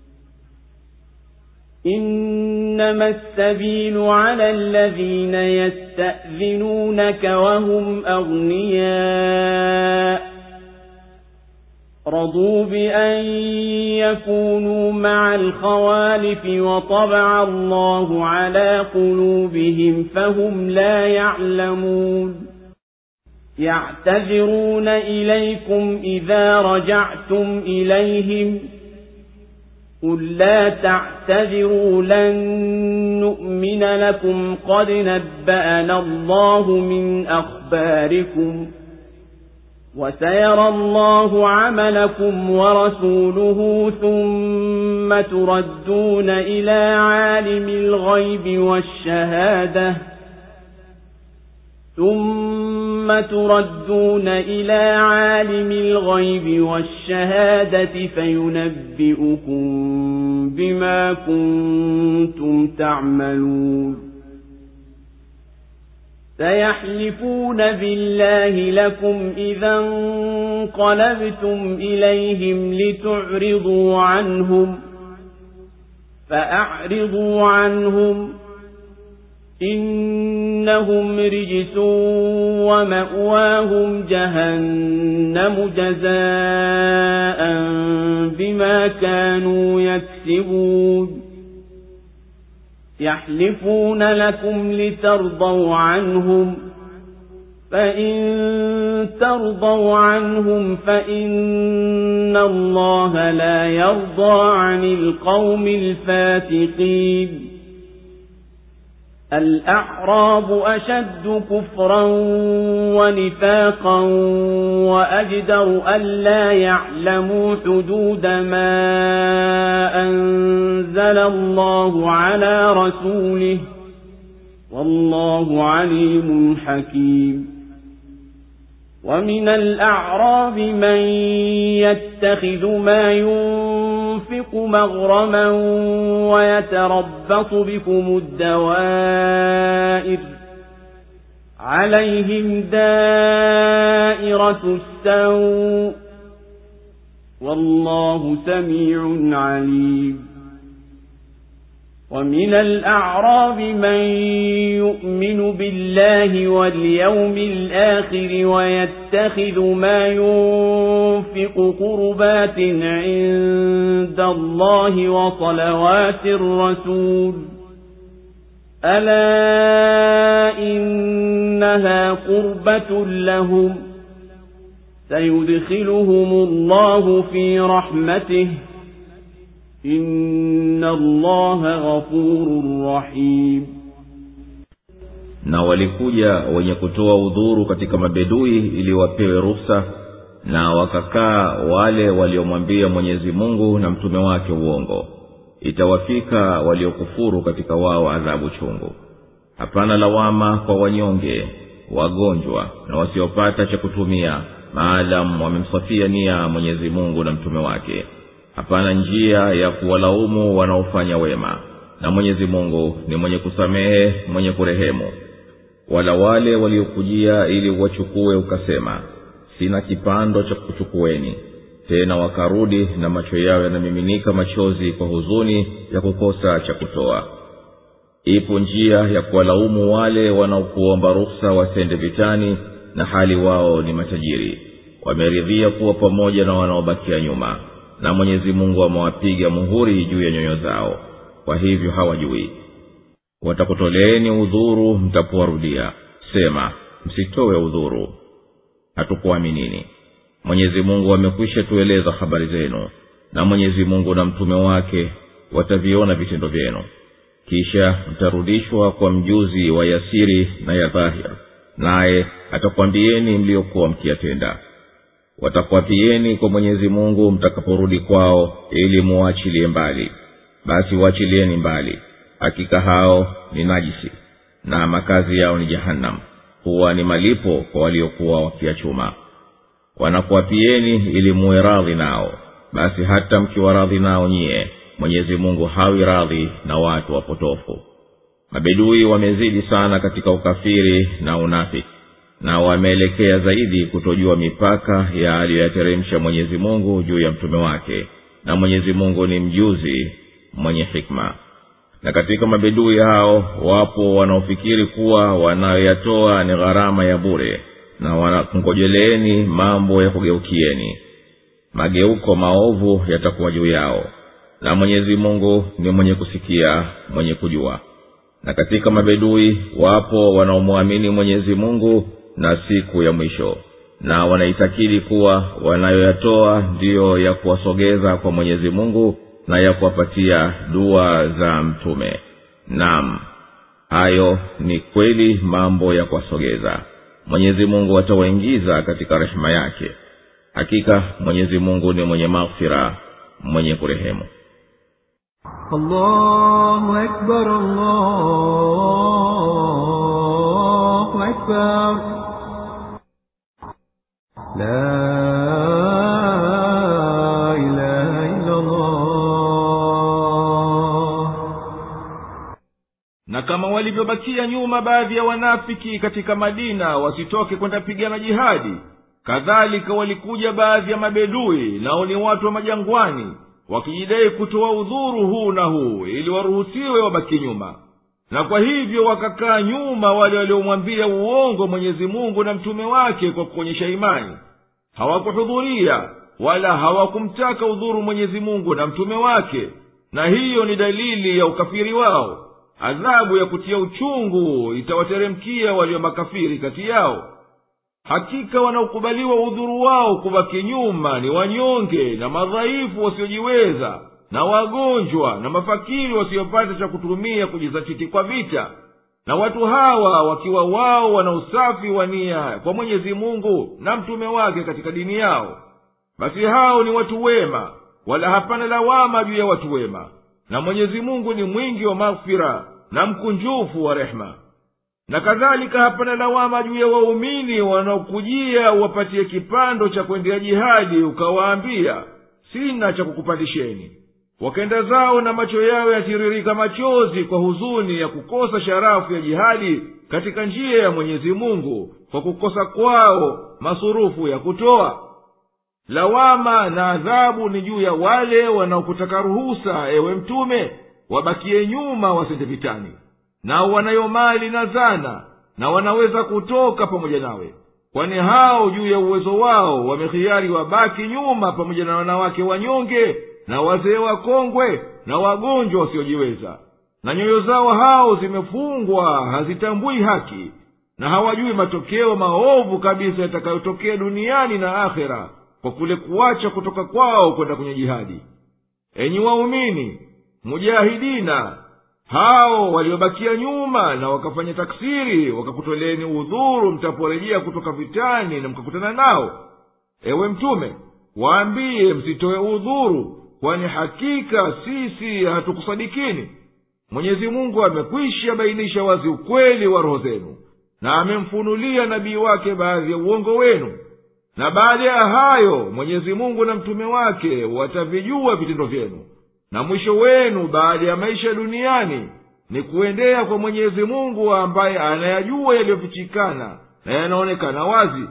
إنما السبيل على الذين يستأذنونك وهم أغنياء رضوا بأن يكونوا مع الخوالف وطبع الله على قلوبهم فهم لا يعلمون يعتذرون إليكم إذا رجعتم إليهم قل لا تعتذروا لن نؤمن لكم قد نبأنا الله من أخباركم وسيرى الله عملكم ورسوله ثم تردون إلى عالم الغيب والشهادة ثم تردون إلى عالم الغيب والشهادة فينبئكم بما كنتم تعملون سيحلفون بالله لكم إذا انقلبتم إليهم لتعرضوا عنهم فأعرضوا عنهم إنهم رجس ومأواهم جهنم جزاء بما كانوا يكسبون يحلفون لكم لترضوا عنهم فإن ترضوا عنهم فإن الله لا يرضى عن القوم الفاسقين الأعراب أشد كفرا ونفاقا وأجدر ألا يعلموا حدود ما أنزل الله على رسوله والله عليم حكيم ومن الأعراب من يتخذ ما ينفق مغرما ويتربص بكم الدوائر عليهم دائرة السوء والله سميع عليم ومن الأعراب من يؤمن بالله واليوم الآخر ويتخذ ما ينفق قربات عند الله وصلوات الرسول ألا إنها قربة لهم سيدخلهم الله في رحمته إن الله غفور رحيم. Na walikuja wenye kutoa udhuru katika mabedui ili wapewe ruhusa, na wakakaa wale waliomwambia Mwenyezi Mungu na mtume wake uongo. Itawafika waliokufuru katika wao adhabu chungu. Hapana lawama kwa wanyonge, wagonjwa na wasiopata cha kutumia, maadamu wamemsafia nia Mwenyezi Mungu na mtume wake. Hapana njia ya kuwalaumu wanaofanya wema, na Mwenyezi Mungu ni mwenye kusamehe, mwenye kurehemu. Wala wale waliokujia ili wachukue ukasema, sina kipando cha kuchukueni, tena wakarudi na macho yao yanamiminika machozi kwa huzuni ya kukosa cha kutoa. Ipo njia ya kuwalaumu wale wanaokuomba ruhusa wasende vitani, na hali wao ni matajiri, wameridhia kuwa pamoja na wanaobakia nyuma, na Mwenyezi Mungu amewapiga muhuri juu ya nyoyo zao, kwa hivyo hawajui. Watakutoleeni udhuru mtapowarudia, sema msitoe udhuru, hatukuaminini. Mwenyezi Mungu amekwisha tueleza habari zenu, na Mwenyezi Mungu na mtume wake wataviona vitendo vyenu. Kisha mtarudishwa kwa mjuzi wa yasiri na ya dhahir, naye atakwambieni mliokuwa mkiyatenda. Watakuapieni kwa Mwenyezi Mungu mtakaporudi kwao ili muachilie mbali, basi waachilieni mbali. Hakika hao ni najisi, na makazi yao ni Jahannam, huwa ni malipo kwa waliokuwa wakiachuma. Wanakuapieni ili muwe radhi nao, basi hata mkiwa radhi nao nyie, Mwenyezi Mungu hawi radhi na watu wapotofu. Mabedui wamezidi sana katika ukafiri na unafiki, na wameelekea zaidi kutojua mipaka ya aliyoyateremsha Mwenyezi Mungu juu ya mtume wake, na Mwenyezi Mungu ni mjuzi mwenye hikma. Na katika mabedui hao wapo wanaofikiri kuwa wanayoyatoa ni gharama ya bure, na wanakungojeleeni mambo ya kugeukieni. Mageuko maovu yatakuwa juu yao, na Mwenyezi Mungu ni mwenye kusikia, mwenye kujua. Na katika mabedui wapo wanaomwamini Mwenyezi Mungu na siku ya mwisho, na wanaitakidi kuwa wanayoyatoa ndiyo ya kuwasogeza kwa Mwenyezi Mungu na ya kuwapatia dua za mtume. Naam, hayo ni kweli mambo ya kuwasogeza. mwenyezi mungu atawaingiza katika rehema yake. hakika mwenyezi mungu ni mwenye maghfira, mwenye kurehemu. Allahu akbar, Allahu akbar. La ilaha illa Allah. Na kama walivyobakia nyuma baadhi ya wanafiki katika Madina wasitoke kwenda pigana jihadi, kadhalika walikuja baadhi ya mabedui, nao ni watu wa majangwani, wakijidai kutoa udhuru huu na huu ili waruhusiwe wabaki nyuma. Na kwa hivyo wakakaa nyuma wale waliomwambia uongo Mwenyezi Mungu na mtume wake kwa kuonyesha imani. Hawakuhudhuria wala hawakumtaka udhuru Mwenyezi Mungu na mtume wake, na hiyo ni dalili ya ukafiri wao. Adhabu ya kutia uchungu itawateremkia walio makafiri kati yao. Hakika wanaokubaliwa udhuru wao kubaki nyuma ni wanyonge na madhaifu wasiojiweza, na wagonjwa na mafakiri wasiopata cha kutumia kujizatiti kwa vita. Na watu hawa wakiwa wao wana usafi wa nia kwa Mwenyezi Mungu na mtume wake katika dini yao, basi hao ni watu wema, wala hapana lawama juu ya watu wema. Na Mwenyezi Mungu ni mwingi wa maghfira na mkunjufu wa rehema. Na kadhalika hapana lawama juu ya waumini wanaokujia uwapatie kipando cha kwendea jihadi, ukawaambia sina cha kukupandisheni. Wakenda zao na macho yao yatiririka machozi kwa huzuni ya kukosa sharafu ya jihadi katika njia ya Mwenyezi Mungu, kwa kukosa kwao masurufu ya kutoa. Lawama na adhabu ni juu ya wale wanaokutaka ruhusa, ewe mtume, wabakie nyuma wasende vitani. Nao wanayo mali na zana, na wanaweza kutoka pamoja nawe, kwani hao juu ya uwezo wao wamehiari wabaki nyuma pamoja na wanawake wanyonge na wazee wakongwe na wagonjwa wasiojiweza. Na nyoyo zao hao zimefungwa, hazitambui haki, na hawajui matokeo maovu kabisa yatakayotokea duniani na akhera kwa kule kuacha kutoka kwao kwenda kwenye jihadi. Enyi waumini mujahidina, hao waliobakia nyuma na wakafanya taksiri, wakakutoleeni udhuru mtaporejea kutoka vitani na mkakutana nao, ewe mtume, waambie msitoe udhuru, kwani hakika sisi hatukusadikini. Mwenyezi Mungu amekwisha bainisha wazi ukweli wa roho zenu, na amemfunulia nabii wake baadhi ya uongo wenu. Na baada ya hayo Mwenyezi Mungu na mtume wake watavijua vitendo vyenu, na mwisho wenu baada ya maisha duniani ni kuendea kwa Mwenyezi Mungu ambaye anayajua yaliyofichikana na yanaonekana wazi.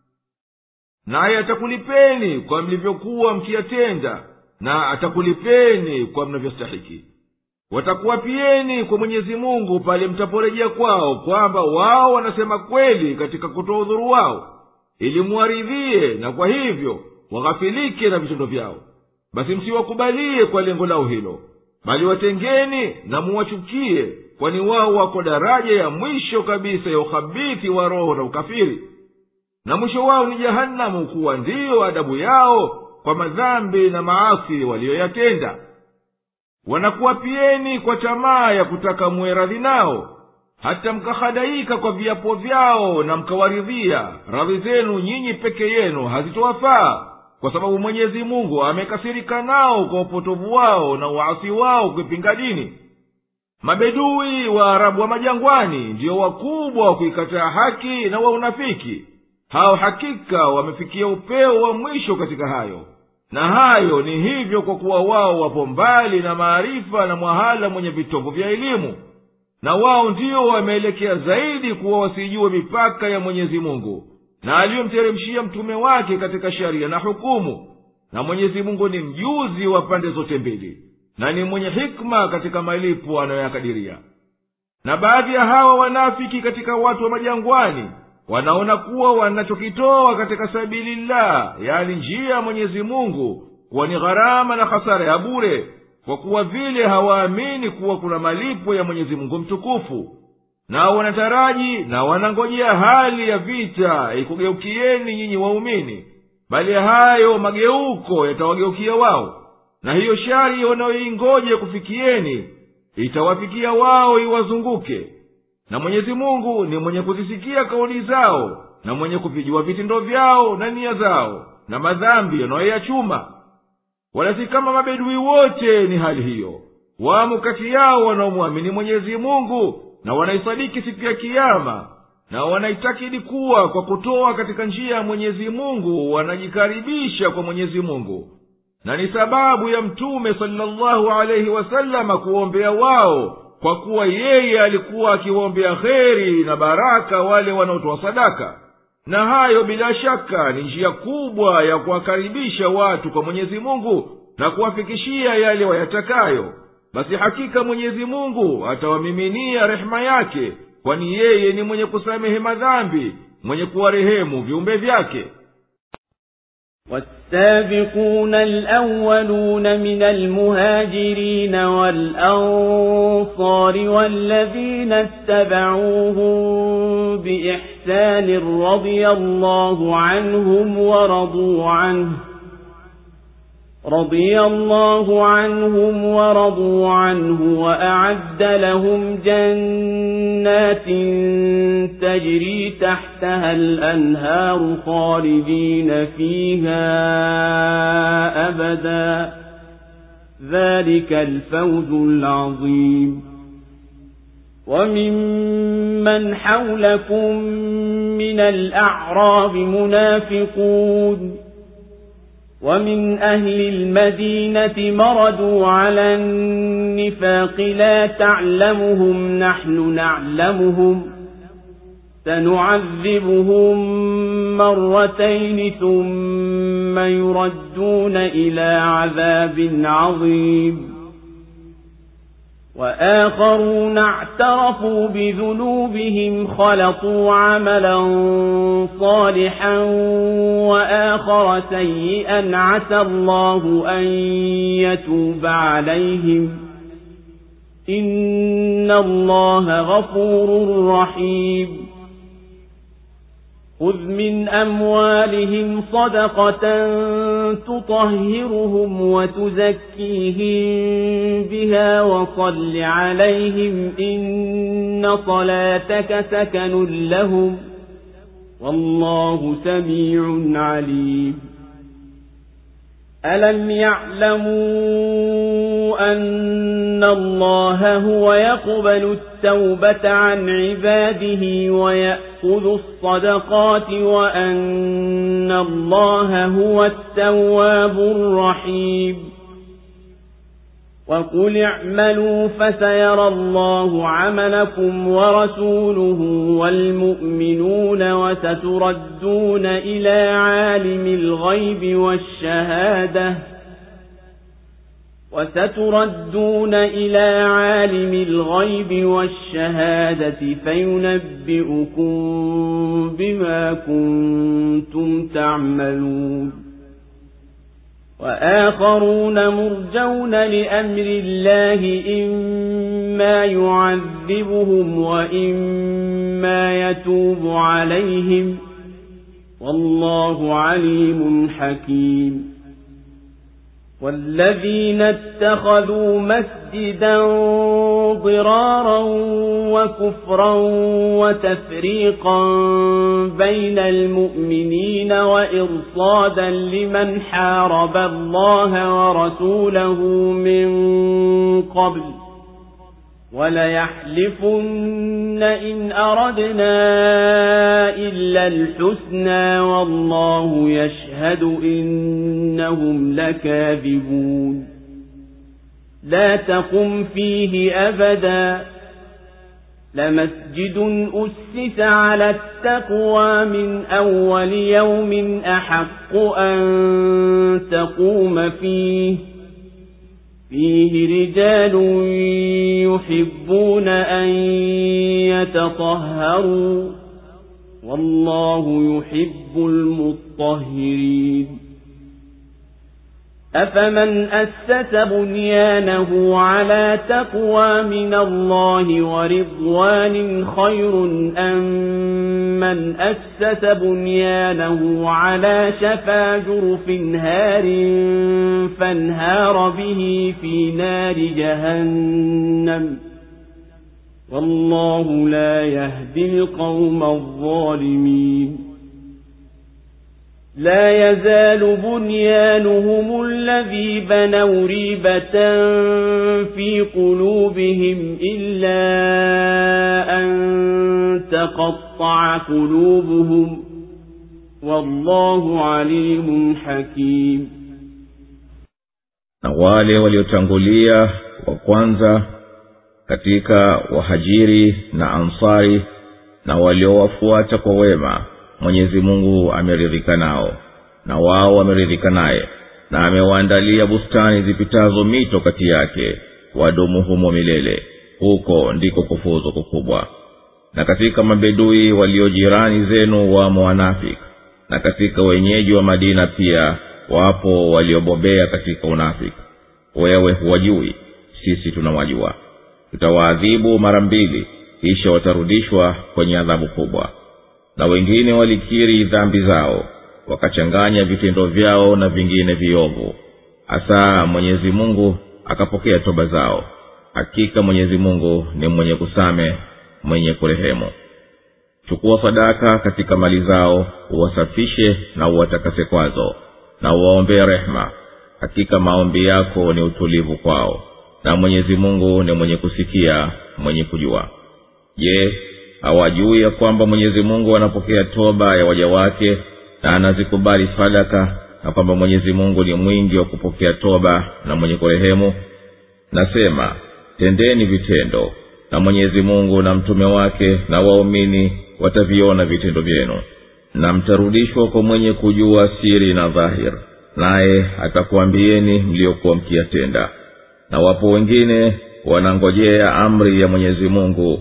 Naye atakulipeni kwa mlivyokuwa mkiyatenda, na atakulipeni kwa mnavyostahiki. Watakuwapieni kwa Mwenyezi Mungu pale mtaporejea kwao kwamba wao wanasema kweli katika kutoa udhuru wao, ili muaridhie, na kwa hivyo waghafilike na vitendo vyao. Basi msiwakubalie kwa lengo lao hilo, bali watengeni na muwachukie, kwani wao wako daraja ya mwisho kabisa ya ukhabithi wa roho na ukafiri. Na mwisho wao ni Jahanamu, kuwa ndiyo adabu yao kwa madhambi na maasi walioyatenda. Wanakuwapieni kwa tamaa ya kutaka muwe radhi nao, hata mkahadaika kwa viapo vyao na mkawaridhia. Radhi zenu nyinyi peke yenu hazitowafaa, kwa sababu Mwenyezi Mungu amekasirika nao kwa upotovu wao na uasi wao kuipinga dini. Mabedui wa Arabu wa majangwani ndio wakubwa wa kuikataa haki na wa unafiki. Hao hakika wamefikia upeo wa mwisho katika hayo, na hayo ni hivyo kwa kuwa wao wapo mbali na maarifa na mwahala mwenye vitovu vya elimu. Na wao ndio wameelekea zaidi kuwa wasijue mipaka ya Mwenyezi Mungu na aliyomteremshia mtume wake katika sharia na hukumu. Na Mwenyezi Mungu ni mjuzi wa pande zote mbili, na ni mwenye hikma katika malipo anayoyakadiria. Na baadhi ya hawa wanafiki katika watu wa majangwani wanaona kuwa wanachokitoa katika sabilillah, yani njia ya Mwenyezi Mungu, kuwa ni gharama na hasara ya bure, kwa kuwa vile hawaamini kuwa kuna malipo ya Mwenyezi Mungu mtukufu. Na wanataraji na wanangojea hali ya vita ikugeukieni nyinyi waumini, bali hayo mageuko yatawageukia wao, na hiyo shari wanayoingoja kufikieni itawafikia wao iwazunguke. Na Mwenyezi Mungu ni mwenye kuzisikia kauli zao, na mwenye kuvijua vitendo vyao na nia zao na madhambi yanayoyachuma. Wala si kama mabedui wote ni hali hiyo. Wamo kati yao wanaomwamini Mwenyezi Mungu na wanaisadiki siku ya Kiyama, na wanaitakidi kuwa kwa kutoa katika njia ya Mwenyezi Mungu wanajikaribisha kwa Mwenyezi Mungu, na ni sababu ya Mtume sallallahu alayhi wasallama kuombea wao, kwa kuwa yeye alikuwa akiwaombea kheri na baraka wale wanaotoa sadaka. Na hayo bila shaka ni njia kubwa ya kuwakaribisha watu kwa Mwenyezi Mungu na kuwafikishia yale wayatakayo. Basi hakika Mwenyezi Mungu atawamiminia rehema yake, kwani yeye ni mwenye kusamehe madhambi, mwenye kuwarehemu viumbe vyake. والسابقون الأولون من المهاجرين والأنصار والذين اتبعوهم بإحسان رضي الله عنهم ورضوا عنه رضي الله عنهم ورضوا عنه وأعد لهم جنات تجري تحتها الأنهار خالدين فيها أبدا ذلك الفوز العظيم. وممن حولكم من الأعراب منافقون ومن أهل المدينة مردوا على النفاق لا تعلمهم نحن نعلمهم سنعذبهم مرتين ثم يردون إلى عذاب عظيم. وآخرون اعترفوا بذنوبهم خلطوا عملا صالحا وآخر سيئا عسى الله أن يتوب عليهم إن الله غفور رحيم. خذ من أموالهم صدقة تطهرهم وتزكيهم بها وصل عليهم إن صلاتك سكن لهم والله سميع عليم. ألم يعلموا أن الله هو يقبل التوبة عن عباده ويأخذ الصدقات وأن الله هو التواب الرحيم. وقل اعملوا فسيرى الله عملكم ورسوله والمؤمنون وستردون إلى عالم الغيب والشهادة وستردون إلى عالم الغيب والشهادة فينبئكم بما كنتم تعملون. وآخرون مرجون لأمر الله إما يعذبهم وإما يتوب عليهم والله عليم حكيم. والذين اتخذوا مسجدا ضرارا وكفرا وتفريقا بين المؤمنين وإرصادا لمن حارب الله ورسوله من قبل وليحلفن إن أردنا إلا الحسنى والله يشهد إنهم لكاذبون. لا تقم فيه أبدا لمسجد أسس على التقوى من أول يوم أحق أن تقوم فيه فيه رجال يحبون أن يتطهروا والله يحب المطهرين. أفمن أسس بنيانه على تقوى من الله ورضوان خير أم من أسس بنيانه على شفا جرف هار فانهار به في نار جهنم والله لا يهدي القوم الظالمين. لا يزال بنيانهم الذي بنوا ريبة في قلوبهم إلا أن تقطع قلوبهم والله عليم حكيم. na wale waliotangulia wa kwanza katika wahajiri na ansari na waliowafuata kwa wema, Mwenyezi Mungu ameridhika nao na wao wameridhika naye, na amewaandalia bustani zipitazo mito kati yake, wadumu humo milele. Huko ndiko kufuzu kukubwa. Na katika mabedui waliojirani zenu wa wanafiki, na katika wenyeji wa Madina pia wapo waliobobea katika unafiki. Wewe huwajui, sisi tunawajua. Tutawaadhibu mara mbili, kisha watarudishwa kwenye adhabu kubwa. Na wengine walikiri dhambi zao, wakachanganya vitendo vyao na vingine viovu. Asa Mwenyezi Mungu akapokea toba zao. Hakika Mwenyezi Mungu ni mwenye kusame, mwenye kurehemu. Chukua sadaka katika mali zao, uwasafishe na uwatakase kwazo, na uwaombee rehema. Hakika maombi yako ni utulivu kwao, na Mwenyezi Mungu ni mwenye kusikia, mwenye kujua. Je, hawajui ya kwamba Mwenyezi Mungu anapokea toba ya waja wake na anazikubali sadaka, na kwamba Mwenyezi Mungu ni mwingi wa kupokea toba na mwenye kurehemu? Nasema, tendeni vitendo, na Mwenyezi Mungu na mtume wake na waumini wataviona vitendo vyenu, na mtarudishwa kwa mwenye kujua siri na dhahir, naye atakuambieni mliokuwa mkiyatenda. Na wapo wengine wanangojea amri ya Mwenyezi Mungu,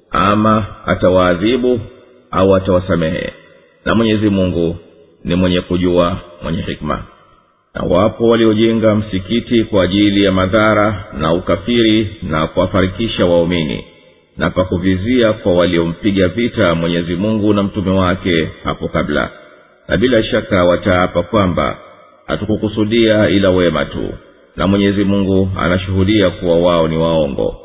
ama atawaadhibu au atawasamehe, na Mwenyezi Mungu ni mwenye kujua, mwenye hikma. Na wapo waliojenga msikiti kwa ajili ya madhara na ukafiri na kuwafarikisha waumini, na pakuvizia kwa waliompiga vita Mwenyezi Mungu na mtume wake hapo kabla. Na bila shaka wataapa kwamba hatukukusudia ila wema tu, na Mwenyezi Mungu anashuhudia kuwa wao ni waongo.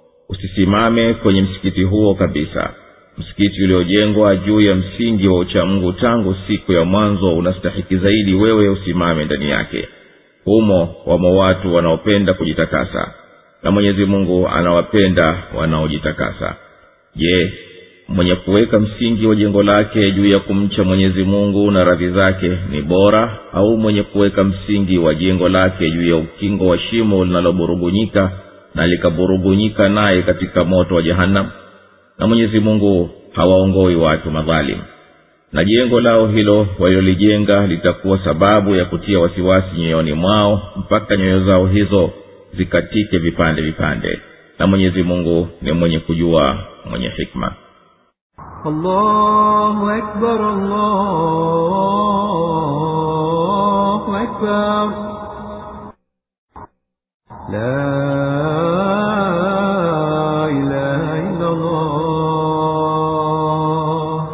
Usisimame kwenye msikiti huo kabisa. Msikiti uliojengwa juu ya msingi wa uchamungu tangu siku ya mwanzo unastahiki zaidi wewe usimame ndani yake. Humo wamo watu wanaopenda kujitakasa, na Mwenyezi Mungu anawapenda wanaojitakasa. Je, mwenye kuweka msingi wa jengo lake juu ya kumcha Mwenyezi Mungu na radhi zake ni bora, au mwenye kuweka msingi wa jengo lake juu ya ukingo wa shimo linaloburuganyika na likaburuganyika naye katika moto wa Jahannam? Na Mwenyezi Mungu hawaongoi watu madhalim. Na jengo lao hilo walilolijenga litakuwa sababu ya kutia wasiwasi nyoyoni mwao, mpaka nyoyo zao hizo zikatike vipande vipande. Na Mwenyezi Mungu ni mwenye kujua, mwenye hikma. Allahu Akbar, Allahu Akbar. La ilaha illa Allah.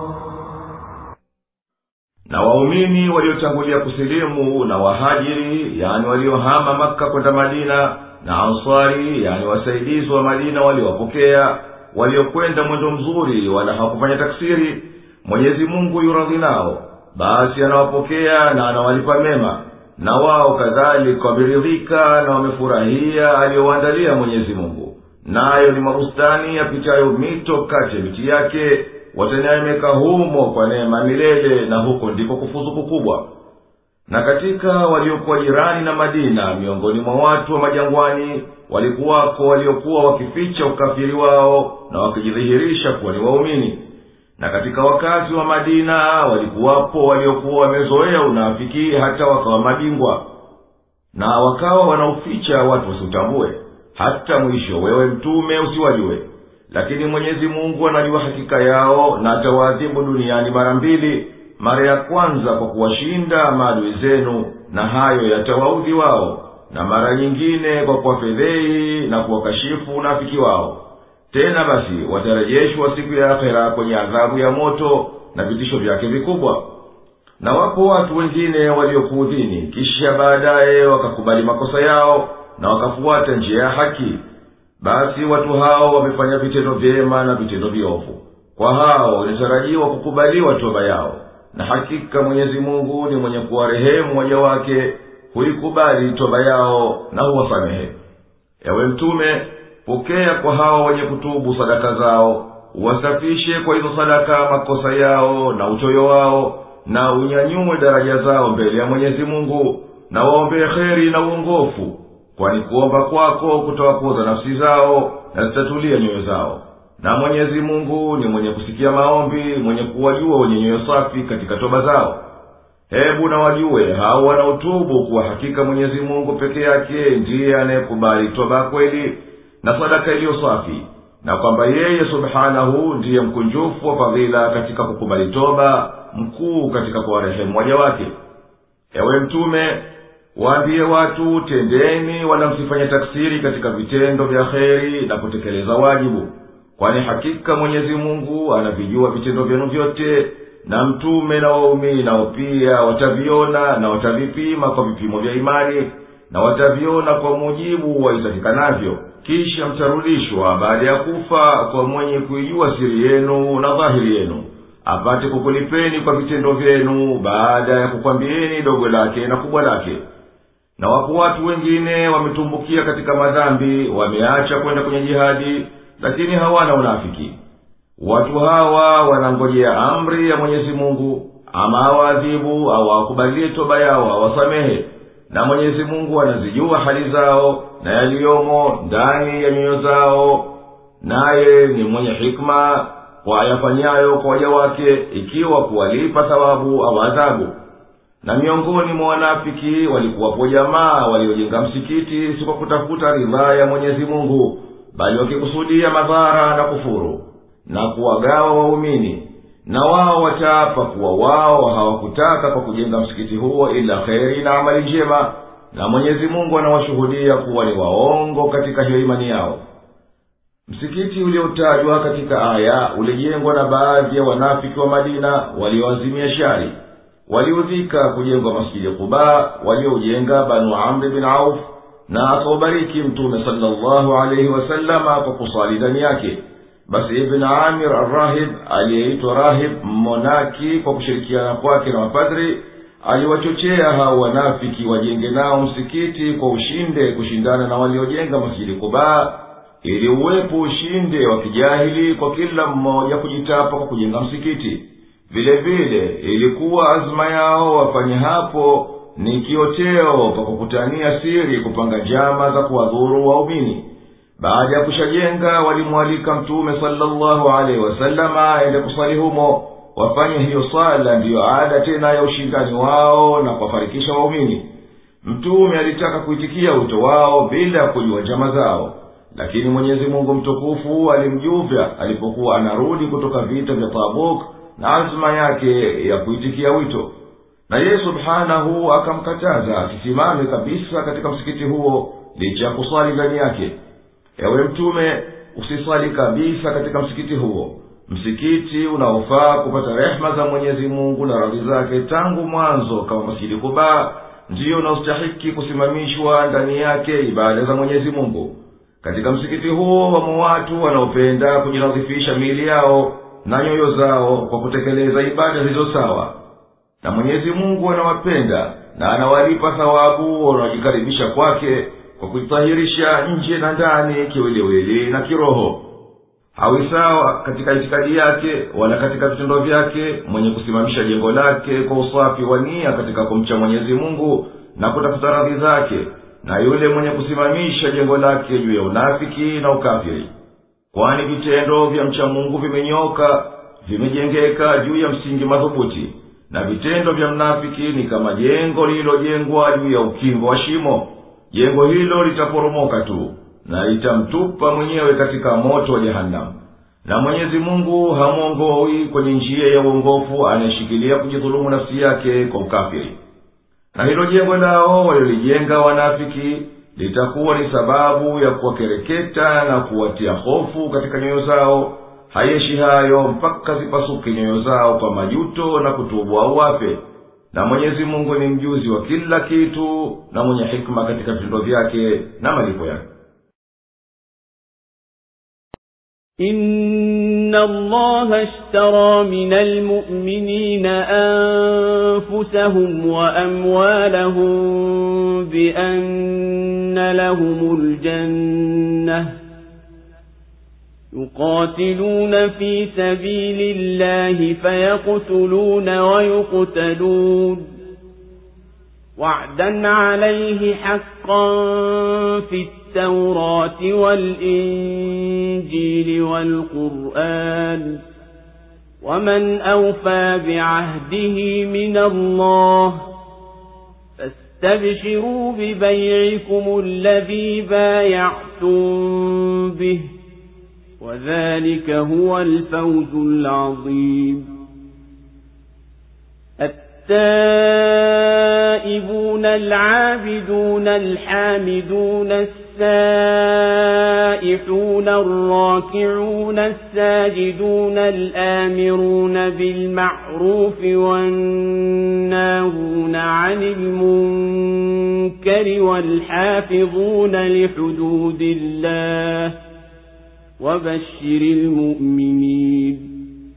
Na waumini waliotangulia kusilimu na wahajiri, yani waliohama Makka kwenda Madina, na ansari, yani wasaidizi wa Madina waliowapokea, waliokwenda mwendo mzuri wala hawakufanya taksiri, Mwenyezi Mungu yuradhi nao, basi anawapokea na anawalipa mema. Na wao kadhalika wameridhika na wamefurahia aliyowaandalia Mwenyezi Mungu, nayo ni mabustani yapitayo mito kati ya miti yake, wataneemeka humo kwa neema milele, na huko ndiko kufuzu kukubwa. Na katika waliokuwa jirani na Madina miongoni mwa watu wa majangwani, walikuwako waliokuwa wakificha ukafiri wao na wakijidhihirisha kuwa ni waumini. Na katika wakazi wa Madina walikuwapo waliokuwa wamezoea unafiki hata wakawa mabingwa, na wakawa wanauficha watu wasiutambue, hata mwisho wewe mtume usiwajue. Lakini Mwenyezi Mungu anajua hakika yao, na atawaadhibu duniani mara mbili. Mara ya kwanza kwa kuwashinda maadui zenu, na hayo yatawaudhi wao, na mara nyingine kwa kuwafedhei na kuwakashifu unafiki wao. Tena basi watarejeshwa siku ya akhera kwenye adhabu ya moto na vitisho vyake vikubwa. Na wapo watu wengine waliokuudhini, kisha baadaye wakakubali makosa yao na wakafuata njia ya haki. Basi watu hao wamefanya vitendo vyema na vitendo viovu. Kwa hao inatarajiwa kukubaliwa toba yao, na hakika Mwenyezi Mungu ni mwenye kuwarehemu waja wake, huikubali toba yao na huwasamehe. Ewe mtume, pokea kwa hawa wenye kutubu sadaka zao, uwasafishe kwa hizo sadaka makosa yao na uchoyo wao, na unyanyue daraja zao mbele ya Mwenyezi Mungu, na waombee kheri na uongofu, kwani kuomba kwako kutawapoza nafsi zao na zitatulia nyoyo zao. Na Mwenyezi Mungu ni mwenye kusikia maombi, mwenye kuwajua wenye nyoyo safi katika toba zao. Hebu na wajue hao wanaotubu kuwa hakika Mwenyezi Mungu peke yake ndiye anayekubali toba kweli na sadaka iliyo safi, na kwamba yeye subhanahu ndiye mkunjufu wa fadhila katika kukubali toba, mkuu katika kuwarehemu waja wake. Ewe mtume, waambie watu, tendeni wala msifanye taksiri katika vitendo vya kheri na kutekeleza wajibu, kwani hakika Mwenyezi Mungu anavijua vitendo vyenu vyote, na mtume na waumini nao pia wataviona na watavipima kwa vipimo vya imani, na wataviona kwa mujibu wa itakikanavyo. Kisha mtarudishwa baada ya kufa kwa mwenye kuijua siri yenu na dhahiri yenu, apate kukulipeni kwa vitendo vyenu baada ya kukwambieni dogo lake na kubwa lake. Na wapo watu wengine wametumbukia katika madhambi, wameacha kwenda kwenye jihadi, lakini hawana unafiki. Watu hawa wanangojea amri ya Mwenyezi Mungu, ama awadhibu au akubalie toba yao awasamehe. Na Mwenyezi Mungu anazijua hali zao na yaliyomo ndani ya nyoyo zao, naye ni mwenye hikma kwa ayafanyayo kwa waja wake, ikiwa kuwalipa thawabu au adhabu. Na miongoni mwa wanafiki walikuwapo jamaa waliojenga msikiti si kwa kutafuta ridhaa ya Mwenyezi Mungu, bali wakikusudia madhara na kufuru na kuwagawa waumini. Na wao wataapa kuwa wao hawakutaka kwa kujenga msikiti huo ila kheri na amali njema, na Mwenyezi Mungu anawashuhudia kuwa ni waongo katika hiyo imani yao. Msikiti uliotajwa katika aya ulijengwa na baadhi ya wanafiki wa Madina walioazimia shari. Waliudhika kujengwa Masjidi Quba walioujenga Banu Amr bin Auf, na akaubariki Mtume sallallahu alayhi wasallama kwa kusali ndani yake. Basi Ibn Amir al-Rahib aliyeitwa Rahib Monaki, kwa kushirikiana kwake na mapadri, aliwachochea hao wanafiki wajenge nao msikiti kwa ushinde kushindana na waliojenga Masjidi Quba, ili uwepo ushinde wa kijahili kwa kila mmoja kujitapa kwa kujenga msikiti. Vile vile ilikuwa azma yao wafanye hapo ni kioteo pa kukutania siri kupanga njama za kuwadhuru waumini. Baada ya kushajenga, walimwalika Mtume sallallahu alaihi wasallama aende kusali humo, wafanye hiyo sala ndiyo ada tena ya ushindani wao na kuwafarikisha waumini. Mtume alitaka kuitikia wito wao bila kujua njama zao, lakini Mwenyezi Mungu mtukufu alimjuvya alipokuwa anarudi kutoka vita vya Tabuk na azma yake ya kuitikia wito. Na yeye subhanahu akamkataza asisimame kabisa katika msikiti huo licha ya kusali ndani yake. Ewe mtume, usisali kabisa katika msikiti huo, msikiti unaofaa kupata rehema za Mwenyezi Mungu na radhi zake tangu mwanzo kama Masjidi Quba ndiyo unaostahiki kusimamishwa ndani yake ibada za Mwenyezi Mungu. Katika msikiti huo wamo watu wanaopenda kujinadhifisha miili yao na nyoyo zao kwa kutekeleza ibada zilizo sawa, na Mwenyezi Mungu anawapenda na anawalipa thawabu wanaojikaribisha kwake kwa kujitahirisha nje na ndani, kiwiliwili na kiroho. Hawi sawa katika itikadi yake wala katika vitendo vyake mwenye kusimamisha jengo lake kwa usafi wa nia katika kumcha Mwenyezi Mungu na kutafuta radhi zake, na yule mwenye kusimamisha jengo lake juu ya unafiki na ukafiri. Kwani vitendo vya mcha Mungu vimenyoka, vimejengeka juu ya msingi madhubuti, na vitendo vya mnafiki ni kama jengo lililojengwa juu ya ukingo wa shimo. Jengo hilo litaporomoka tu na litamtupa mwenyewe katika moto wa Jahannam. Na Mwenyezi Mungu hamuongoi kwenye njia ya uongofu anayeshikilia kujidhulumu nafsi yake kwa ukafiri. Na hilo jengo lao walilijenga wanafiki litakuwa ni sababu ya kuwakereketa na kuwatia hofu katika nyoyo zao. Hayeshi hayo mpaka zipasuke nyoyo zao kwa majuto na kutubu au wafe. Na Mwenyezi Mungu ni mjuzi wa kila kitu na mwenye hikma katika vitendo vyake na malipo yake. إن إن الله اشترى من المؤمنين أنفسهم وأموالهم بأن لهم الجنة يقاتلون في سبيل الله فيقتلون ويقتلون وعدا عليه حقا في التوراة والإنجيل والقرآن ومن أوفى بعهده من الله فاستبشروا ببيعكم الذي بايعتم به وذلك هو الفوز العظيم. التائبون العابدون الحامدون السائحون الراكعون الساجدون الآمرون بالمعروف والناهون عن المنكر والحافظون لحدود الله وبشر المؤمنين.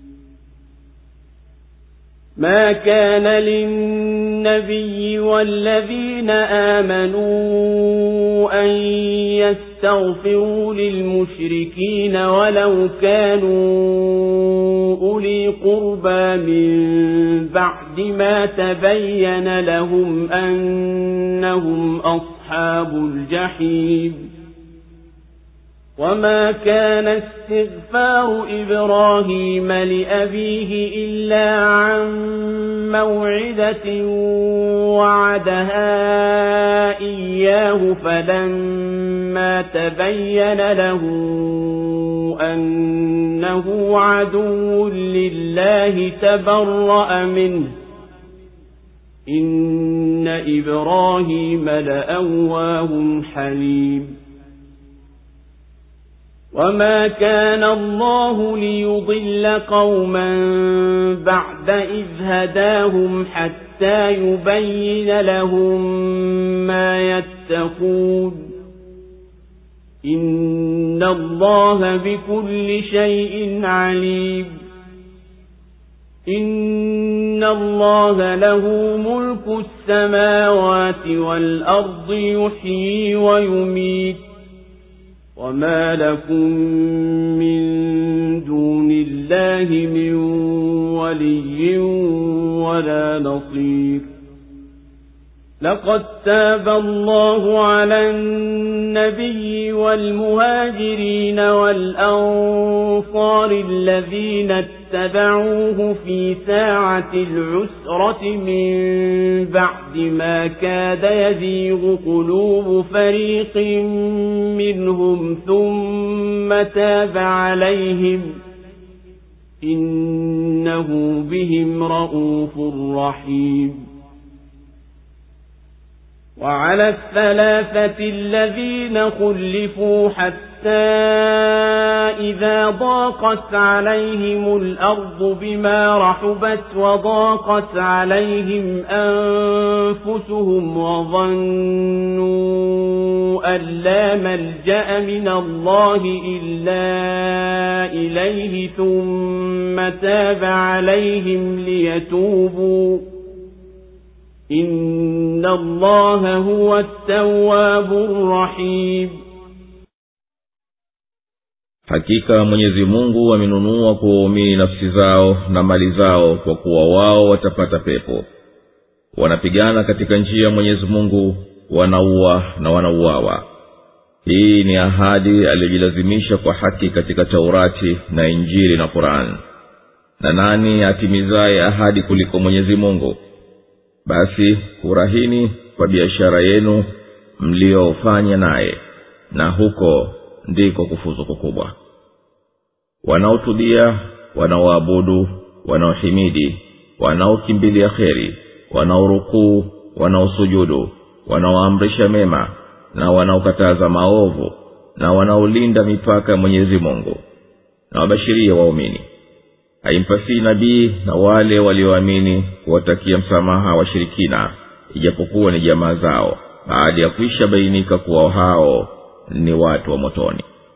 ما كان للنبي والذين آمنوا أن يستغفروا للمشركين ولو كانوا أولي قربى من بعد ما تبين لهم أنهم أصحاب الجحيم. وما كان استغفار إبراهيم لأبيه إلا عن موعدة وعدها إياه فلما تبين له أنه عدو لله تبرأ منه إن إبراهيم لأواه حليم. وما كان الله ليضل قوما بعد إذ هداهم حتى يبين لهم ما يتقون إن الله بكل شيء عليم. إن الله له ملك السماوات والأرض يحيي ويميت وما لكم من دون الله من ولي ولا نصير. لقد تاب الله على النبي والمهاجرين والأنصار الذين اتبعوه في ساعة العسرة من بعد ما كاد يزيغ قلوب فريق منهم ثم تاب عليهم إنه بهم رءوف رحيم. وعلى الثلاثة الذين خلفوا حتى إذا ضاقت عليهم الأرض بما رحبت وضاقت عليهم أنفسهم وظنوا أن لا ملجأ من الله إلا إليه ثم تاب عليهم ليتوبوا إن الله هو التواب الرحيم. Hakika Mwenyezi Mungu amenunua kwa waumini nafsi zao na mali zao kwa kuwa wao watapata pepo. Wanapigana katika njia ya Mwenyezi Mungu, wanaua na wanauawa. Hii ni ahadi aliyojilazimisha kwa haki katika Taurati na Injili na Qur'an. Na nani atimizaye ahadi kuliko Mwenyezi Mungu? Basi furahini kwa biashara yenu mliofanya naye, na huko ndiko kufuzu kukubwa. Wanaotudia, wanaoabudu, wanaohimidi, wanaokimbilia kheri, wanaorukuu, wanaosujudu, wanaoamrisha mema na wanaokataza maovu, na wanaolinda mipaka ya Mwenyezi Mungu, na wabashiria waumini. Haimpasi nabii na wale walioamini kuwatakia msamaha washirikina, ijapokuwa ni jamaa zao, baada ya kuisha bainika kuwa hao ni watu wa motoni.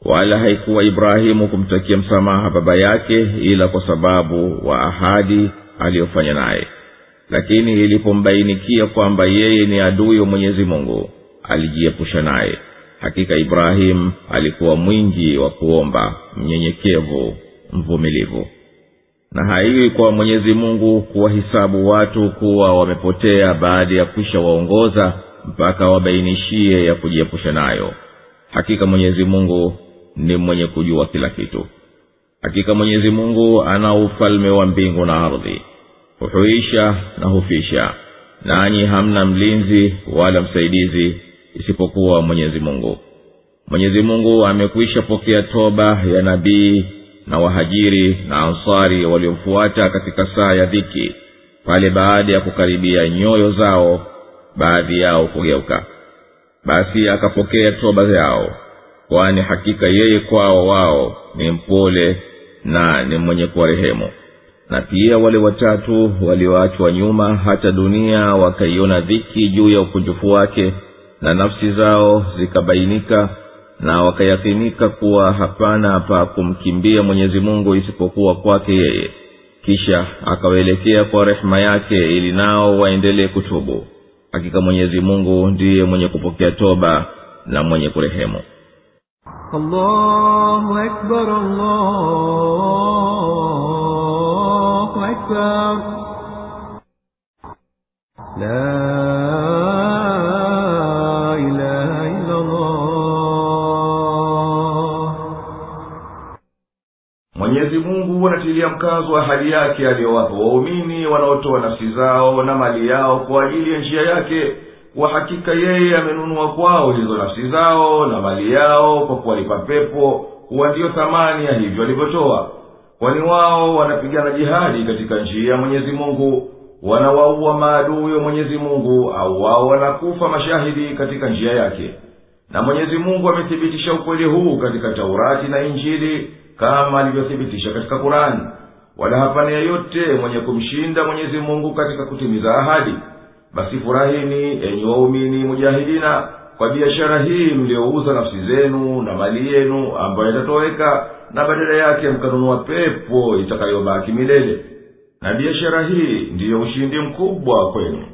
wala haikuwa Ibrahimu kumtakia msamaha baba yake ila kwa sababu wa ahadi aliyofanya naye. Lakini ilipombainikia kwamba yeye ni adui wa Mwenyezi Mungu, alijiepusha naye. Hakika Ibrahim alikuwa mwingi wa kuomba, mnyenyekevu, mvumilivu. Na haiwi kwa Mwenyezi Mungu kuwahisabu watu kuwa wamepotea baada ya kwisha waongoza mpaka wabainishie ya kujiepusha nayo. Hakika Mwenyezi Mungu ni mwenye kujua kila kitu. Hakika Mwenyezi Mungu ana ufalme wa mbingu na ardhi, huhuisha na hufisha, nanyi hamna mlinzi wala msaidizi isipokuwa Mwenyezi Mungu. Mwenyezi Mungu amekwisha pokea toba ya nabii na wahajiri na ansari waliomfuata katika saa ya dhiki, pale baada ya kukaribia nyoyo zao baadhi yao kugeuka. Basi akapokea toba zao, kwani hakika yeye kwao wao ni mpole na ni mwenye kuwarehemu. Na pia wale watatu walioachwa nyuma hata dunia wakaiona dhiki juu ya ukunjufu wake, na nafsi zao zikabainika, na wakayakinika kuwa hapana pa kumkimbia Mwenyezi Mungu isipokuwa kwake yeye. Kisha akawaelekea kwa rehema yake ili nao waendelee kutubu. Hakika Mwenyezi Mungu ndiye mwenye kupokea toba na mwenye kurehemu. Allahu Akbar, Allahu Akbar. La ilaha illa Allah. Mwenyezi Mungu anatilia mkazo ahadi yake aliyowapa waumini wanaotoa nafsi zao na mali yao kwa ajili ya njia yake. Kwa hakika yeye amenunua kwao hizo nafsi zao na mali yao kwa kuwalipa pepo, kuwa ndiyo thamani ya hivyo walivyotoa. Kwani wao wanapigana jihadi katika njia ya Mwenyezi Mungu, wanawaua maadui wa Mwenyezi Mungu, au wao wanakufa mashahidi katika njia yake. Na Mwenyezi Mungu amethibitisha ukweli huu katika Taurati na Injili kama alivyothibitisha katika Qur'ani. Wala hapana yeyote mwenye kumshinda Mwenyezi Mungu katika kutimiza ahadi. Basi furahini enyi waumini mujahidina kwa biashara hii mliouza nafsi zenu na mali yenu ambayo itatoweka, na badala yake mkanunua pepo itakayobaki milele. Na biashara hii ndiyo ushindi mkubwa kwenu.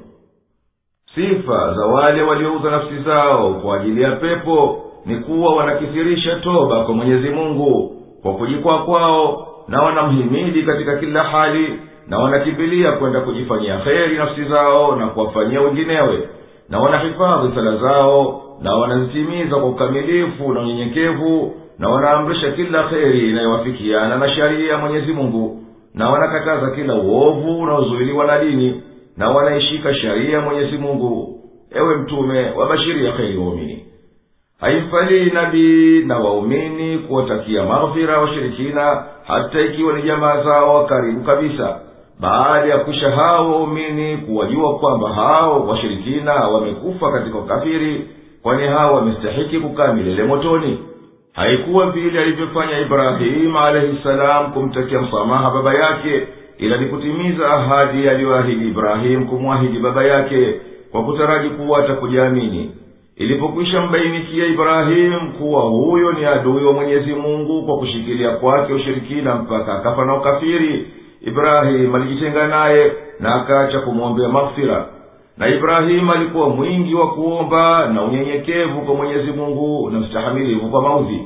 Sifa za wale waliouza nafsi zao kwa ajili ya pepo ni kuwa wanakithirisha toba kwa Mwenyezi Mungu kwa kujikwaa kwao, na wanamhimidi katika kila hali, na wanakimbilia kwenda kujifanyia kheri nafsi zao na kuwafanyia wenginewe, na wanahifadhi sala zao na wanazitimiza kwa ukamilifu na unyenyekevu, na wanaamrisha kila kheri inayowafikiana na sharia ya Mwenyezi Mungu, na wanakataza kila uovu unaozuiliwa na dini, na wanaishika sharia ya Mwenyezi Mungu. Ewe mtume, wabashiria kheri waumini. Haimfalii nabii na waumini kuwatakia maghfira washirikina, hata ikiwa ni jamaa zao karibu kabisa, baada ya kusha hao waumini kuwajua kwamba hao washirikina wamekufa katika ukafiri, kwani hao wamestahiki kukaa milele motoni. Haikuwa vile alivyofanya Ibrahim alayhi salam kumtakia msamaha baba yake, ila ni kutimiza ahadi aliyoahidi Ibrahim kumwahidi baba yake kwa kutaraji kuwa atakujaamini. Ilipokwisha mbainikia Ibrahim kuwa huyo ni adui wa Mwenyezi Mungu kwa kushikilia kwake ushirikina mpaka akafa na ukafiri, Ibrahim alijitenga naye na akaacha kumwombea maghfira. Na Ibrahim alikuwa mwingi wa kuomba na unyenyekevu kwa Mwenyezi Mungu na mstahamilivu kwa maudhi.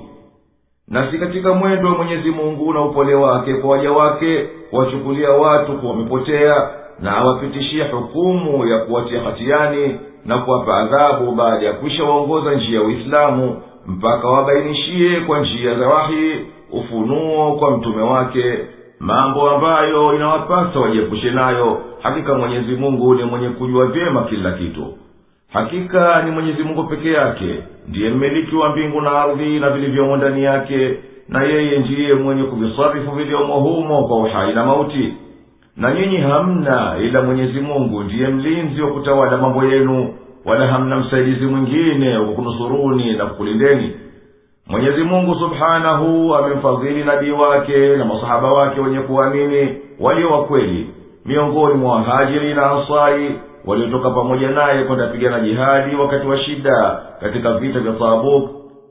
Na si katika mwendo wa Mwenyezi Mungu na upole wake kwa waja wake kuwachukulia watu kuwa wamepotea na awapitishie hukumu ya kuwatia hatiani na kuwapa adhabu baada ya kwisha waongoza njia ya Uislamu, mpaka wabainishie kwa njia za wahi ufunuo kwa mtume wake mambo ambayo inawapasa wajiepushe nayo. Hakika Mwenyezi Mungu ni mwenye kujua vyema kila kitu. Hakika ni Mwenyezi Mungu peke yake ndiye mmiliki wa mbingu na ardhi na vilivyomo ndani yake, na yeye ndiye mwenye kuvisarifu vilivyomo humo kwa uhai na mauti. Na nyinyi hamna ila Mwenyezi Mungu ndiye mlinzi wa kutawala mambo yenu, wala hamna msaidizi mwingine wa kukunusuruni na kukulindeni. Mwenyezi Mungu subhanahu amemfadhili nabii wake na masahaba wake wenye kuamini walio wa kweli, miongoni mwa wahajiri na ansari waliotoka pamoja naye kwenda pigana jihadi wakati wa shida katika vita vya Tabuk,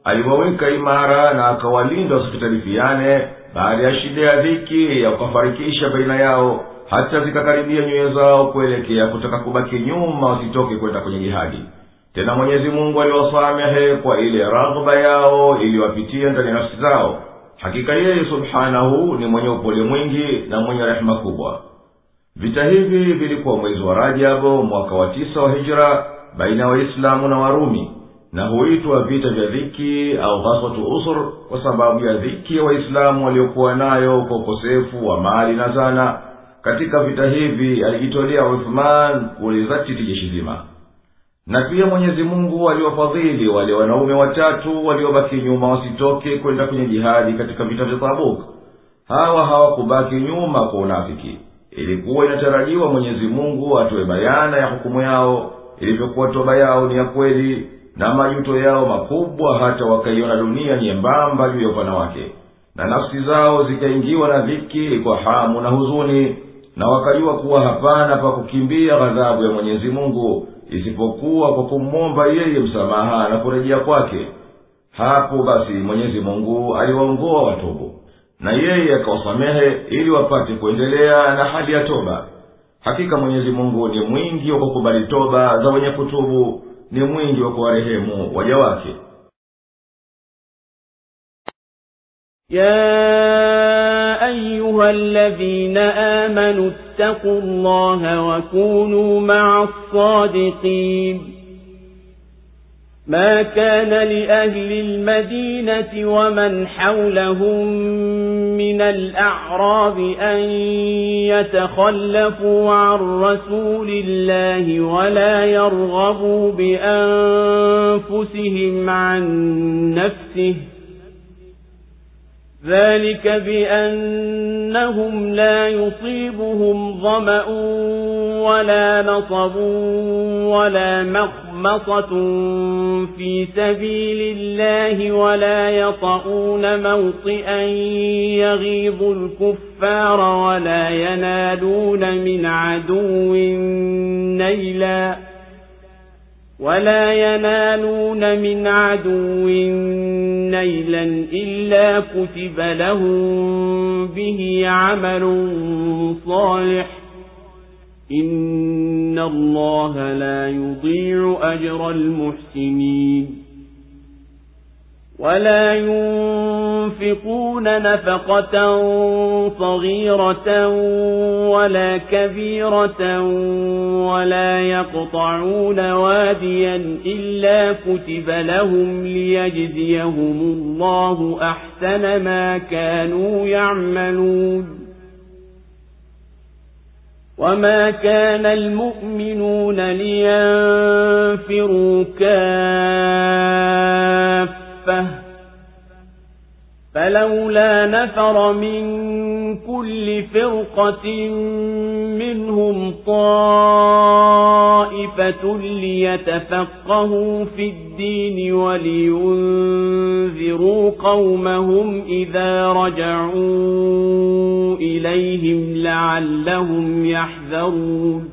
aliwaweka imara na akawalinda wasipitalifiane baada ya shida ya dhiki ya kufarikisha baina yao, hata zikakaribia nyoyo zao kuelekea kutaka kubaki nyuma wasitoke kwenda kwenye jihadi. Tena Mwenyezi Mungu aliwasamehe kwa ile raghba yao iliwapitia ndani ya nafsi zao. Hakika yeye subhanahu ni mwenye upole mwingi na mwenye rehema kubwa. Vita hivi vilikuwa mwezi wa Rajab mwaka wa tisa wa Hijra baina ya Waislamu na Warumi, na huitwa vita vya dhiki au ghazwatu usr kwa sababu ya dhiki ya Waislamu waliokuwa nayo kwa ukosefu wa mali na zana. Katika vita hivi alijitolea Uthman kulizatiti jeshi zima. Na pia Mwenyezi Mungu aliwafadhili wale wanaume watatu waliobaki nyuma wasitoke kwenda kwenye jihadi katika vita vya Tabuk. Hawa hawakubaki nyuma kwa unafiki. Ilikuwa inatarajiwa Mwenyezi Mungu atoe bayana ya hukumu yao, ilivyokuwa toba yao ni ya kweli na majuto yao makubwa, hata wakaiona dunia nyembamba juu ya upana wake, na nafsi zao zikaingiwa na dhiki kwa hamu na huzuni, na wakajua kuwa hapana pa kukimbia ghadhabu ya Mwenyezi Mungu isipokuwa kwa kumwomba yeye msamaha na kurejea kwake. Hapo basi Mwenyezi Mungu aliwaongoa watubu, na yeye akawasamehe ili wapate kuendelea na hali ya toba. Hakika Mwenyezi Mungu ni mwingi wa kukubali toba za wenye kutubu, ni mwingi wa kuwarehemu waja wake. يا أيها الذين آمنوا اتقوا الله وكونوا مع الصادقين ما كان لأهل المدينة ومن حولهم من الأعراب أن يتخلفوا عن رسول الله ولا يرغبوا بأنفسهم عن نفسه ذلك بأنهم لا يصيبهم ظمأ ولا نصب ولا مخمصة في سبيل الله ولا يطؤون موطئا يغيظ الكفار ولا ينالون من عدو نيلا ولا ينالون من عدو نيلا إلا كتب لهم به عمل صالح إن الله لا يضيع أجر المحسنين ولا ينفقون نفقة صغيرة ولا كبيرة ولا يقطعون واديا إلا كتب لهم ليجزيهم الله أحسن ما كانوا يعملون وما كان المؤمنون لينفروا كافة فلولا نفر من كل فرقة منهم طائفة ليتفقهوا في الدين ولينذروا قومهم إذا رجعوا إليهم لعلهم يحذرون.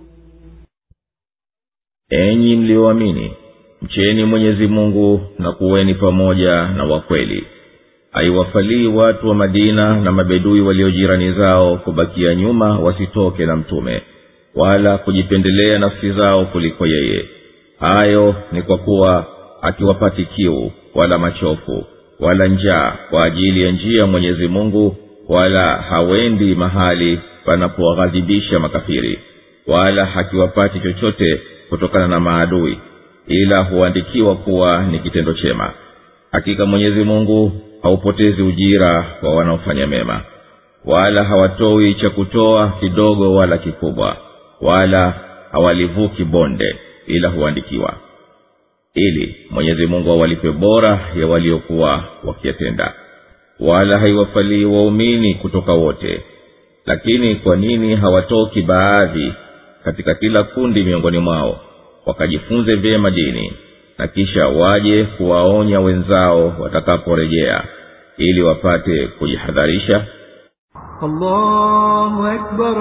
Enyi mlioamini, mcheni Mwenyezi Mungu na kuweni pamoja na wakweli. Haiwafalii watu wa Madina na mabedui waliojirani zao kubakia nyuma wasitoke na mtume, wala kujipendelea nafsi zao kuliko yeye. Hayo ni kwa kuwa akiwapati kiu wala machofu wala njaa kwa ajili ya njia Mwenyezi Mungu, wala hawendi mahali panapowaghadhibisha makafiri, wala hakiwapati chochote kutokana na maadui, ila huandikiwa kuwa ni kitendo chema. Hakika Mwenyezi Mungu haupotezi ujira wa wanaofanya mema, wala hawatoi cha kutoa kidogo wala kikubwa, wala hawalivuki bonde, ila huandikiwa, ili Mwenyezi Mungu awalipe bora ya waliokuwa wakiyatenda. Wala haiwafalii waumini kutoka wote, lakini kwa nini hawatoki baadhi katika kila kundi miongoni mwao wakajifunze vyema dini, na kisha waje kuwaonya wenzao watakaporejea, ili wapate kujihadharisha? Allahu Akbar,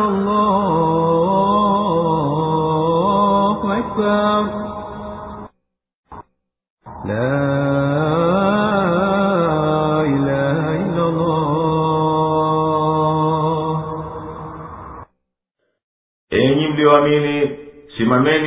Allahu Akbar, La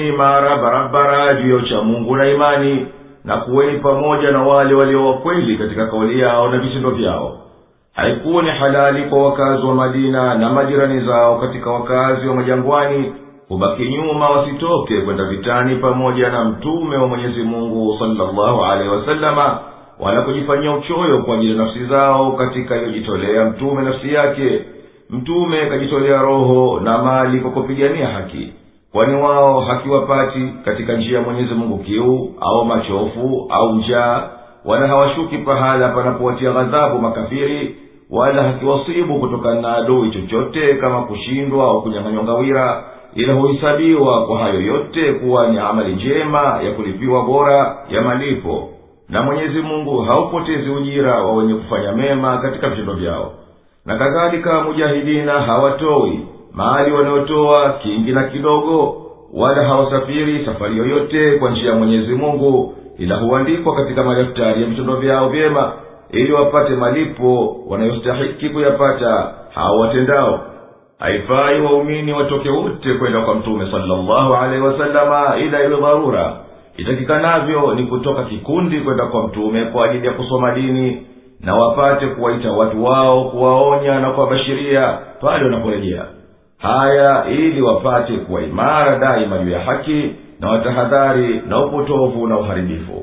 simameni imara barabara juu ya uchamungu na imani, na kuweni pamoja na wale walio wakweli katika kauli yao na vitendo vyao. Haikuwa ni halali kwa wakazi wa Madina na majirani zao katika wakazi wa majangwani kubaki nyuma wasitoke kwenda vitani pamoja na mtume wa Mwenyezi Mungu sallallahu alaihi wasallama, wala kujifanyia uchoyo kwa ajili ya nafsi zao katika iliyojitolea mtume nafsi yake. Mtume kajitolea roho na mali kwa kupigania haki, kwani wao hakiwapati katika njia ya Mwenyezi Mungu kiu au machofu au njaa, wala hawashuki pahala panapowatia ghadhabu makafiri, wala hakiwasibu kutokana na adui chochote kama kushindwa au kunyang'anywa ngawira, ila huhesabiwa kwa hayo yote kuwa ni amali njema ya kulipiwa bora ya malipo, na Mwenyezi Mungu haupotezi ujira wa wenye kufanya mema katika vitendo vyao. Na kadhalika mujahidina hawatoi mali wanayotoa kingi na kidogo, wala hawasafiri safari yoyote kwa njia ya Mwenyezi Mungu, ila huandikwa katika madaftari ya vitendo vyao vyema, ili wapate malipo wanayostahiki kuyapata hao watendao. Haifai waumini watoke wote kwenda kwa mtume sallallahu alaihi wasallama ila iwe dharura. Itakikanavyo ni kutoka kikundi kwenda kwa mtume kwa ajili ya kusoma dini, na wapate kuwaita watu wao, kuwaonya na kuwabashiria pale wanaporejea. Haya ili wapate kuwa imara daima juu ya haki, na watahadhari na upotovu na uharibifu.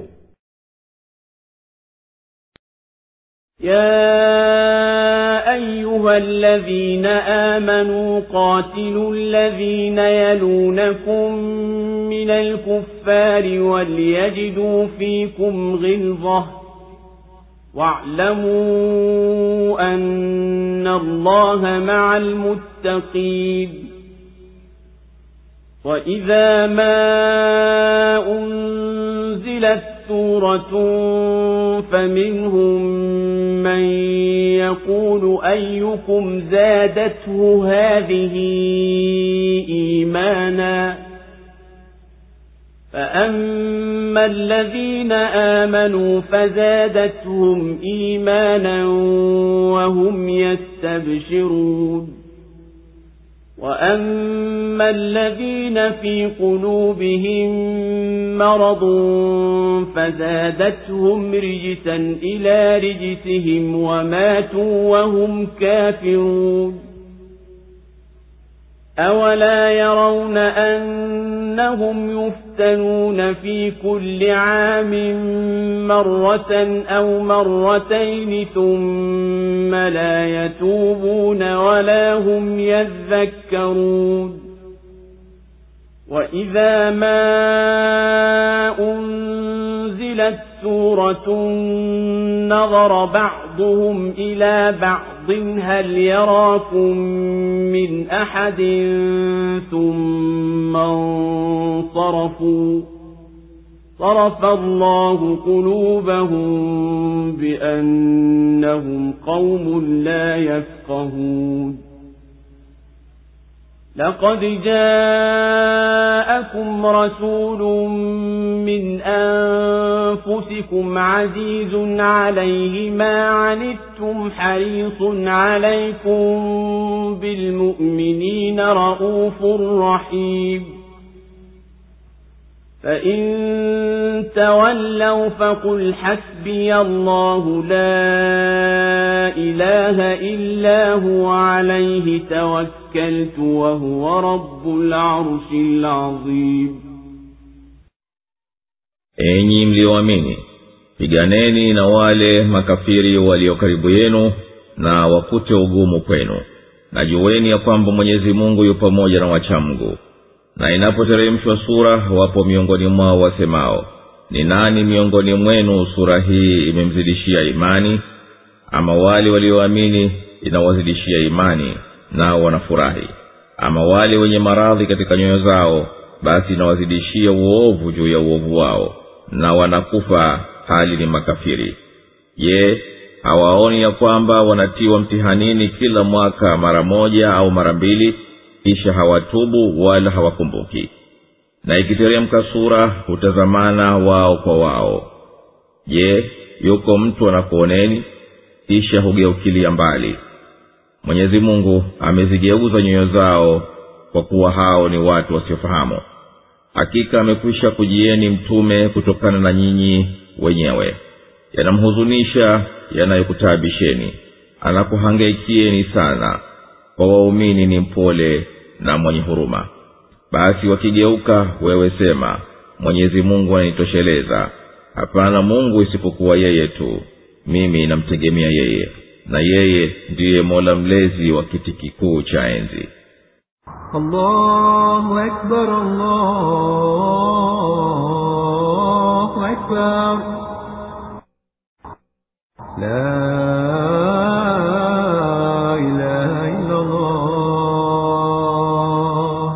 يا أيها الذين آمنوا قاتلوا الذين يلونكم من الكفار وليجدوا فيكم غلظة واعلموا أن الله مع المتقين. وإذا ما أنزلت سورة فمنهم من يقول أيكم زادته هذه إيمانا، فأما الذين آمنوا فزادتهم إيمانا وهم يستبشرون. وأما الذين في قلوبهم مرض فزادتهم رجسا إلى رجسهم وماتوا وهم كافرون. أولا يرون أنهم يفتنون في كل عام مرة أو مرتين ثم لا يتوبون ولا هم يذكرون. وإذا ما أنزلت سورة نظر بعضهم إلى بعض هل يراكم من أحد ثم انصرفوا صرف الله قلوبهم بأنهم قوم لا يفقهون. لقد جاءكم رسول من أنفسكم عزيز عليه ما عنتم حريص عليكم بالمؤمنين رؤوف رحيم. فإن تولوا فقل حسبي الله لا إله إلا هو عليه توكلت وهو رب العرش العظيم. Enyi mlioamini, piganeni na wale makafiri walio karibu yenu na wakute ugumu kwenu, na jueni ya kwamba Mwenyezi Mungu yu pamoja na wachamgu. Na inapoteremshwa sura, wapo miongoni mwao wasemao, ni nani miongoni mwenu sura hii imemzidishia imani? Ama wale walioamini inawazidishia imani, nao wanafurahi. Ama wale wenye maradhi katika nyoyo zao, basi inawazidishia uovu juu ya uovu wao, na wanakufa hali ni makafiri. Je, hawaoni ya kwamba wanatiwa mtihanini kila mwaka mara moja au mara mbili, kisha hawatubu wala hawakumbuki? Na ikiteremka sura hutazamana wao kwa wao. Je, yuko mtu anakuoneni? Kisha hugeukilia mbali. Mwenyezi Mungu amezigeuza nyoyo zao, kwa kuwa hao ni watu wasiofahamu. hakika amekwisha kujieni mtume kutokana na nyinyi wenyewe, yanamhuzunisha yanayokutaabisheni, anakuhangaikieni sana. Kwa waumini ni mpole na mwenye huruma. Basi wakigeuka, wewe sema, Mwenyezi Mungu anitosheleza, hapana Mungu isipokuwa yeye tu, mimi namtegemea yeye, na yeye ndiye Mola mlezi wa kiti kikuu cha enzi. Allahu Akbar, Allahu Akbar. La ilaha illa Allah.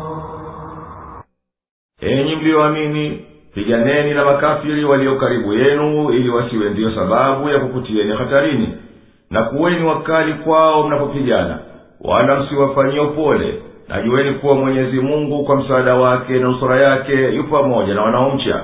Enyi mlioamini, piganeni na makafiri walio karibu yenu, ili wasiwe ndio sababu ya kukutieni hatarini, na kuweni wakali kwao mnapopigana, wala msiwafanyie upole. Na jueni kuwa Mwenyezi Mungu kwa msaada wake na nusura yake yu pamoja na wanaomcha.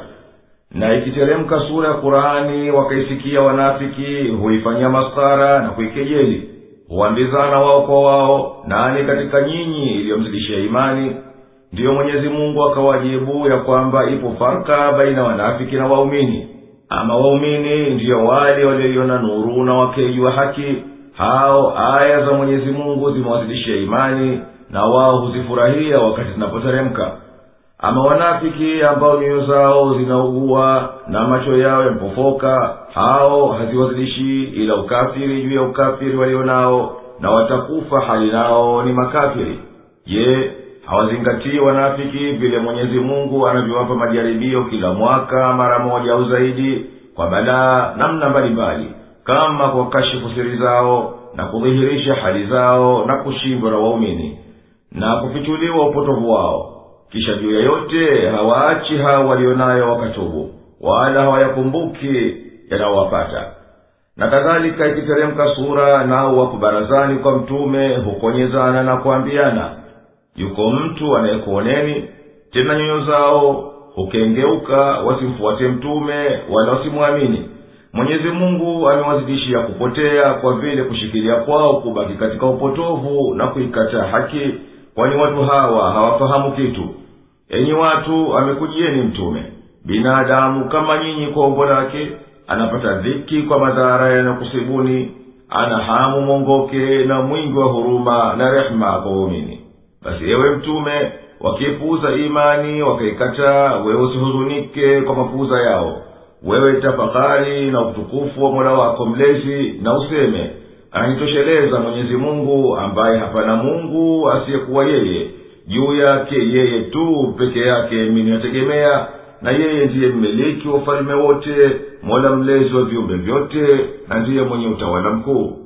Na ikiteremka sura ya Qur'ani wakaisikia wanafiki, huifanyia maskara na kuikejeli, huambizana wao kwa wao, nani katika nyinyi iliyomzidishia imani? Ndiyo Mwenyezi Mungu akawajibu ya kwamba ipo farka baina wanafiki na waumini. Ama waumini ndiyo wale walioiona nuru na wakijua haki, hao aya za Mwenyezi Mungu zimewazidishia imani, na wao huzifurahia wakati zinapoteremka. Ama wanafiki ambao nyoyo zao zinaugua na macho yao yampofoka, hao haziwazidishi ila ukafiri juu ya ukafiri walionao, na watakufa hali nao ni makafiri. Je, hawazingatii wanafiki vile Mwenyezi Mungu anavyowapa majaribio kila mwaka mara moja au zaidi, kwa balaa namna mbalimbali, kama kwa kashifu siri zao na kudhihirisha hali zao na kushindwa na waumini na kufichuliwa upotovu wao? Kisha juu ya yote hawaachi hao walionayo wakatubu, wala hawayakumbuki yanayowapata. Na kadhalika ikiteremka sura, nao wapo barazani kwa mtume, hukonyezana na kuambiana, yuko mtu anayekuoneni? Tena nyoyo zao hukengeuka wasimfuate mtume wala wasimwamini. Mwenyezi Mungu amewazidishia kupotea kwa vile kushikilia kwao kubaki katika upotovu na kuikataa haki, kwani watu hawa hawafahamu kitu. Enyi watu, amekujieni mtume binadamu kama nyinyi kwa umbo lake, anapata dhiki kwa madhara yanayokusibuni, ana hamu mongoke na mwingi wa huruma na rehema kwa waumini. Basi ewe mtume, wakipuuza imani wakaikataa, wewe usihuzunike kwa mapuuza yao. Wewe tafakari na utukufu wa Mola wako mlezi, na useme, anitosheleza Mwenyezi Mungu ambaye hapana Mungu asiyekuwa yeye, juu yake yeye tu peke yake mimi nategemea, na yeye ndiye mmiliki wa ufalme wote, Mola mlezi wa viumbe vyote, na ndiye mwenye utawala mkuu.